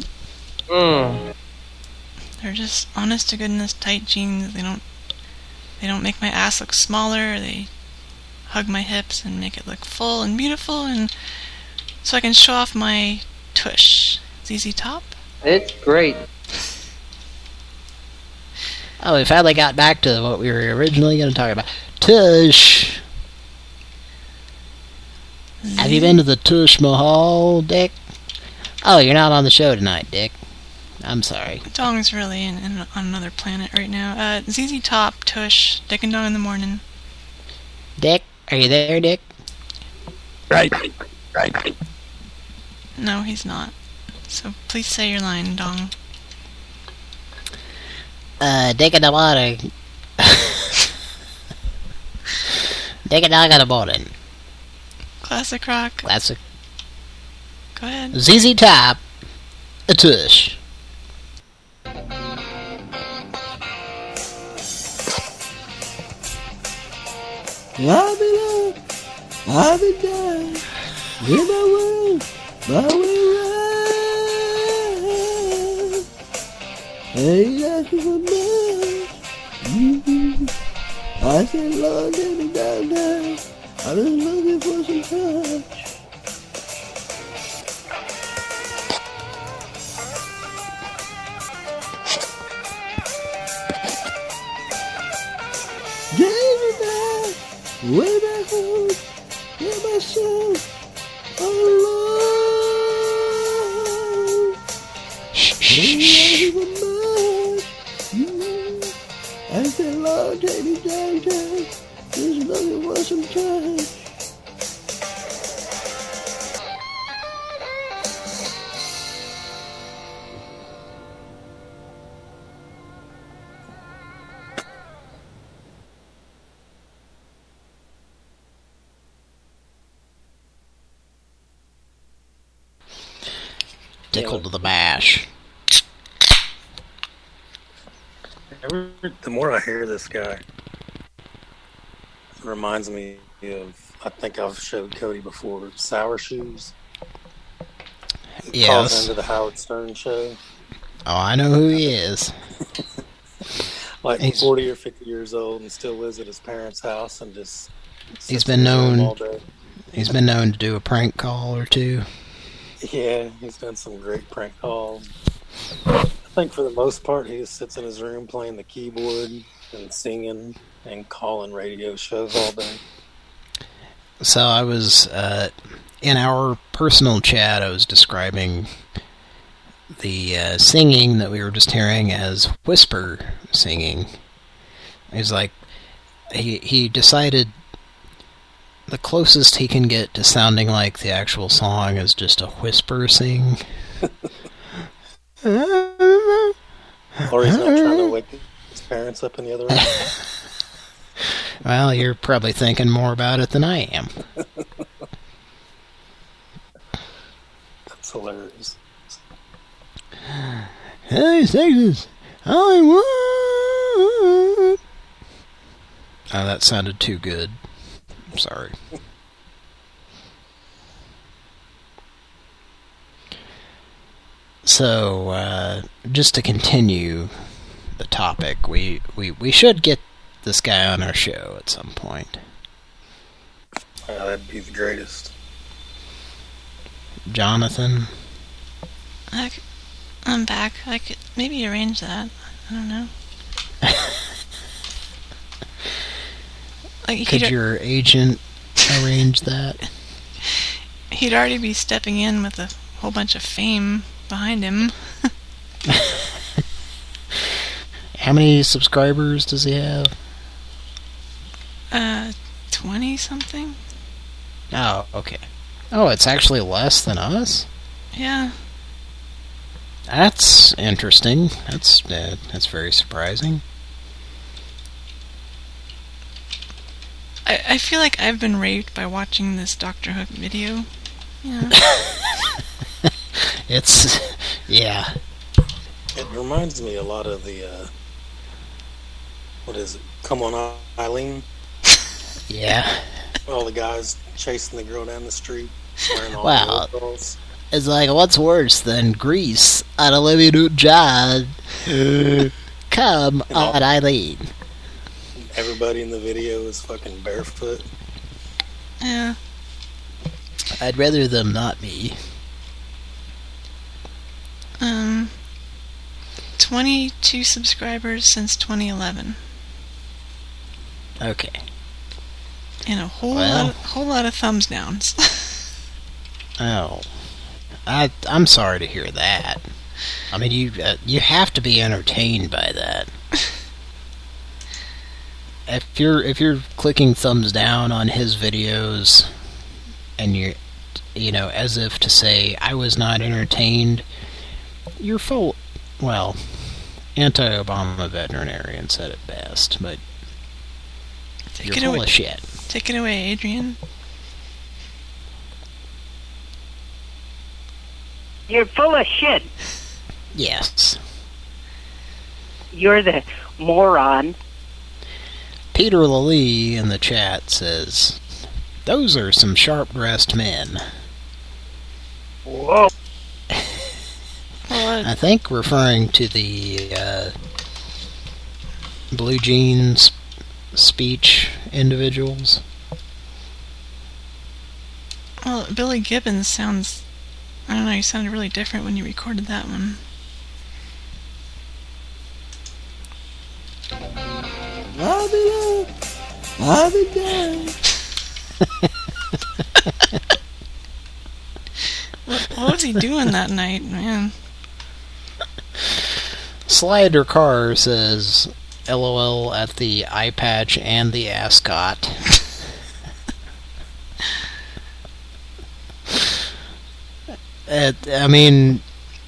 They're just honest to goodness tight jeans. They don't make my ass look smaller. They hug my hips and make it look full and beautiful, and so I can show off my tush. ZZ Top. It's great. Oh, we finally got back to what we were originally going to talk about. Tush. Have you been to the Tush Mahal, Dick? Oh, you're not on the show tonight, Dick. I'm sorry. Dong's really on another planet right now. ZZ Top, Tush, Dick and Dong in the morning. Dick, are you there, Dick? Right. No, he's not. So please say your line, Dong. Dick in the morning. Dick and Dong in the morning. Classic rock. Classic. Go ahead. ZZ Top, a Tush. I've been up, I've been down, in my way round. Ain't asking for much. I said, Lord, get me down. I'm just looking for some touch. Way back home, get myself alone. I said, Lord, take me downtown, just looking for some touch. Tickle to the mash. The more I hear this guy, it reminds me of, I think I've showed Cody before, Sour Shoes. He calls into the Howard Stern show. Oh, I know who he is. Like he's 40 or 50 years old and still lives at his parents' house and just he's been known to do a prank call or two. Yeah, he's done some great prank calls. I think for the most part he just sits in his room playing the keyboard and singing and calling radio shows all day. So I was in our personal chat, I was describing the singing that we were just hearing as whisper singing. He's like, he decided the closest he can get to sounding like the actual song is just a whisper sing. Or he's not trying to wake his parents up in the other room. Well, you're probably thinking more about it than I am. That's hilarious. Hey, Texas, Hollywood. Oh, that sounded too good. I'm sorry. So, just to continue the topic. We should get this guy on our show at some point. That'd be the greatest. Jonathan? I'm back. I could maybe arrange that. I don't know. Could your agent arrange that? He'd already be stepping in with a whole bunch of fame behind him. How many subscribers does he have? 20-something. Oh, okay. Oh, it's actually less than us? Yeah. That's interesting. That's very surprising. I feel like I've been raped by watching this Dr. Hook video. Yeah. Yeah. It reminds me a lot of the, what is it? Come On Eileen? Yeah. All the guys chasing the girl down the street, wearing all Wow. the girls. It's like, what's worse than Grease on Olivia Newton-John? Come on, Eileen. Everybody in the video is fucking barefoot. Yeah. I'd rather them not be. 22 subscribers since 2011. Okay. And a whole lot of thumbs downs. Oh. I'm sorry to hear that. I mean, you have to be entertained by that. If you're clicking thumbs down on his videos, and you know, as if to say I was not entertained, you're full. Well, anti-Obama veterinarian said it best, but you're full of shit. Take it away, Adrian. You're full of shit. Yes. You're the moron. Peter Lally in the chat says, "Those are some sharp-dressed men." Whoa. I think referring to the blue jeans speech individuals. Well, Billy Gibbons sounds... I don't know, he sounded really different when you recorded that one. I'll be done. What was he doing that night, man? Slider Carr says, LOL at the eye patch and the ascot. I mean,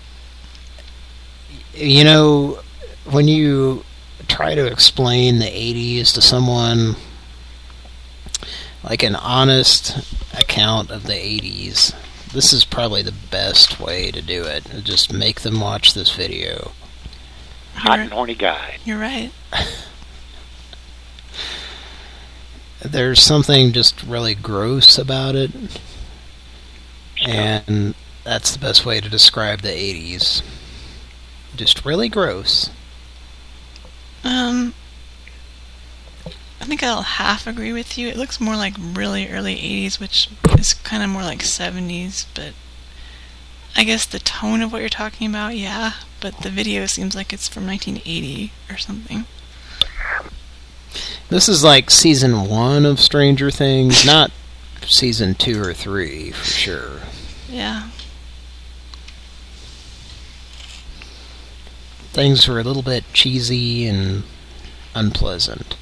you know, when you try to explain the 80s to someone, like an honest account of the 80s, this is probably the best way to do it. Just make them watch this video. Hot and horny guy. You're right. There's something just really gross about it. And that's the best way to describe the 80s. Just really gross. I think I'll half agree with you. It looks more like really early 80s, which is kind of more like 70s, but I guess the tone of what you're talking about, yeah, but the video seems like it's from 1980 or something. This is like season 1 of Stranger Things, not season 2 or 3 for sure. Yeah. Things were a little bit cheesy and unpleasant.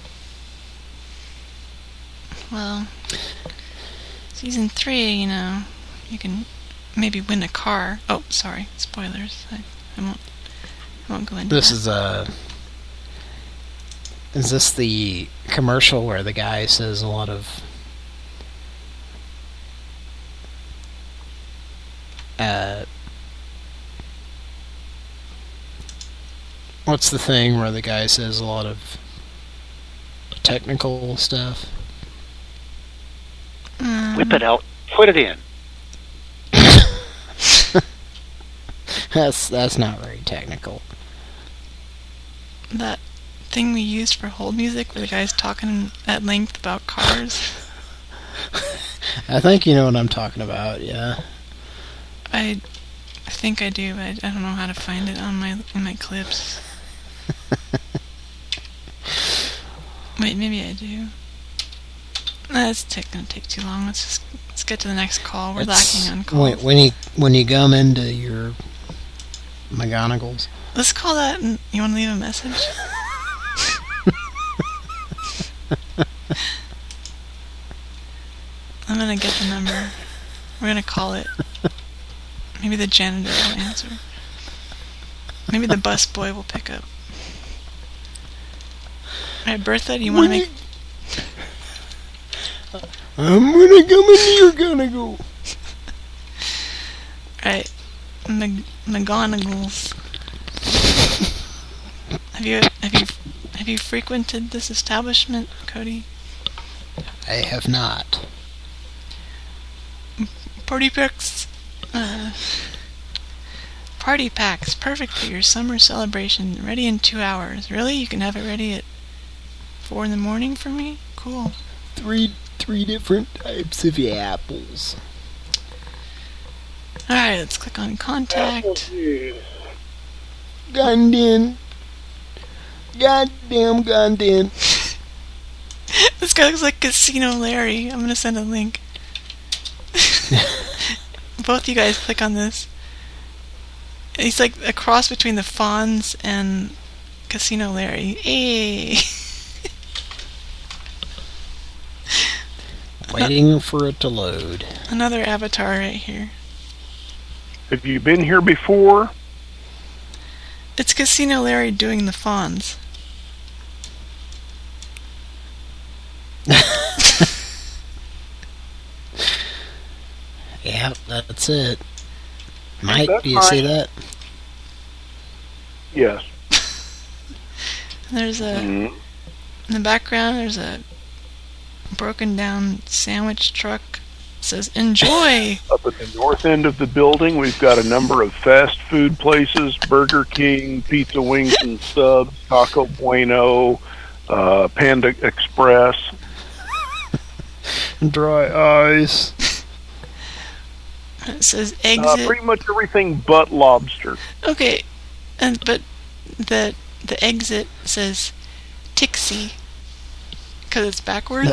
Well, season 3, you know, you can maybe win a car. Oh, sorry, spoilers. I won't go into this that. Is this the commercial where the guy says a lot of what's the thing where the guy says a lot of technical stuff? Whip it out, put it in. That's not very technical. that thing we used for hold music where the guy's talking at length about cars? I think you know what I'm talking about, yeah. I think I do. I don't know how to find it on in my clips. Wait, maybe I do. That's gonna take too long. Let's get to the next call. We're lacking on calls. When you gum into your McGonagalls. Let's call that. You want to leave a message? I'm gonna get the number. We're gonna call it. Maybe the janitor will answer. Maybe the bus boy will pick up. Alright, Bertha, do you want to make... I'm gonna come into your Gonagal. Alright, McGonagals. Have you frequented this establishment, Cody? I have not. Party packs. Party packs, perfect for your summer celebration. Ready in 2 hours. Really? You can have it ready at 4 in the morning for me? Cool. Three different types of apples. Alright, let's click on contact. Goddamn. This guy looks like Casino Larry. I'm gonna send a link. Both you guys click on this. He's like a cross between the Fonz and Casino Larry. Hey. Waiting for it to load. Another avatar right here. Have you been here before? It's Casino Larry doing the Fonz. Yeah, that's it. Mike, do you see that? Yes. There's a... In the background, there's a broken down sandwich truck. It says, enjoy! Up at the north end of the building, we've got a number of fast food places. Burger King, Pizza Wings and Subs, Taco Bueno, Panda Express. Dry ice. It says exit. Pretty much everything but lobster. Okay, but the exit says Tixie because it's backwards.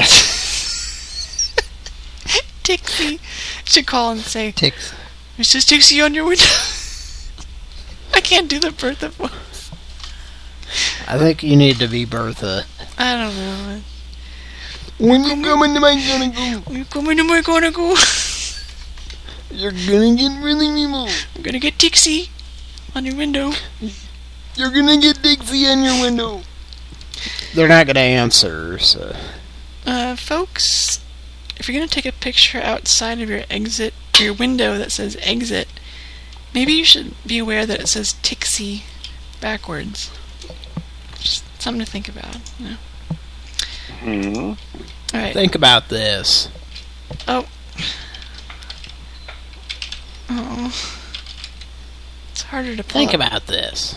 Tixie. Should call and say, Tix. It says Tixie on your window. I can't do the Bertha voice. I think you need to be Bertha. I don't know. When you coming to my Gonagal? When you coming to my Gonagal? You're gonna get really Nemo. I'm gonna get Tixie on your window. You're gonna get Dixie on your window. They're not gonna answer, so... Folks, if you're gonna take a picture outside of your exit, or your window that says exit, maybe you should be aware that it says Tixie backwards. Just something to think about, you know. Mm-hmm. Alright. Think about this. Oh. It's harder to pull Think up. about this.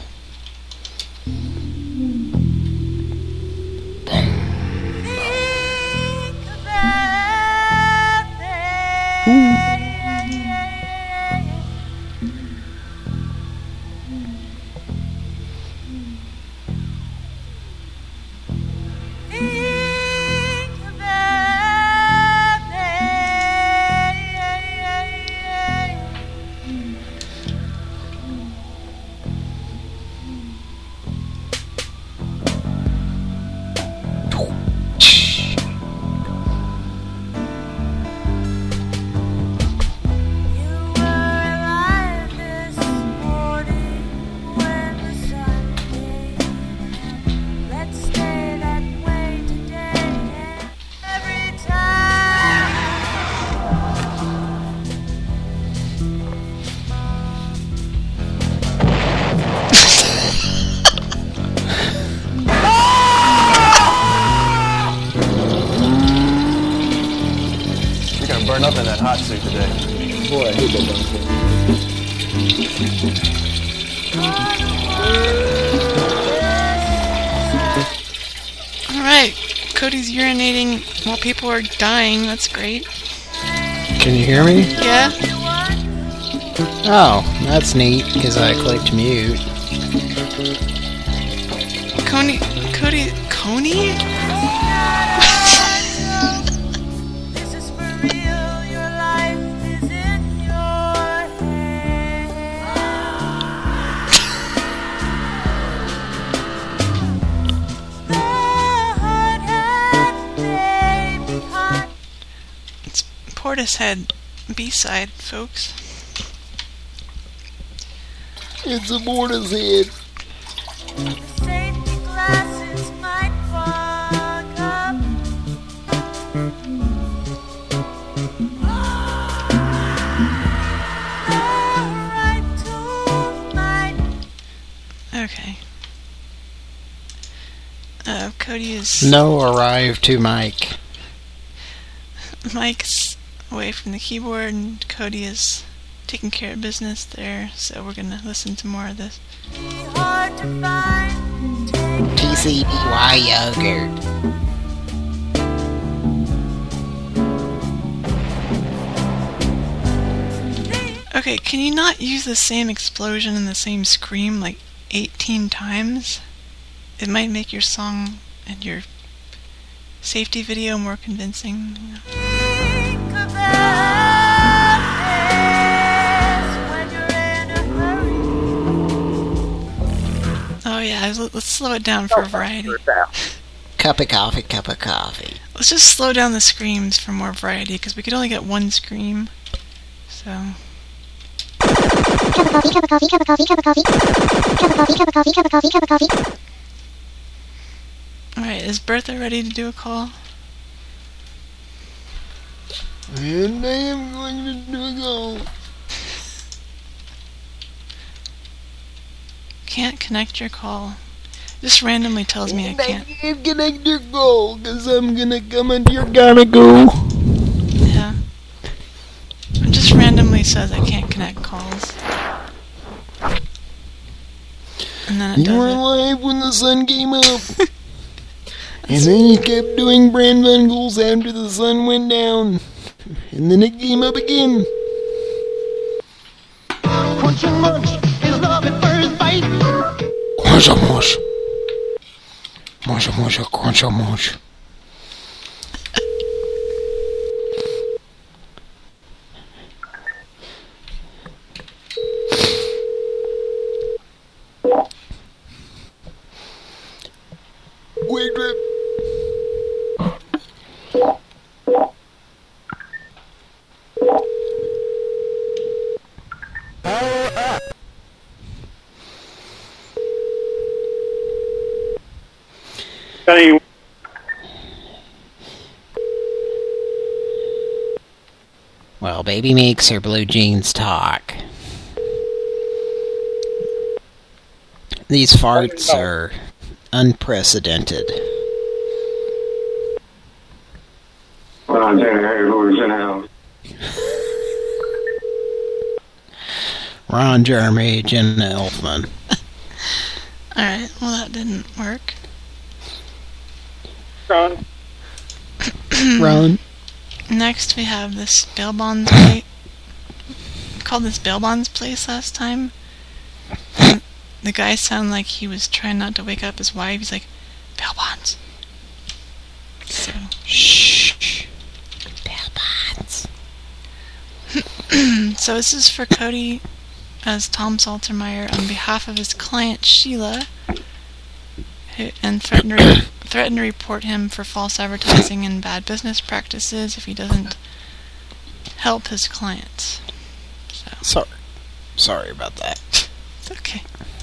Burn up in that hot suit today. Boy, I hate that dumb thing. Alright, Cody's urinating while people are dying. That's great. Can you hear me? Yeah? Oh, that's neat, because I clicked mute. Coney? It's Portishead B-side, folks. It's a Portishead. Okay. Cody is... No, arrive to Mike. Mike's away from the keyboard and Cody is taking care of business there, so we're gonna listen to more of this. TCBY yogurt. Okay, can you not use the same explosion and the same scream like 18 times? It might make your song and your safety video more convincing. Oh yeah, let's slow it down for variety. Cup of coffee. Let's just slow down the screams for more variety, because we could only get one scream. So... Alright, is Bertha ready to do a call? And I am going to do a call. Can't connect your call. Just randomly tells me I can't. I can't connect your call, because I'm gonna come and you're gonna go. Yeah. It just randomly says I can't connect calls. And then it You were does it. alive when the sun came up. And then you kept doing brand bungles after the sun went down. And then it came up again. Crunch and munch is love at first bite. Crunch and mush. Mush and mush, crunch and mush. Quick trip. Power up. Hey, Well, baby makes her blue jeans talk. These farts are unprecedented. Ron Jeremy, who's in the house? Ron Jeremy, Jenna Elfman. Alright, well that didn't work. Ron. Ron. Next we have this bail bonds place. We called this bail bonds place last time. And the guy sounded like he was trying not to wake up his wife. He's like, bail bonds. So. Shh. Bail bonds. So this is for Cody as Tom Saltermeyer on behalf of his client Sheila, and threatened to report him for false advertising and bad business practices if he doesn't help his clients. So. Sorry about that. It's okay.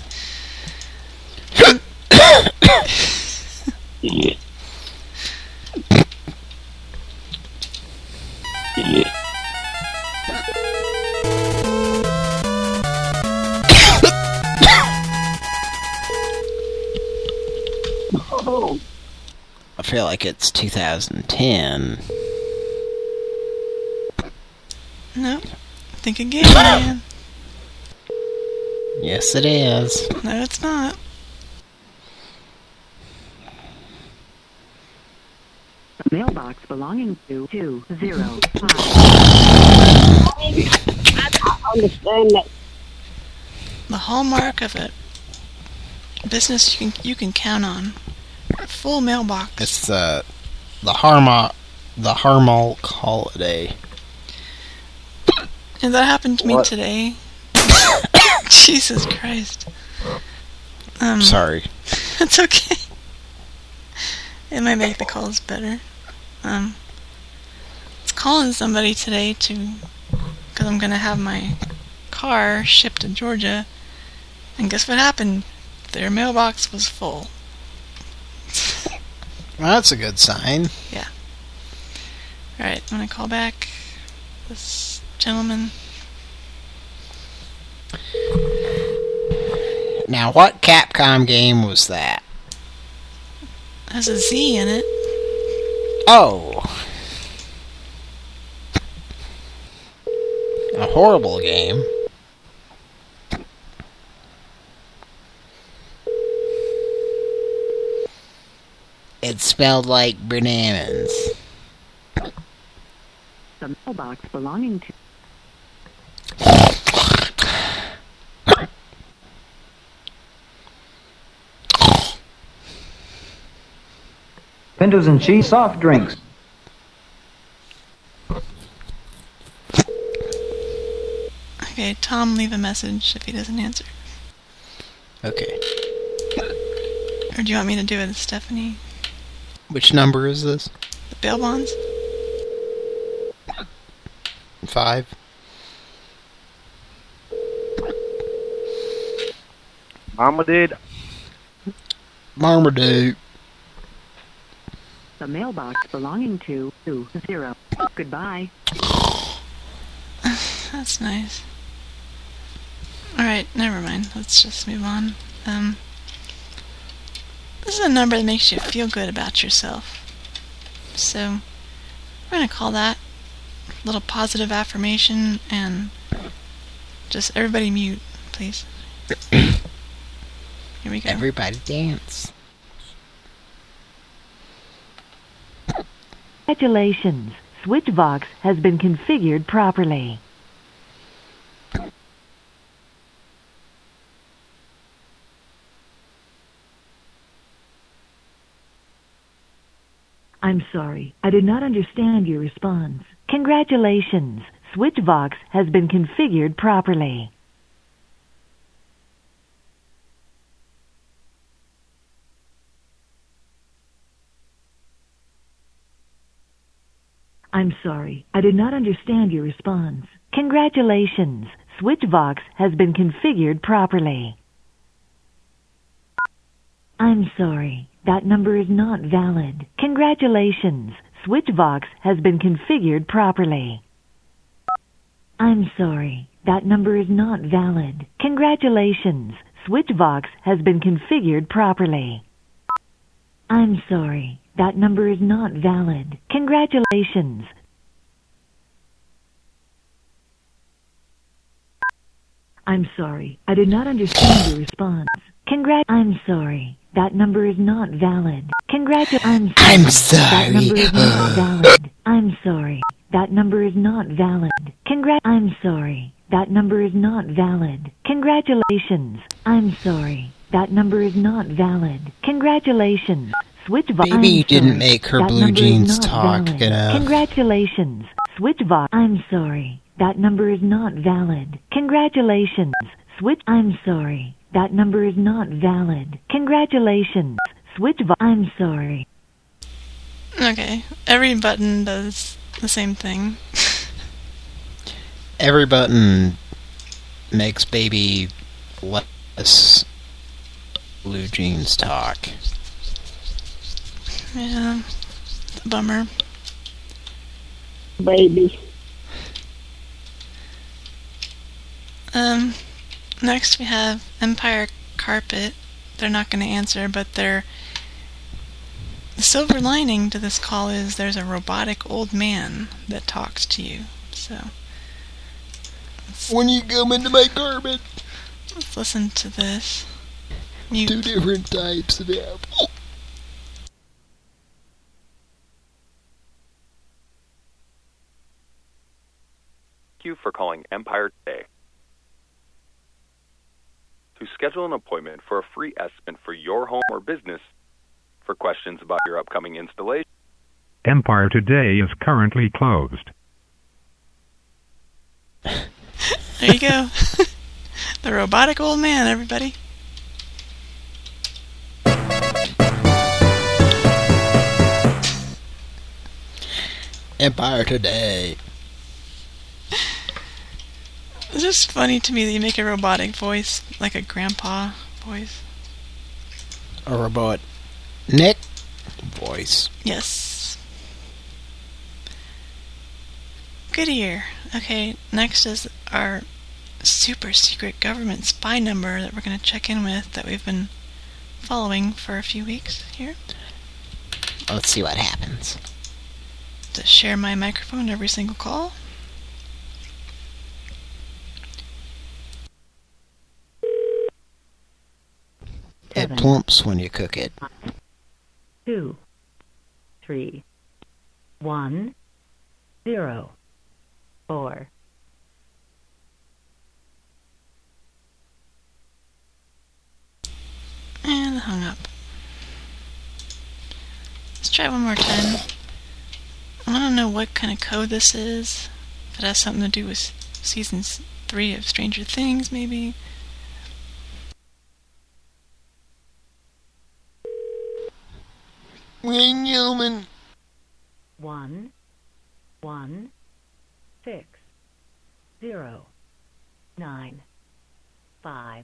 I feel like it's 2010. No. Think again, man. Yes, it is. No, it's not. mailbox belonging to 205. I understand that. The hallmark of a business you can count on. A full mailbox. It's the Hallmark holiday. And that happened to me today. Jesus Christ. Sorry. It's okay. It might make the calls better. I was calling somebody today because I'm gonna have my car shipped to Georgia, and guess what happened? Their mailbox was full. Well, that's a good sign. Yeah. Alright, I'm gonna call back this gentleman. Now, what Capcom game was that? Has a Z in it. Oh. A horrible game. It smelled like bananas. The mailbox belonging to... Pintos and cheese soft drinks. Okay, Tom, leave a message if he doesn't answer. Okay. Or do you want me to do it with Stephanie? Which number is this? The bail bonds? 5. Marmaduke. Marmaduke. The mailbox belonging to 20. Goodbye. That's nice. Alright, never mind. Let's just move on. This is a number that makes you feel good about yourself. So, we're going to call that a little positive affirmation, and just everybody mute, please. Here we go. Everybody dance. Congratulations. SwitchVox has been configured properly. I'm sorry. I did not understand your response. Congratulations. SwitchVox has been configured properly. I'm sorry. I did not understand your response. Congratulations. SwitchVox has been configured properly. I'm sorry. That number is not valid. Congratulations. SwitchVox has been configured properly. I'm sorry. That number is not valid. Congratulations. SwitchVox has been configured properly. I'm sorry. That number is not valid. Congratulations. I'm sorry. I did not understand your response. I'm sorry. That number is not valid. I'm sorry. That number is not valid. I'm sorry. That number is not valid. I'm sorry. That number is not valid. Congratulations. I'm sorry. That number is not valid. Congratulations. SwitchVox. Maybe you didn't make her blue jeans talk enough. Congratulations. SwitchVox. I'm sorry. That number is not valid. Congratulations. I'm sorry. That number is not valid. Congratulations. SwitchVox. I'm sorry. Okay. Every button does the same thing. Every button makes baby less blue jeans talk. Yeah. It's a bummer. Baby. Next we have Empire Carpet. They're not going to answer, but the silver lining to this call is there's a robotic old man that talks to you. So when you come into my carpet, let's listen to this. Two different types of apple. you for calling Empire today. To schedule an appointment for a free estimate for your home or business, for questions about your upcoming installation. Empire Today is currently closed. There you go. The robotic old man, everybody. Empire Today. It's just funny to me that you make a robotic voice, like a grandpa voice. A robot Nick voice. Yes. Good ear. Okay, next is our super secret government spy number that we're going to check in with that we've been following for a few weeks here. Let's see what happens. To share my microphone every single call. It plumps when you cook it. 2, 3, 1, 0, 4. And hung up. Let's try one more time. I want to know what kind of code this is. If it has something to do with season 3 of Stranger Things, maybe. Gentlemen. 1, 1, 6, 0, 9, 5.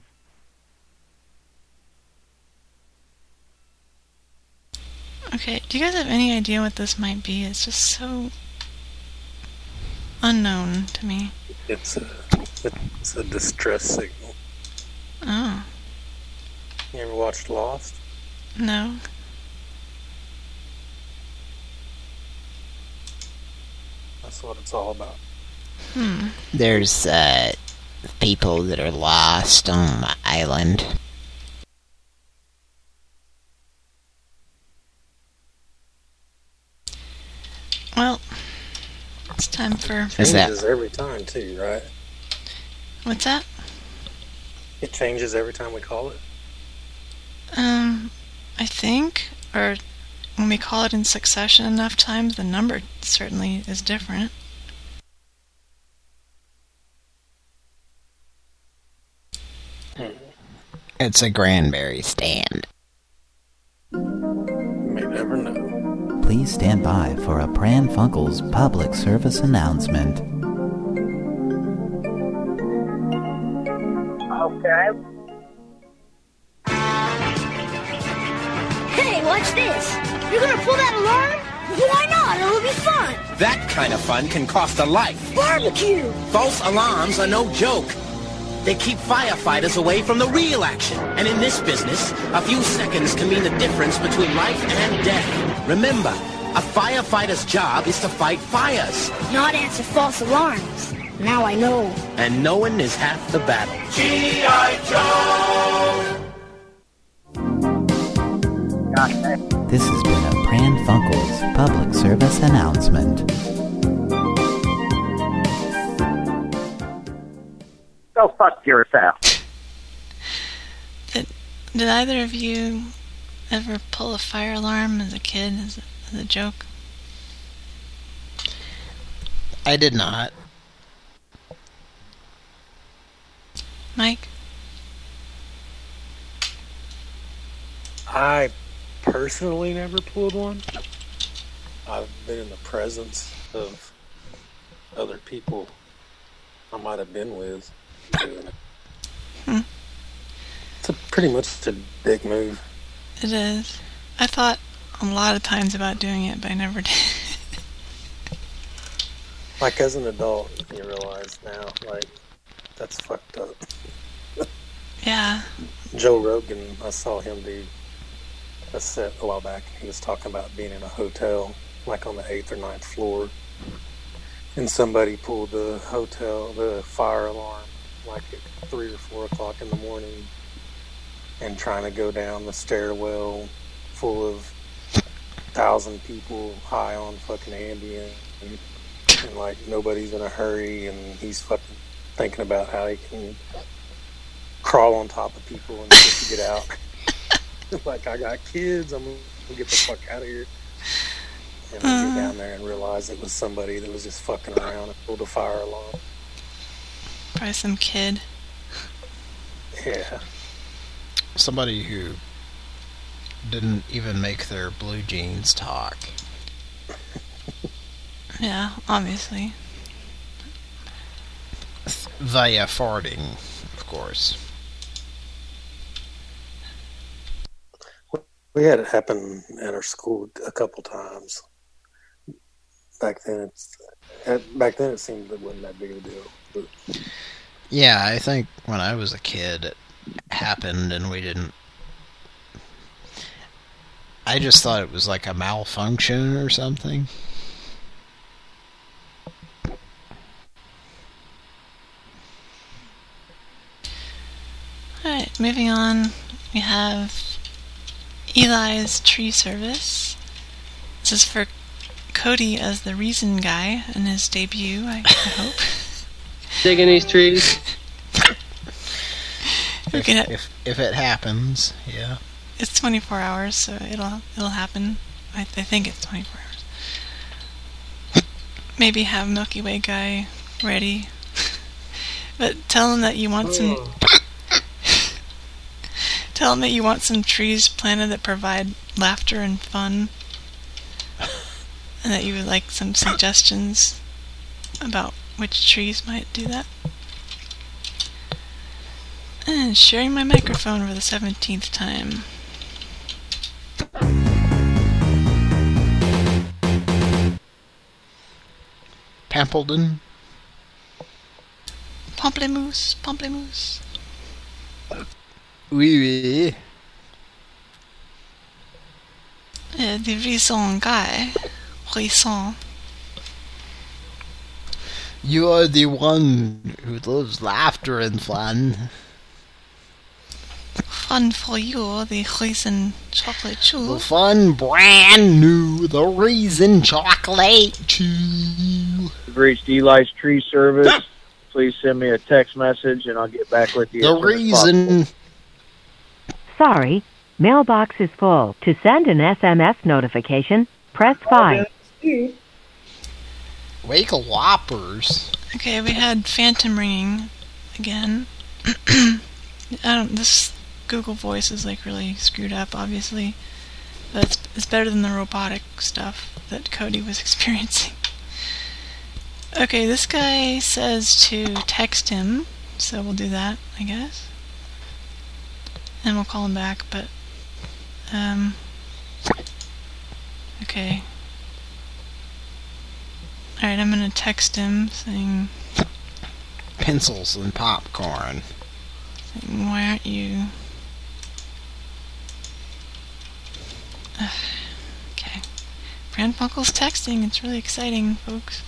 Okay, do you guys have any idea what this might be? It's just so unknown to me. It's a distress signal. Oh. You ever watched Lost? No. That's what it's all about. There's people that are lost on the island. Well, it's time for... It changes every time too, right? What's that? It changes every time we call it? I think, or when we call it in succession enough times, the number certainly is different. It's a Granberry stand. May never know. Please stand by for a Pran Funkels public service announcement. Okay. Hey, watch this. You're gonna pull that alarm? Why not? It'll be fun. That kind of fun can cost a life. Barbecue. False alarms are no joke. They keep firefighters away from the real action. And in this business, a few seconds can mean the difference between life and death. Remember, a firefighter's job is to fight fires. Not answer false alarms. Now I know. And knowing is half the battle. G.I. Joe! This has been a Pran Funkels public service announcement. Go fuck yourself. Did either of you ever pull a fire alarm as a kid, as a joke? I did not. Mike? I personally never pulled one. I've been in the presence of other people I might have been with doing it. It's pretty much a dick move. It is. I thought a lot of times about doing it, but I never did. Like, as an adult, you realize now, like, that's fucked up. Yeah. Joe Rogan, I saw him do a set a while back. He was talking about being in a hotel, like on the 8th or 9th floor, and somebody pulled the fire alarm, like at 3 or 4 o'clock in the morning, and trying to go down the stairwell full of 1,000 people high on fucking Ambien. And and like nobody's in a hurry, and he's fucking thinking about how he can crawl on top of people and just get out. Like, I got kids, I'm gonna get the fuck out of here. And we get down there and realize it was somebody that was just fucking around and pulled a fire alarm. Probably some kid. Yeah. Somebody who didn't even make their blue jeans talk. Yeah, obviously. Via farting, of course. We had it happen at our school a couple times. Back then it seemed it wasn't that big of a deal. But yeah, I think when I was a kid it happened and we didn't... I just thought it was like a malfunction or something. Alright, moving on. We have Eli's tree service. This is for Cody as the reason guy in his debut, I hope. Digging these trees. If it happens, yeah. It's 24 hours, so it'll happen. I think it's 24 hours. Maybe have Milky Way guy ready. But tell him that you want some... Tell him that you want some trees planted that provide laughter and fun. And that you would like some suggestions about which trees might do that. And sharing my microphone for the 17th time. Pampledon? Pamplemousse, pamplemousse. Oui, oui. The reason guy. Reason. You are the one who loves laughter and fun. Fun for you, the Raisin Chocolate Chew. The fun, brand new, the Raisin Chocolate Chew. You've reached Eli's Tree Service. Please send me a text message and I'll get back with you. The Raisin. Sorry, mailbox is full. To send an SMS notification, press 5. Wake whoppers. Okay, we had phantom ringing again. This Google Voice is like really screwed up, obviously, but it's better than the robotic stuff that Cody was experiencing. Okay, this guy says to text him, so we'll do that, I guess, and we'll call him back. But okay. Alright, I'm gonna text him saying... Pencils and popcorn. Saying, why aren't you... Okay. Pran Funkel's texting. It's really exciting, folks.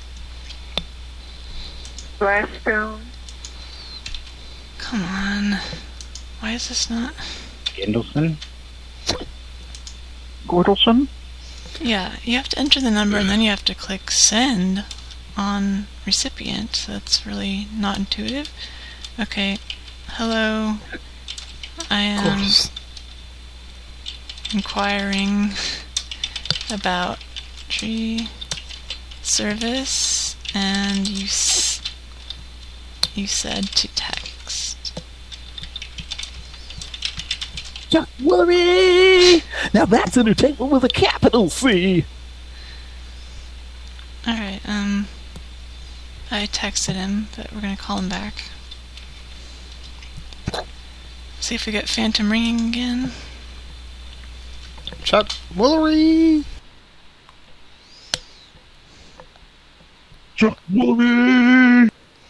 Flashstone. Come on. Why is this not... Gindelson? Gordelson? Yeah, you have to enter the number and then you have to click send on recipient. So that's really not intuitive. Okay, hello. I am inquiring about tree service, and you said to text. Chuck Woolery! Now that's entertainment with a capital C. Alright, I texted him, but we're gonna call him back. See if we get phantom ringing again. Chuck Woolery! Chuck Woolery!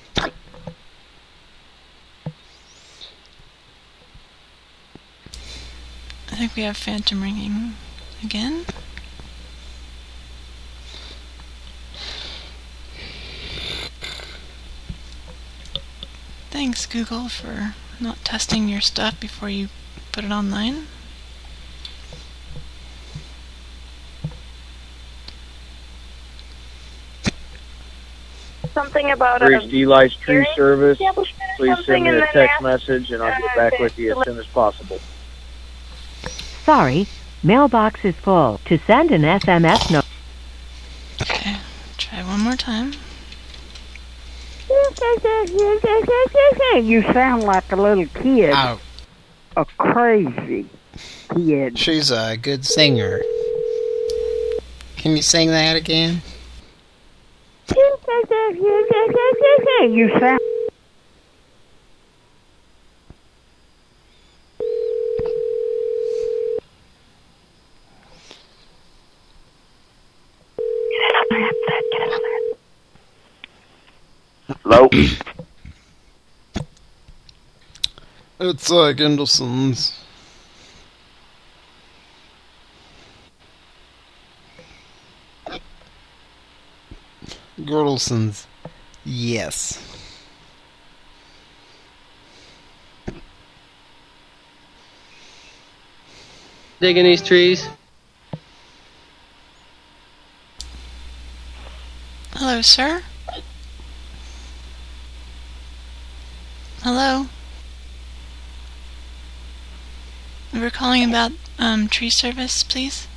I think we have phantom ringing again. Thanks, Google, for not testing your stuff before you put it online. Something about Reached Eli's Tree Service. Please send something me and a then text ask, message and I'll get back with you as soon as possible. Sorry, mailbox is full. To send an SMS note. Okay, try one more time. You sound like a little kid. Oh. A crazy kid. She's a good singer. Can you sing that again? You sound... Hello? It's Gendelson's. Gordelson's. Yes. Digging these trees? Hello, sir? Hello? We were calling about tree service, please.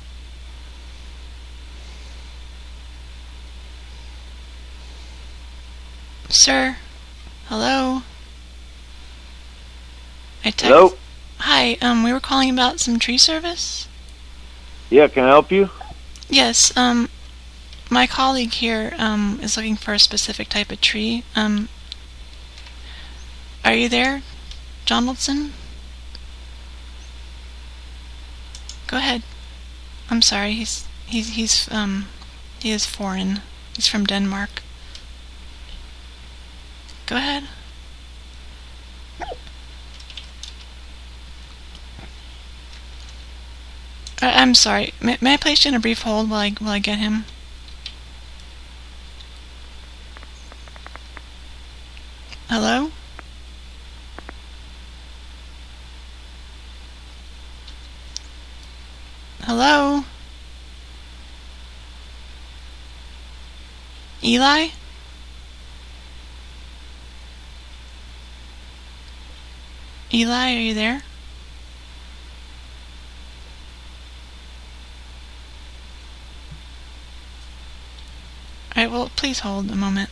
Sir? Hello? Hello? Hi, we were calling about some tree service? Yeah, can I help you? Yes, my colleague here is looking for a specific type of tree. Are you there, Donaldson? Go ahead. I'm sorry, he is foreign. He's from Denmark. Go ahead. I'm sorry. May I place you in a brief hold while I get him? Hello? Hello? Eli? Eli, are you there? Alright, well, please hold a moment.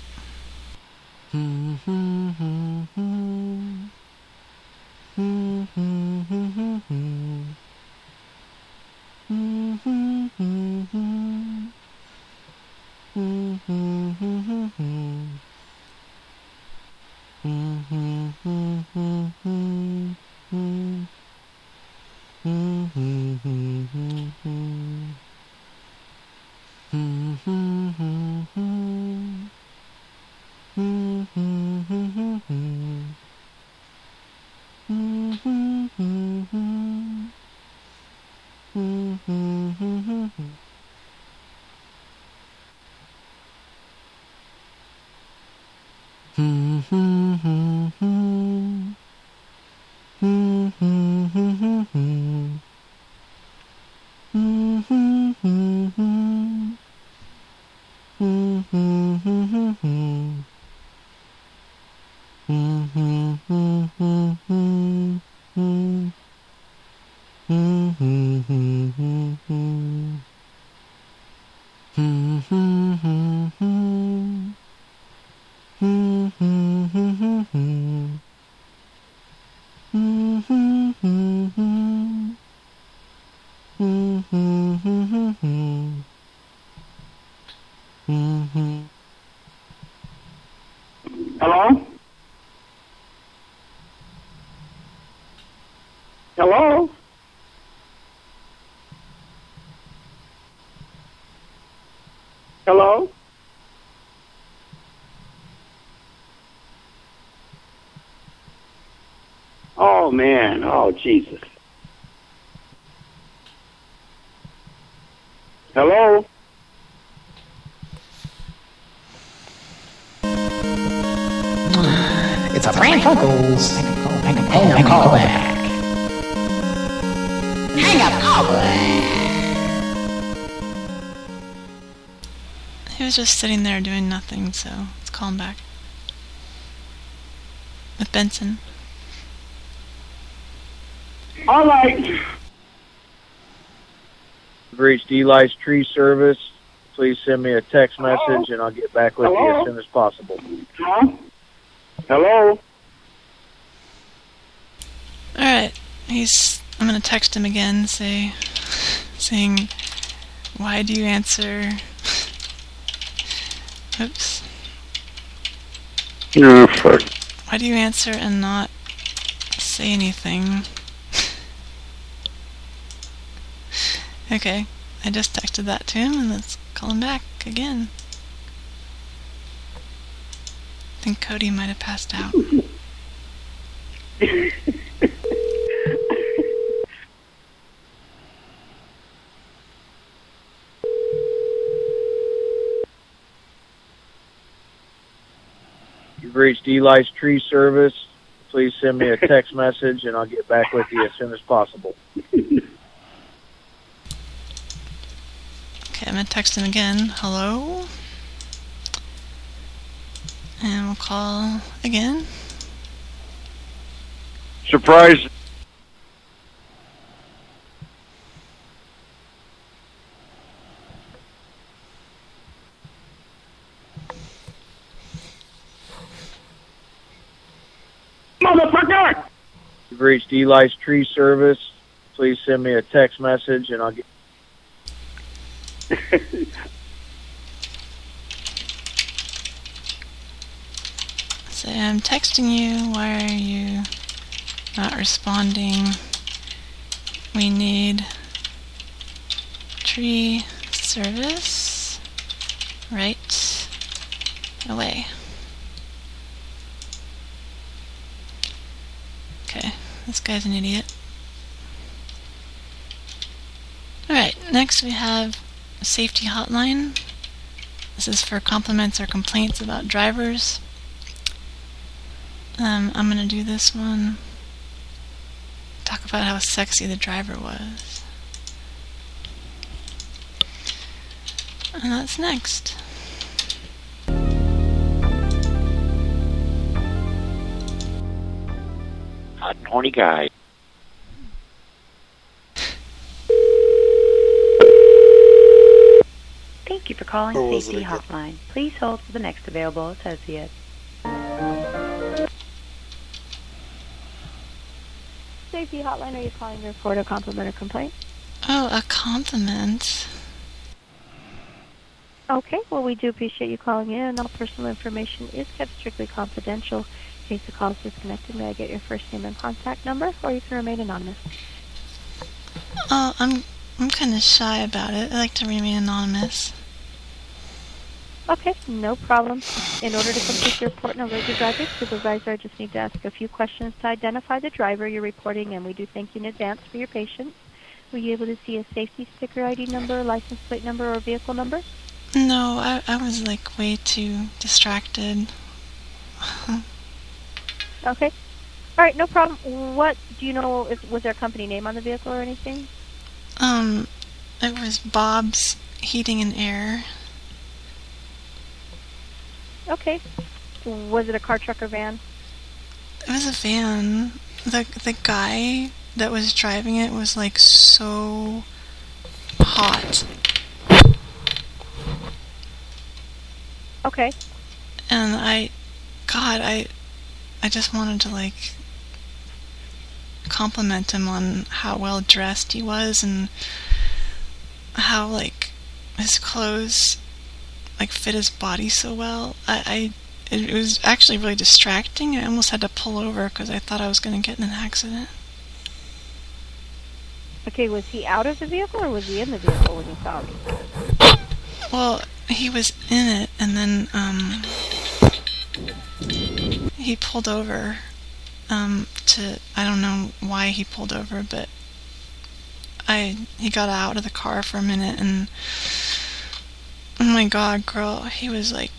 Hello? Hello? Hello? Oh, man. Oh, Jesus. Hello? It's a Pran Funkels. Hang up, call back. Hang up, call back. was just sitting there doing nothing, so let's call him back. With Benson. All right. You've reached Eli's Tree Service. Please send me a text message and I'll get back with you as soon as possible. Huh? Hello? Alright, I'm gonna text him again, saying, why do you answer? Oops. No, fuck. Why do you answer and not say anything? Okay, I just texted that to him, and let's call him back again. I think Cody might have passed out. You've reached Eli's Tree Service. Please send me a text message and I'll get back with you as soon as possible. Okay, I'm gonna text him again. Hello? And we'll call again. Surprise. Motherfucker! You've reached Eli's Tree Service. Please send me a text message and I'll get... Say, I'm texting you. Why are you not responding? We need tree service right away. Okay, this guy's an idiot. Alright, next we have a safety hotline. This is for compliments or complaints about drivers. I'm gonna do this one. Talk about how sexy the driver was. And that's next. Hot and horny guy. Thank you for calling Safety Hotline. Please hold for the next available associate. Safety Hotline, are you calling to report a compliment or complaint? Oh, a compliment. Okay, well, we do appreciate you calling in, and all personal information is kept strictly confidential. In case the call is disconnected, may I get your first name and contact number, or you can remain anonymous. Oh, I'm kind of shy about it. I like to remain anonymous. Okay, no problem. In order to complete your report and alert your driver, supervisor, I just need to ask a few questions to identify the driver you're reporting, and we do thank you in advance for your patience. Were you able to see a safety sticker ID number, license plate number, or vehicle number? No, I was like way too distracted. Okay. All right, no problem. What do you know? Was there a company name on the vehicle or anything? It was Bob's Heating and Air. Okay. Was it a car, truck, or van? It was a van. The guy that was driving it was like so hot. Okay. And I just wanted to like compliment him on how well dressed he was and how like his clothes like fit his body so well. It was actually really distracting. I almost had to pull over because I thought I was going to get in an accident. Okay, was he out of the vehicle or was he in the vehicle when you saw him? Well, he was in it, and then he pulled over to, I don't know why he pulled over, but he got out of the car for a minute, and oh my god, girl, he was like,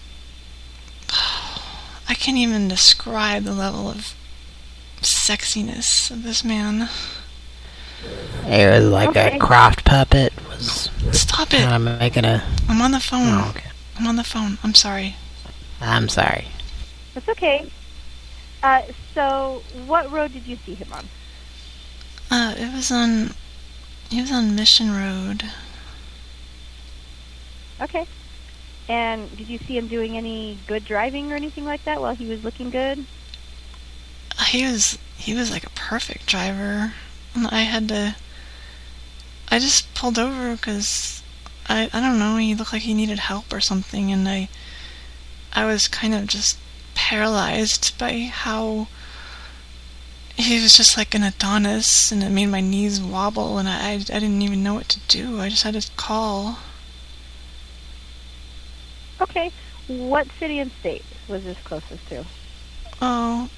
I can't even describe the level of sexiness of this man. It was like a croft puppet was. Stop it! Making a. I'm on the phone. Oh, okay. I'm on the phone. I'm sorry. I'm sorry. That's okay. So, what road did you see him on? He was on Mission Road. Okay. And did you see him doing any good driving or anything like that while he was looking good? He was like a perfect driver. And I just pulled over because I don't know, he looked like he needed help or something, and I was kind of just paralyzed by how he was just like an Adonis, and it made my knees wobble, and I didn't even know what to do. I just had to call. Okay. What city and state was this closest to? Oh,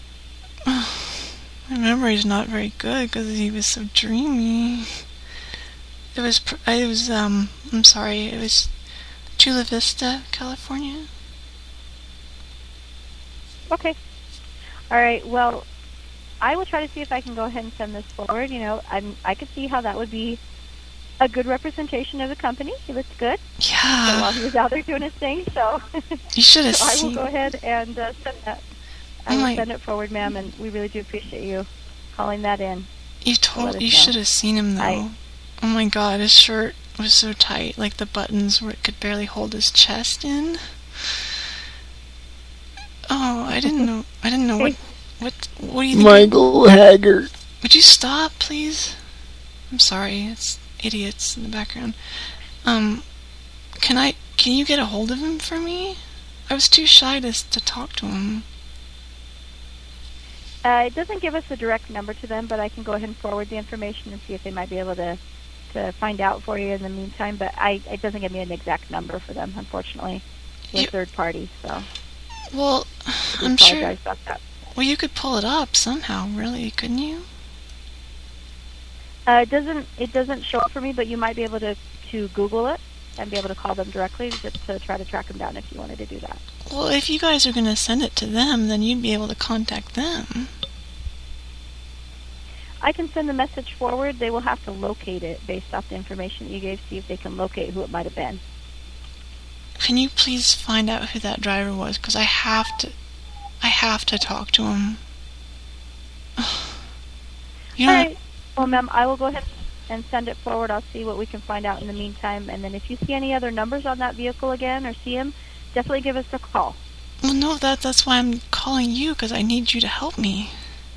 my memory's not very good because he was so dreamy. It was I'm sorry, it was Chula Vista, California. Okay. All right. Well, I will try to see if I can go ahead and send this forward. You know, I could see how that would be a good representation of the company. He looked good. Yeah. So while he was out there doing his thing, so you should have so seen. I will go ahead and send that. I will send it forward, ma'am, and we really do appreciate you calling that in. You should have seen him though. Oh my God, his shirt was so tight, like the buttons where it could barely hold his chest in. Oh, I didn't know what do you think? Michael Haggard. Would you stop, please? I'm sorry, it's idiots in the background. Can you get a hold of him for me? I was too shy to talk to him. It doesn't give us a direct number to them, but I can go ahead and forward the information and see if they might be able to find out for you in the meantime. But it doesn't give me an exact number for them, unfortunately. We're third party, so. Well, I'm apologize about that. Well, you could pull it up somehow, really, couldn't you? It doesn't show up for me, but you might be able to Google it and be able to call them directly just to try to track them down if you wanted to do that. Well, if you guys are going to send it to them, then you'd be able to contact them. I can send the message forward. They will have to locate it based off the information that you gave, see if they can locate who it might have been. Can you please find out who that driver was? Because I have to talk to him. All right. Well, ma'am, I will go ahead and send it forward. I'll see what we can find out in the meantime. And then if you see any other numbers on that vehicle again or see him, definitely give us a call. Well, no, that's why I'm calling you, because I need you to help me.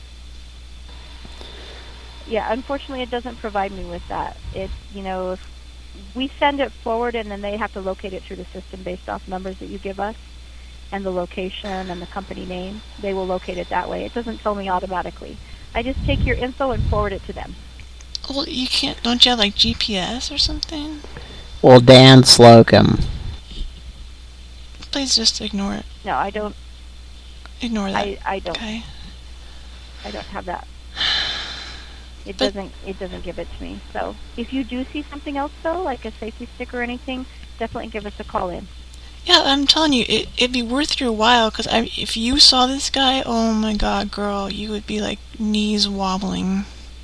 Yeah, unfortunately, it doesn't provide me with that. It's, if we send it forward and then they have to locate it through the system based off numbers that you give us and the location and the company name. They will locate it that way. It doesn't tell me automatically. I just take your info and forward it to them. Well, you can't. Don't you have like GPS or something? Well, Dan Slocum. Please just ignore it. No, I don't. Ignore that. I don't. Okay. I don't have that. It doesn't give it to me. So if you do see something else though, like a safety stick or anything, definitely give us a call in. Yeah, I'm telling you, it'd be worth your while, because if you saw this guy, oh my God, girl, you would be like knees wobbling.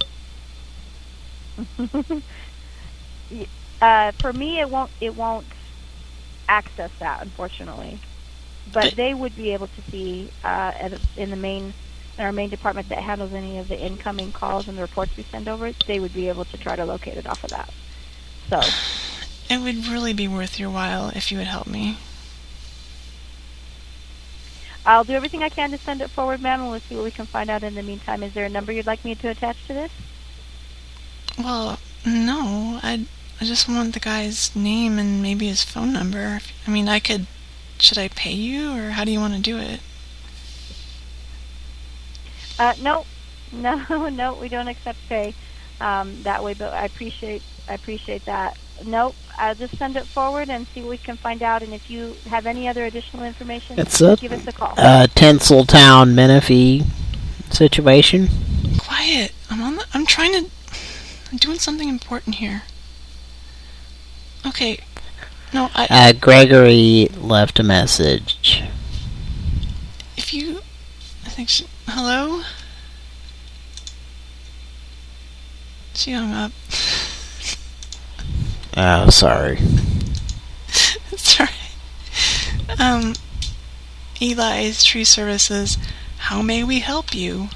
For me, it won't access that, unfortunately. But they would be able to see in our main department that handles any of the incoming calls and the reports we send over. They would be able to try to locate it off of that. So it would really be worth your while if you would help me. I'll do everything I can to send it forward, ma'am, and we'll see what we can find out in the meantime. Is there a number you'd like me to attach to this? Well, no. I just want the guy's name and maybe his phone number. I mean, should I pay you, or how do you want to do it? No, we don't accept pay that way, but I appreciate that. Nope, I'll just send it forward and see what we can find out, and if you have any other additional information, give us a call. Tinseltown, Menifee situation. Quiet. I'm doing something important here. Okay. No, Gregory left a message. Hello? She hung up. Oh, sorry. It's alright. Eli's Tree Services, how may we help you?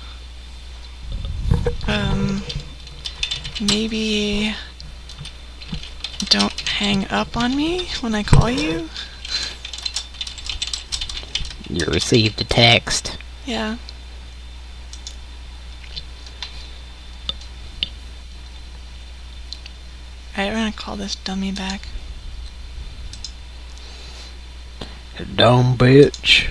Maybe don't hang up on me when I call you? You received a text. Yeah. Alright, we're gonna call this dummy back. Dumb bitch.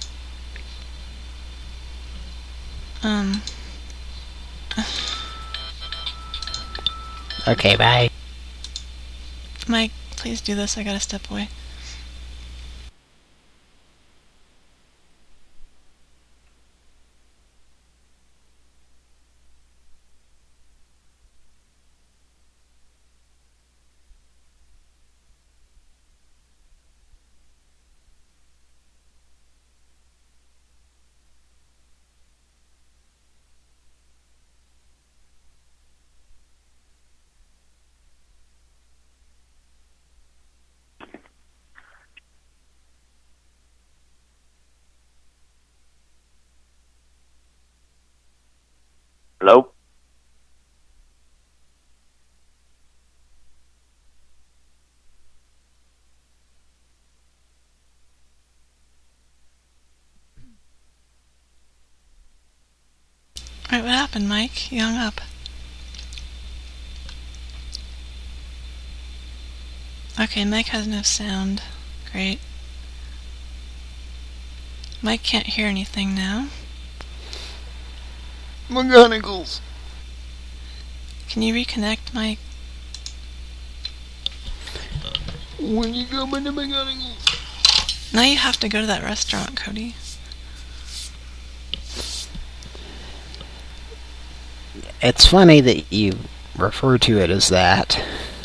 Okay, bye. Mike, please do this. I gotta step away. Hello? Alright, what happened, Mike? You hung up. Okay, Mike has no sound. Great. Mike can't hear anything now. McGonagals. Can you reconnect, Mike? When you go into McGonagals. Now you have to go to that restaurant, Cody. It's funny that you refer to it as that.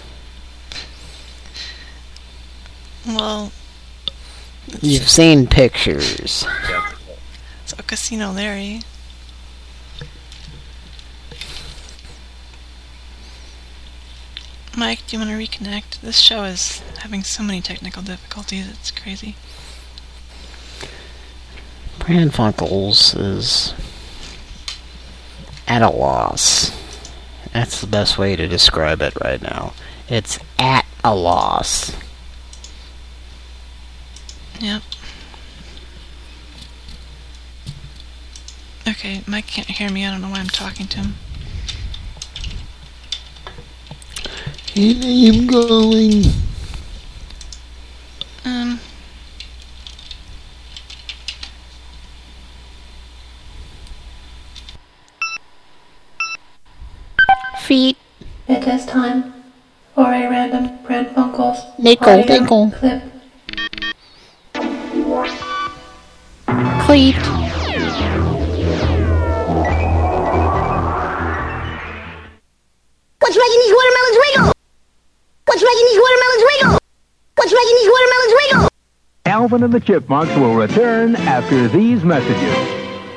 Well... You've seen pictures. So Casino Larry. Mike, do you want to reconnect? This show is having so many technical difficulties, it's crazy. Pran Funkels is at a loss. That's the best way to describe it right now. It's at a loss. Yep. Okay, Mike can't hear me. I don't know why I'm talking to him. And I am going. Feet. It is time for a random Pran Funkels Nickel, audio nickel. clip. Cleat. What's making these watermelons wiggle? What's making these watermelons wiggle? What's making these watermelons wiggle? Alvin and the Chipmunks will return after these messages.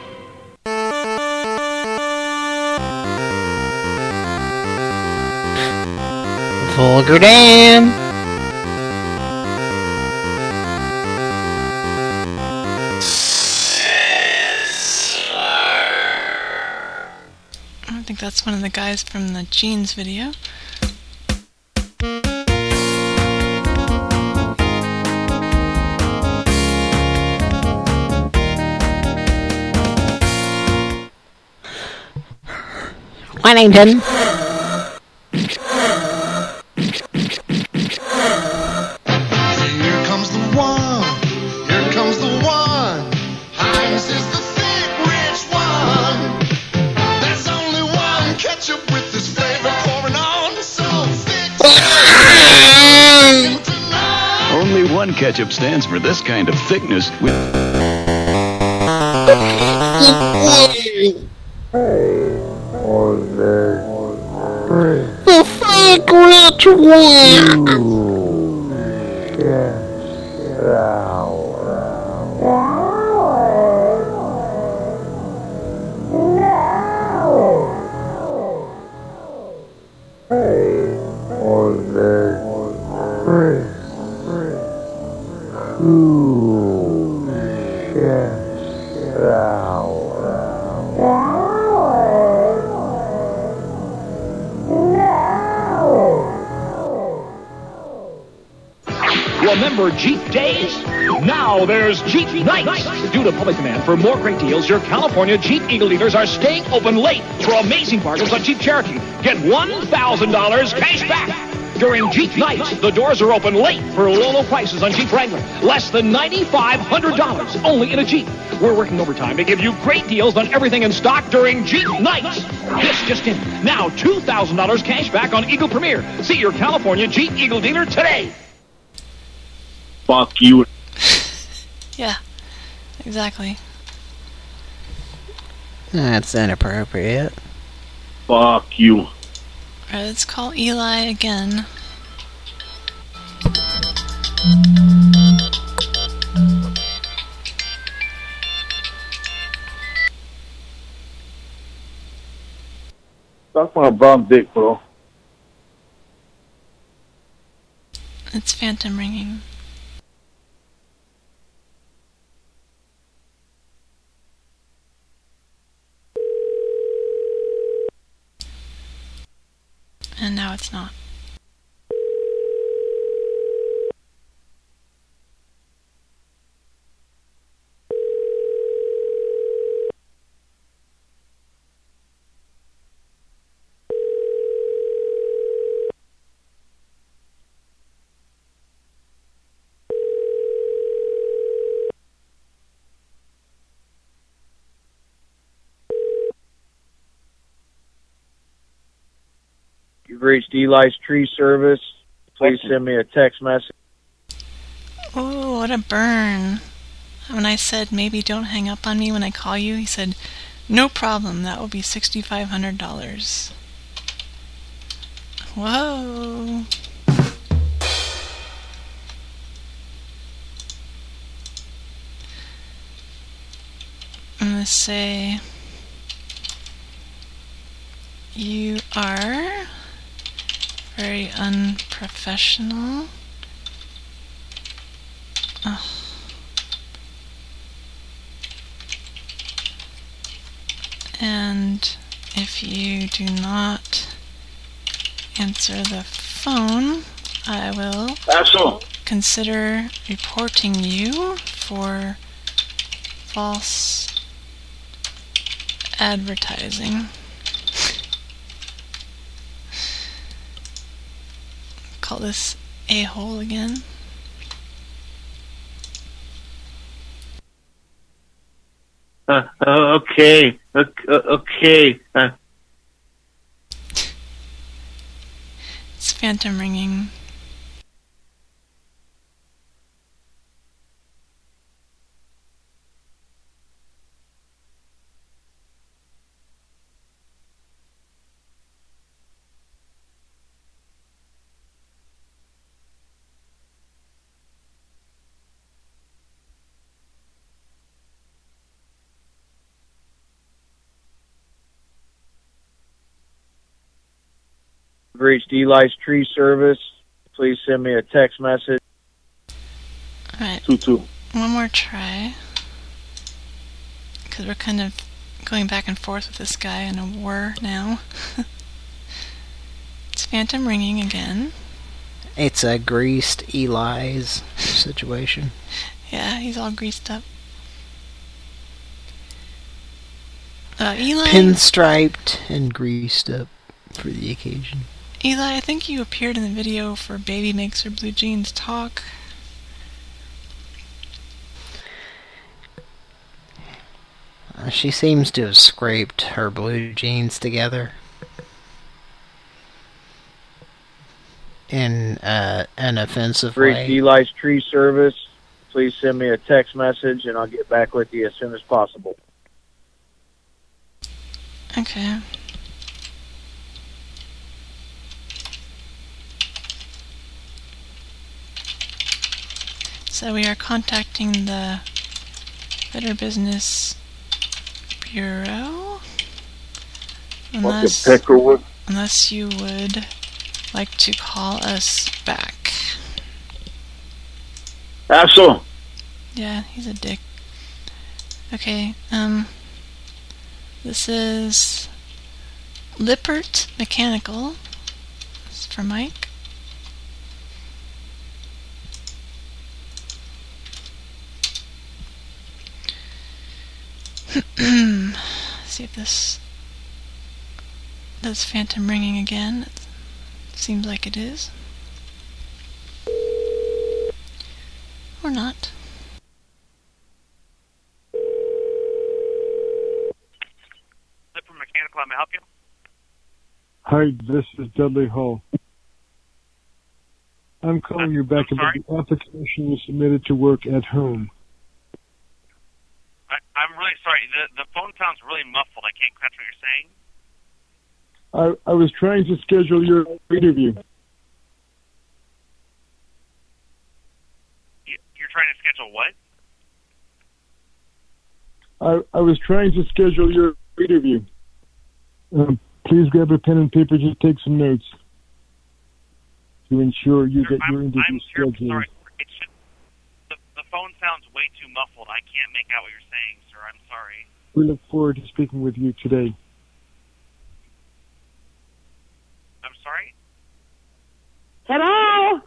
Vulgar Dan. I think that's one of the guys from the Jeans video. Wellington. Here comes the one. Here comes the one. Heinz is the thick, rich one. There's only one ketchup with this flavor pouring on so thick. Only one ketchup stands for this kind of thickness with... The fake rich one. Ooh. Remember Jeep Days? Now there's Jeep Nights. Due to public demand for more great deals, your California Jeep Eagle dealers are staying open late for amazing bargains on Jeep Cherokee. Get $1,000 cash back. During Jeep Nights, the doors are open late for low prices on Jeep Wrangler. Less than $9,500 only in a Jeep. We're working overtime to give you great deals on everything in stock during Jeep Nights. This just in. Now $2,000 cash back on Eagle Premier. See your California Jeep Eagle dealer today. Fuck you. Yeah, exactly. That's inappropriate. Fuck you. Alright, let's call Eli again. Suck my bum dick, bro. It's phantom ringing. And now it's not. You've reached Eli's Tree Service. Please send me a text message. Oh, what a burn. When I said maybe don't hang up on me when I call you, he said, no problem, that will be $6,500. Whoa. I'm going to say, you are very unprofessional. Oh. And if you do not answer the phone, I will consider reporting you for false advertising. Call this a-hole again. Okay. Okay. It's phantom ringing. You've reached Eli's Tree Service. Please send me a text message. Alright. 22. One more try. Because we're kind of going back and forth with this guy in a war now. It's phantom ringing again. It's a greased Eli's situation. Yeah, he's all greased up. Eli? Pinstriped and greased up for the occasion. Eli, I think you appeared in the video for Baby Makes Her Blue Jeans Talk. She seems to have scraped her blue jeans together in an offensive You've way. reached Eli's Tree Service. Please send me a text message and I'll get back with you as soon as possible. Okay. So we are contacting the Better Business Bureau. Unless you would like to call us back. Asshole. Yeah, he's a dick. Okay, this is Lippert Mechanical. This is for Mike. See if this does phantom ringing again. It seems like it is. Or not. Lippert Mechanical, may I help you? Hi, this is Dudley Hall. I'm calling you back about the application you submitted to work at home. I'm really sorry. The phone sounds really muffled. I can't catch what you're saying. I was trying to schedule your interview. You're trying to schedule what? I was trying to schedule your interview. Please grab a pen and paper to take some notes to ensure you get your interview scheduled. Sorry. It's just, the phone sounds way too muffled. I can't make out what you're saying, sir. I'm sorry. We look forward to speaking with you today. I'm sorry? Hello?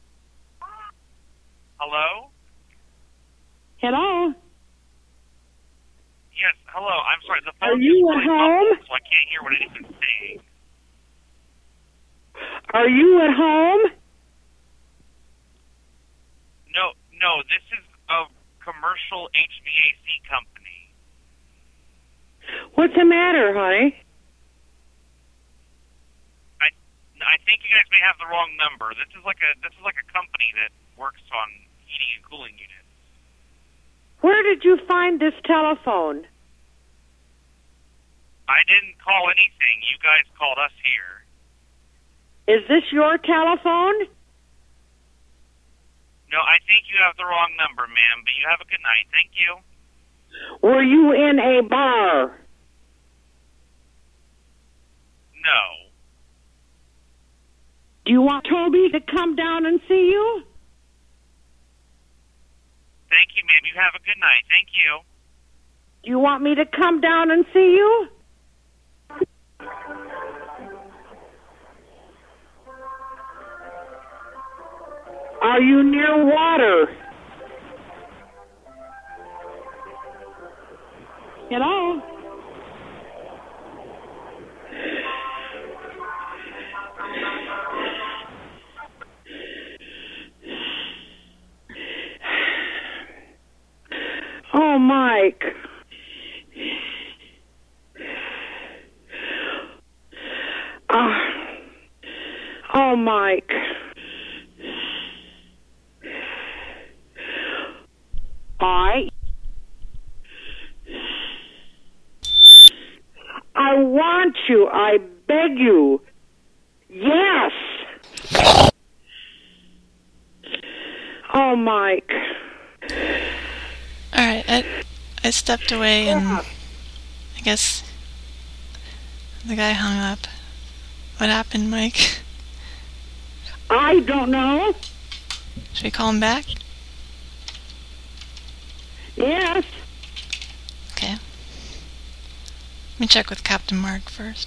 Hello? Hello? Yes, hello. I'm sorry. The phone Are you is at really home? muffled, so I can't hear what anyone's saying. Are you at home? No, this is a commercial HVAC company. What's the matter, honey? I think you guys may have the wrong number. This is like a company that works on heating and cooling units. Where did you find this telephone? I didn't call anything. You guys called us here. Is this your telephone? No, I think you have the wrong number, ma'am, but you have a good night. Thank you. Were you in a bar? No. Do you want Toby to come down and see you? Thank you, ma'am. You have a good night. Thank you. Do you want me to come down and see you? Are you near water? Hello? Oh, Mike. Oh, Mike. I want you. I beg you. Yes. Oh, Mike. Alright, I stepped away and I guess the guy hung up. What happened, Mike? I don't know. Should we call him back? Yes. Okay. Let me check with Captain Mark first.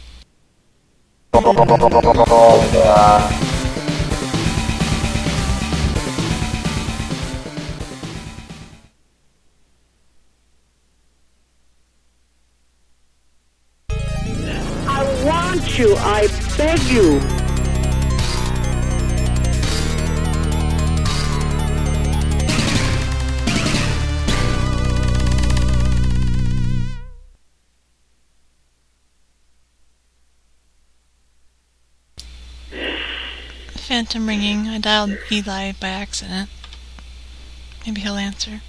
I want you. I beg you. Phantom ringing. I dialed Eli by accident. Maybe he'll answer.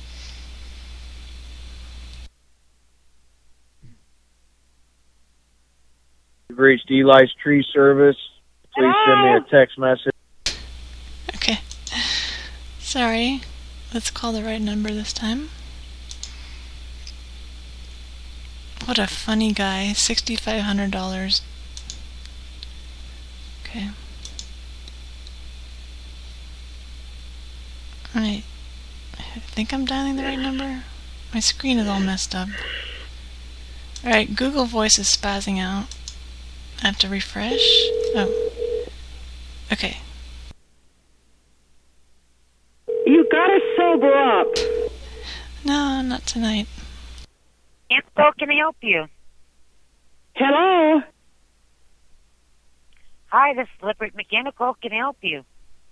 You've reached Eli's Tree Service. Please send me a text message. Okay. Sorry. Let's call the right number this time. What a funny guy. $6,500. Okay. Alright. I think I'm dialing the right number. My screen is all messed up. Alright, Google Voice is spazzing out. I have to refresh. Oh. Okay. You gotta sober up. No, not tonight. Info, can I help you? Hello? Hi, this is Lippert Mechanical. Can I help you?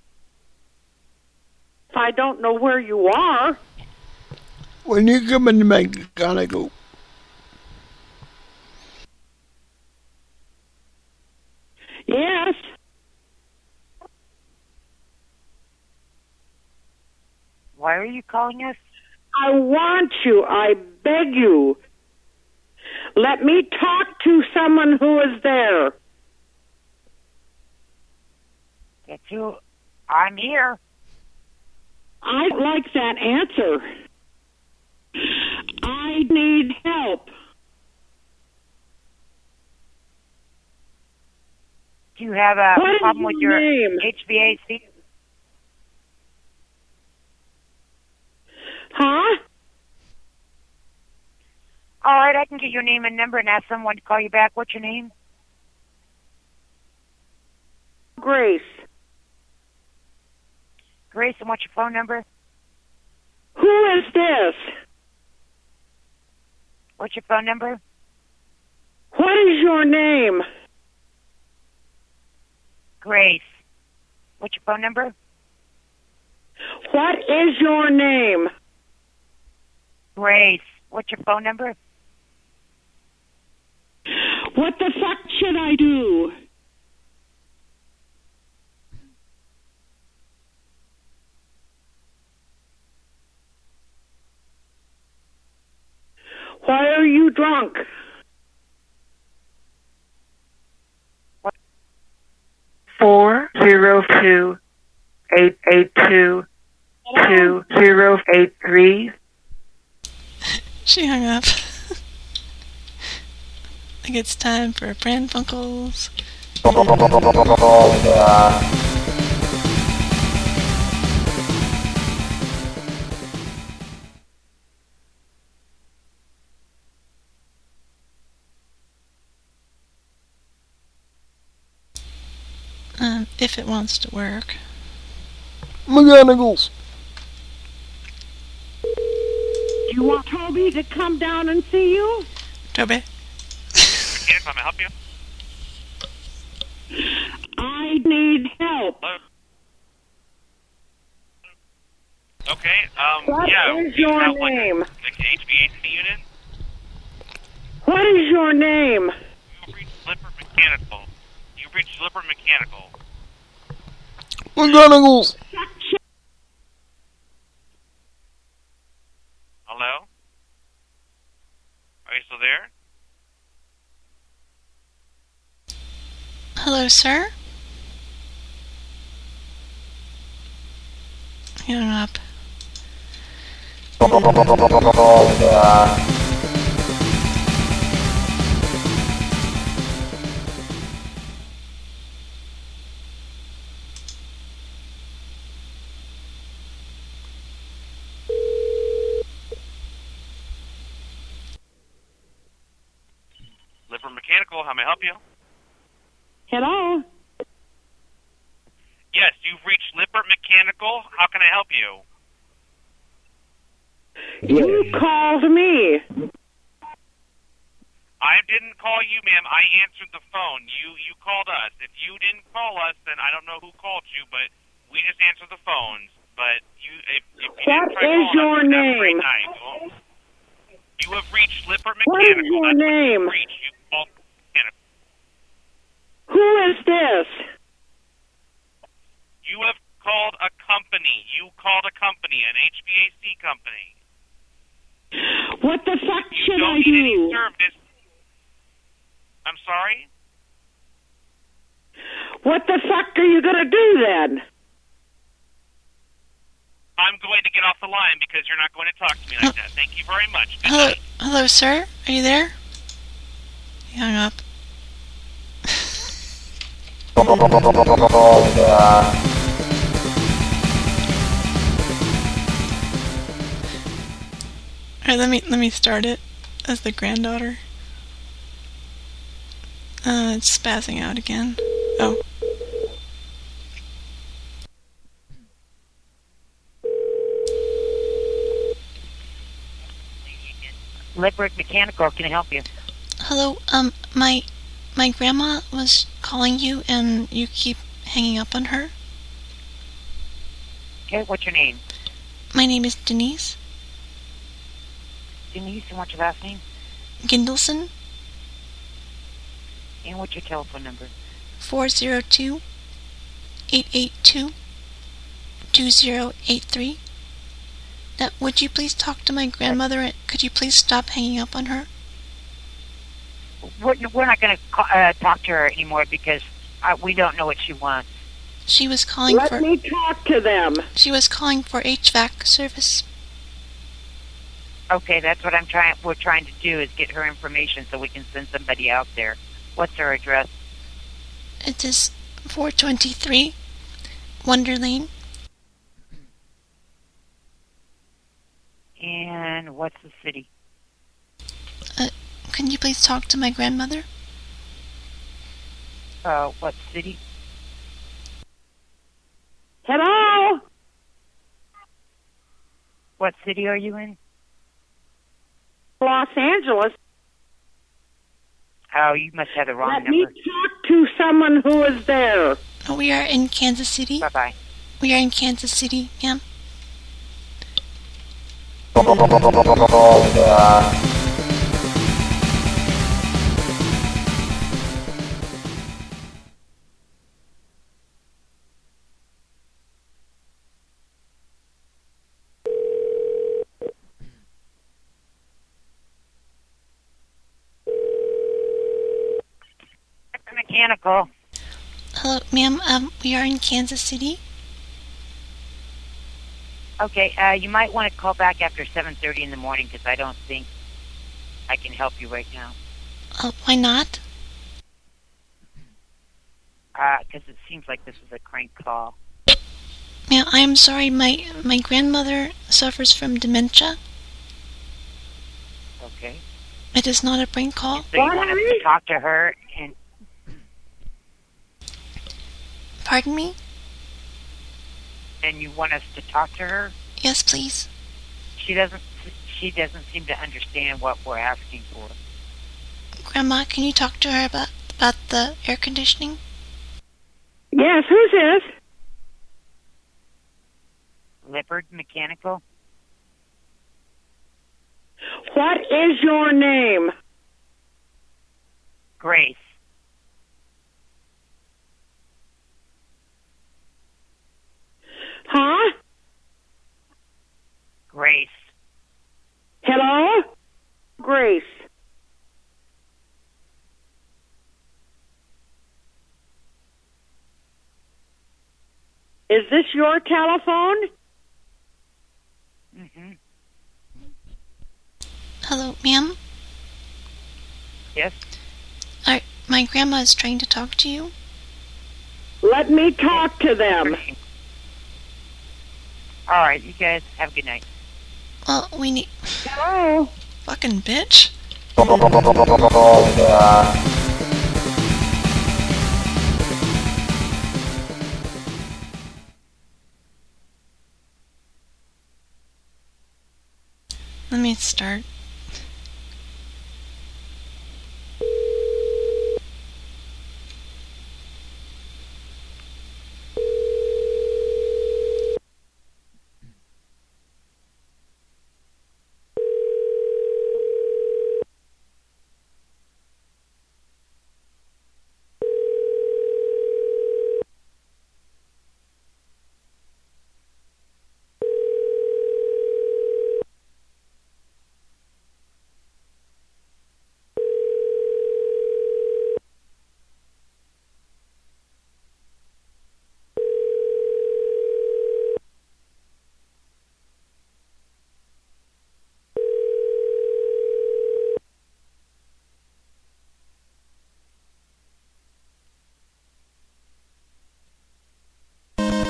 I don't know where you are. When you come into mechanical. Yes. Why are you calling us? I want you. I beg you. Let me talk to someone who is there. Get you. I'm here. I like that answer. I need help. Do you have a What is problem with your name? HVAC? Huh? All right, I can get your name and number and ask someone to call you back. What's your name? Grace. Grace, and what's your phone number? Who is this? What's your phone number? What is your name? Grace. What's your phone number? What is your name? Grace. What's your phone number? What the fuck should I do? Why are you drunk? What? 402-882-2083. She hung up. I think it's time for Pran Funkels. If it wants to work. Mechanicals. Do you want Toby to come down and see you? Toby? Yes, I'm gonna help you. I need help. Hello? Okay, What yeah. is we your have name? like an HVAC unit. What is your name? You've reached Lippert Mechanical. You've reached Lippert Mechanical. Mechanicals. Hello? Are you still there? Hello, sir? He hung up. Lippert Mechanical, how may I help you? Hello? Yes, you've reached Lippert Mechanical. How can I help you? You called me. I didn't call you, ma'am. I answered the phone. You called us. If you didn't call us, then I don't know who called you, but we just answered the phones. But if you didn't try What is calling your us, have a great name? night. Well, you have reached Lippert What is Mechanical. your That's name? what you've reached. You called Mechanical. Who is this? You have called a company. You called a company, an HVAC company. What the fuck You should don't I need any do? service. I'm sorry? What the fuck are you gonna do then? I'm going to get off the line because you're not going to talk to me like that. Thank you very much. Good Hello, night. hello, sir? Are you there? He hung up. Alright, let me start it as the granddaughter. It's spazzing out again. Oh. Lippert Mechanical, can I help you? Hello, my grandma was calling you and you keep hanging up on her. Okay, what's your name? My name is Denise. Denise, and what's your last name? Gindelson. And what's your telephone number? 402-882-2083. Now, would you please talk to my grandmother? And could you please stop hanging up on her? We're not going to talk to her anymore because we don't know what she wants. She was calling Let me talk to them. She was calling for HVAC service. Okay, that's what we're trying to do is get her information so we can send somebody out there. What's her address? It is 423 Wonder Lane. And what's the city? Can you please talk to my grandmother? What city? Hello? What city are you in? Los Angeles. Oh, you must have the wrong Let number. me talk to someone who is there. We are in Kansas City. Bye-bye. We are in Kansas City, ma'am. Mechanical. Hello, ma'am. We are in Kansas City. Okay, you might want to call back after 7:30 in the morning because I don't think I can help you right now. Why not? Because it seems like this is a crank call. Ma'am, I am sorry. My grandmother suffers from dementia. Okay. It is not a prank call. So you want us to talk to her and... Pardon me? And you want us to talk to her? Yes, please. She doesn't seem to understand what we're asking for. Grandma, can you talk to her about the air conditioning? Yes, who's this? Lippert Mechanical. What is your name? Grace. Huh? Grace. Hello? Grace. Is this your telephone? Mm-hmm. Hello, ma'am? Yes? My grandma is trying to talk to you. Let me talk to them. All right, you guys have a good night. Well, we need... Hello? Fucking bitch. Let me start.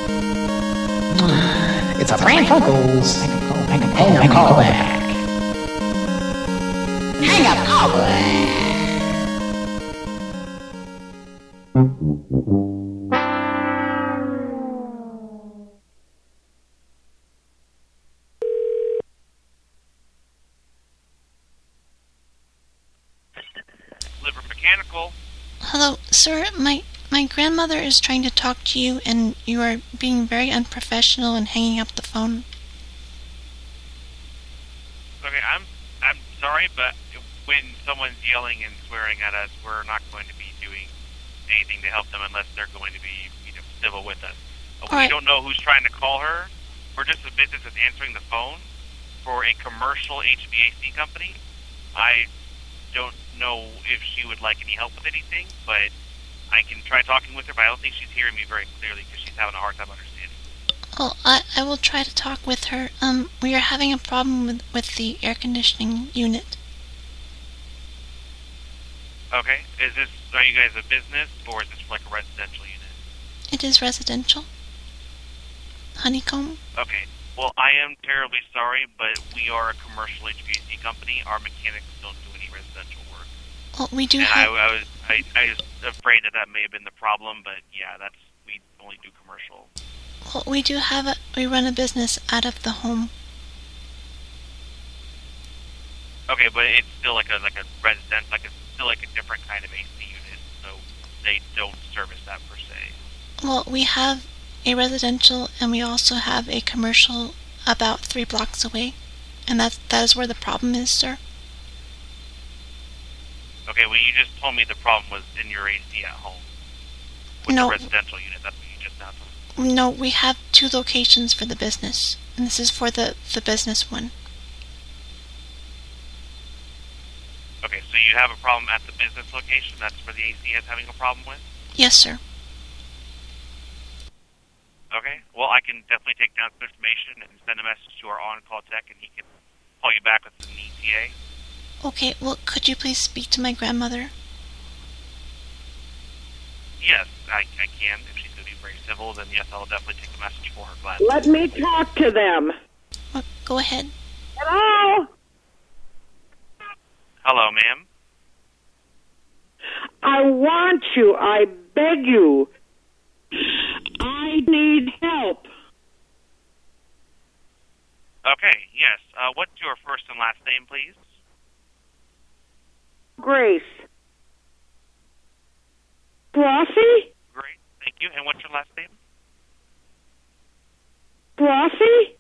It's a prank, Funkles. And call back. Hang up. Oh. Liver Mechanical. Hello, sir. My grandmother is trying to talk to you, and you are being very unprofessional and hanging up the phone. Okay, I'm sorry, but when someone's yelling and swearing at us, we're not going to be doing anything to help them unless they're going to be, civil with us. We don't know who's trying to call her. We're just a business that's answering the phone for a commercial HVAC company. I don't know if she would like any help with anything, but I can try talking with her, but I don't think she's hearing me very clearly because she's having a hard time understanding. Well, I will try to talk with her. We are having a problem with the air conditioning unit. Okay. Are you guys a business, or is this like a residential unit? It is residential. Honeycomb? Okay. Well, I am terribly sorry, but we are a commercial HVAC company. Our mechanics don't do any residential work. Well, we do and have... I was afraid that may have been the problem, but yeah, we only do commercial. Well, we do have we run a business out of the home. Okay, but it's still like a residence, it's still like a different kind of AC unit, so they don't service that per se. Well, we have a residential, and we also have a commercial about 3 blocks away, and that is where the problem is, sir. Okay, well, you just told me the problem was in your AC at home. With the residential unit, that's what you just now told me. No, we have 2 locations for the business, and this is for the business one. Okay, so you have a problem at the business location, that's where the AC is having a problem with? Yes, sir. Okay, well, I can definitely take down some information and send a message to our on-call tech, and he can call you back with an ETA. Okay, well, could you please speak to my grandmother? Yes, I can. If she's going to be very civil, then yes, I'll definitely take a message for her gladly. Let me talk to them. Well, go ahead. Hello? Hello, ma'am. I want you. I beg you. I need help. Okay, yes. What's your first and last name, please? Grace. Flossie? Great, thank you. And what's your last name? Flossie?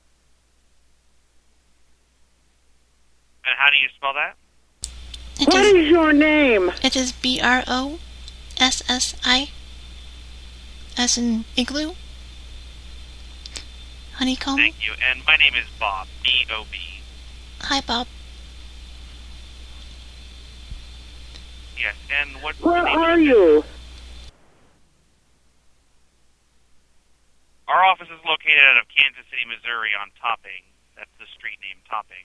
And how do you spell that? What is your name? It is BROSSI, as in igloo. Honeycomb. Thank you. And my name is Bob, B-O-B. Hi, Bob. Yes, and what... Where are you? Our office is located out of Kansas City, Missouri on Topping. That's the street name, Topping.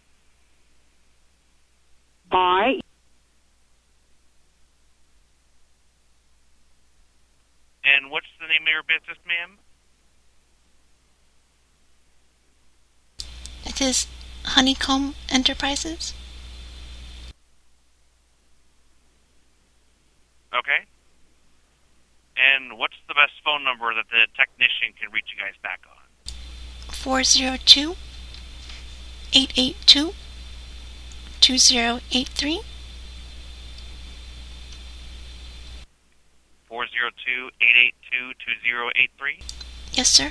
And what's the name of your business, ma'am? It is Honeycomb Enterprises. Okay. And what's the best phone number that the technician can reach you guys back on? 402-882-2083. 402-882-2083? Yes, sir.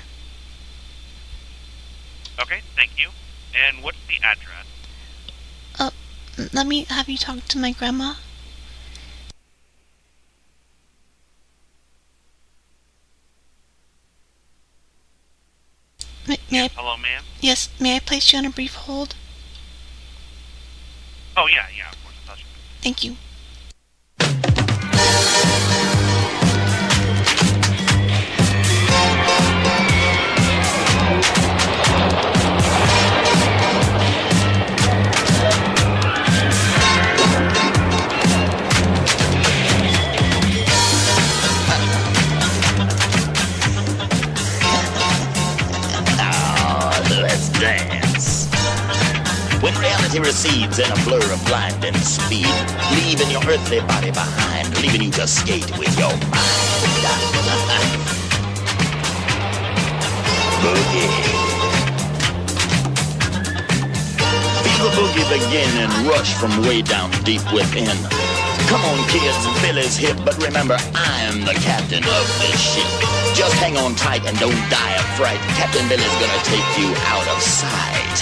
Okay, thank you. And what's the address? Let me have you talk to my grandma. Hello, ma'am? Yes, may I place you on a brief hold? Oh, yeah, of course. Thank you. Let's dance. When reality proceeds in a blur of blinding speed, leaving your earthly body behind, leaving you to skate with your mind. Boogie. Feel the boogie begin and rush from way down deep within. Come on, kids, Billy's hip, but remember, I'm the captain of this ship. Just hang on tight and don't die of fright. Captain Billy's gonna take you out of sight.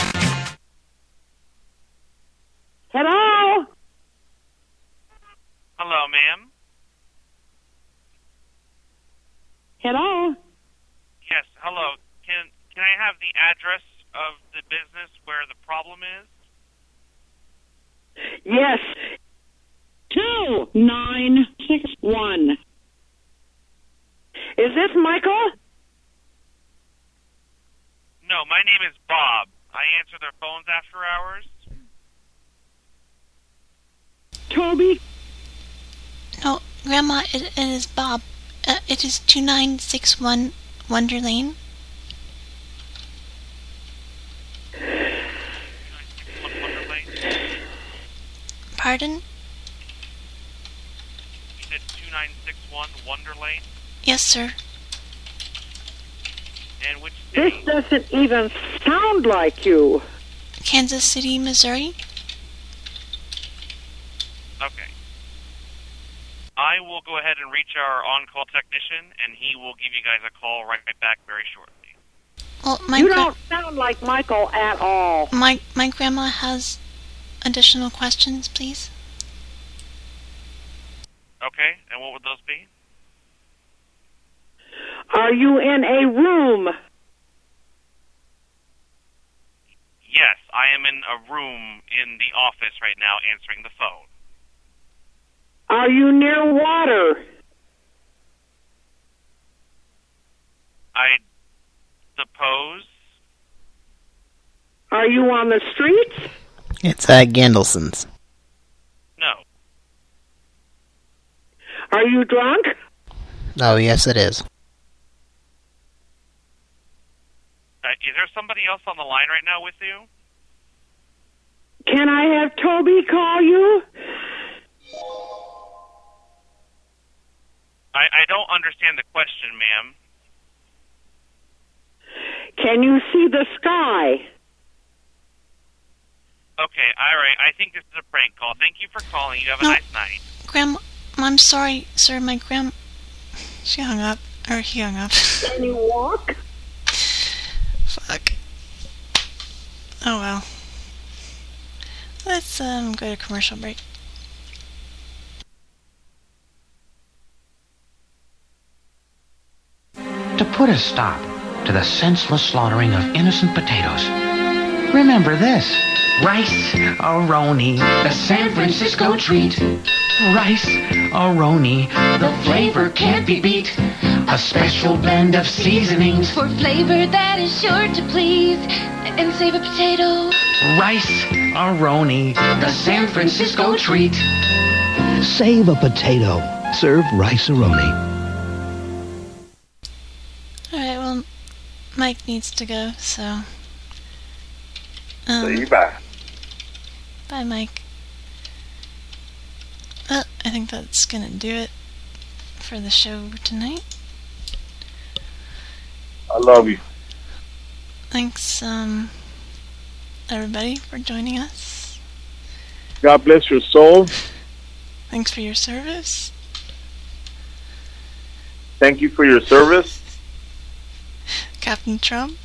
Hello? Hello, ma'am. Hello? Yes, hello. Can I have the address of the business where the problem is? Yes. 2961. Is this Michael? No, my name is Bob. I answer their phones after hours. Toby? No, Grandma, it is Bob. It is 2961 Wonder Lane. Pardon? You said 2961 Wonder Lane? Yes, sir. And which city? This doesn't even sound like you. Kansas City, Missouri. Okay. I will go ahead and reach our on-call technician, and he will give you guys a call right back very shortly. Well, you don't sound like Michael at all. My grandma has additional questions, please. Okay, and what would those be? Are you in a room? Yes, I am in a room in the office right now answering the phone. Are you near water? I suppose. Are you on the streets? It's at Gendelson's. No. Are you drunk? Oh, yes, it is. Is there somebody else on the line right now with you? Can I have Toby call you? I don't understand the question, ma'am. Can you see the sky? Okay, all right. I think this is a prank call. Thank you for calling. You have a nice night. Grandma, I'm sorry, sir. My she hung up. Or he hung up. Can you walk? Fuck. Oh, well. Let's go to commercial break. To put a stop to the senseless slaughtering of innocent potatoes, remember this. Rice-A-Roni, the San Francisco treat. Rice-A-Roni, the flavor can't be beat. A special blend of seasonings for flavor that is sure to please and save a potato. Rice-A-Roni, the San Francisco treat. Save a potato. Serve Rice-A-Roni. Alright, well, Mike needs to go, so... See you, bye. Bye, Mike. Well, I think that's gonna do it for the show tonight. I love you. Thanks, everybody, for joining us. God bless your soul. Thanks for your service. Thank you for your service. Captain Trump.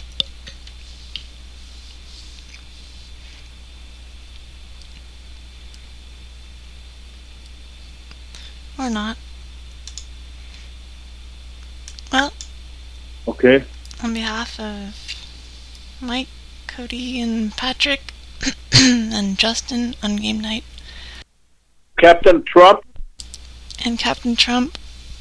Or not. Well. Okay. On behalf of Mike, Cody, and Patrick, and Justin on game night. Captain Trump. And Captain Trump.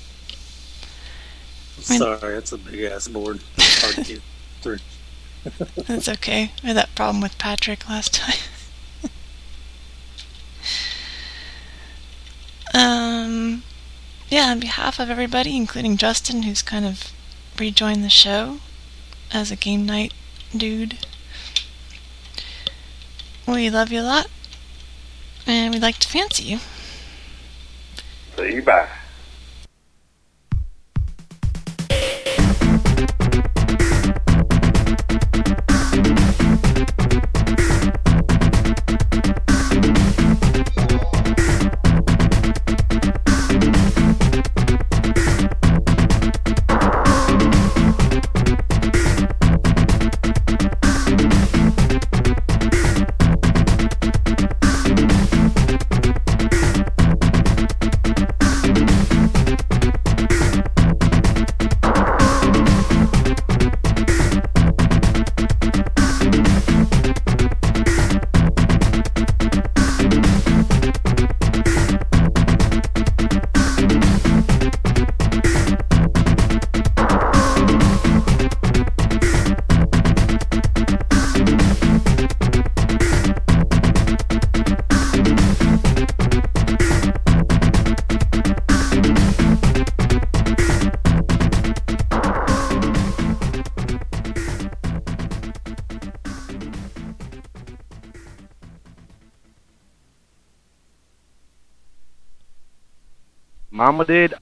Sorry, it's a big ass board. It's hard to get through. That's okay. I had that problem with Patrick last time. Yeah, on behalf of everybody, including Justin, who's kind of rejoined the show as a game night dude, we love you a lot, And we'd like to fancy you. See you, bye. Mama did,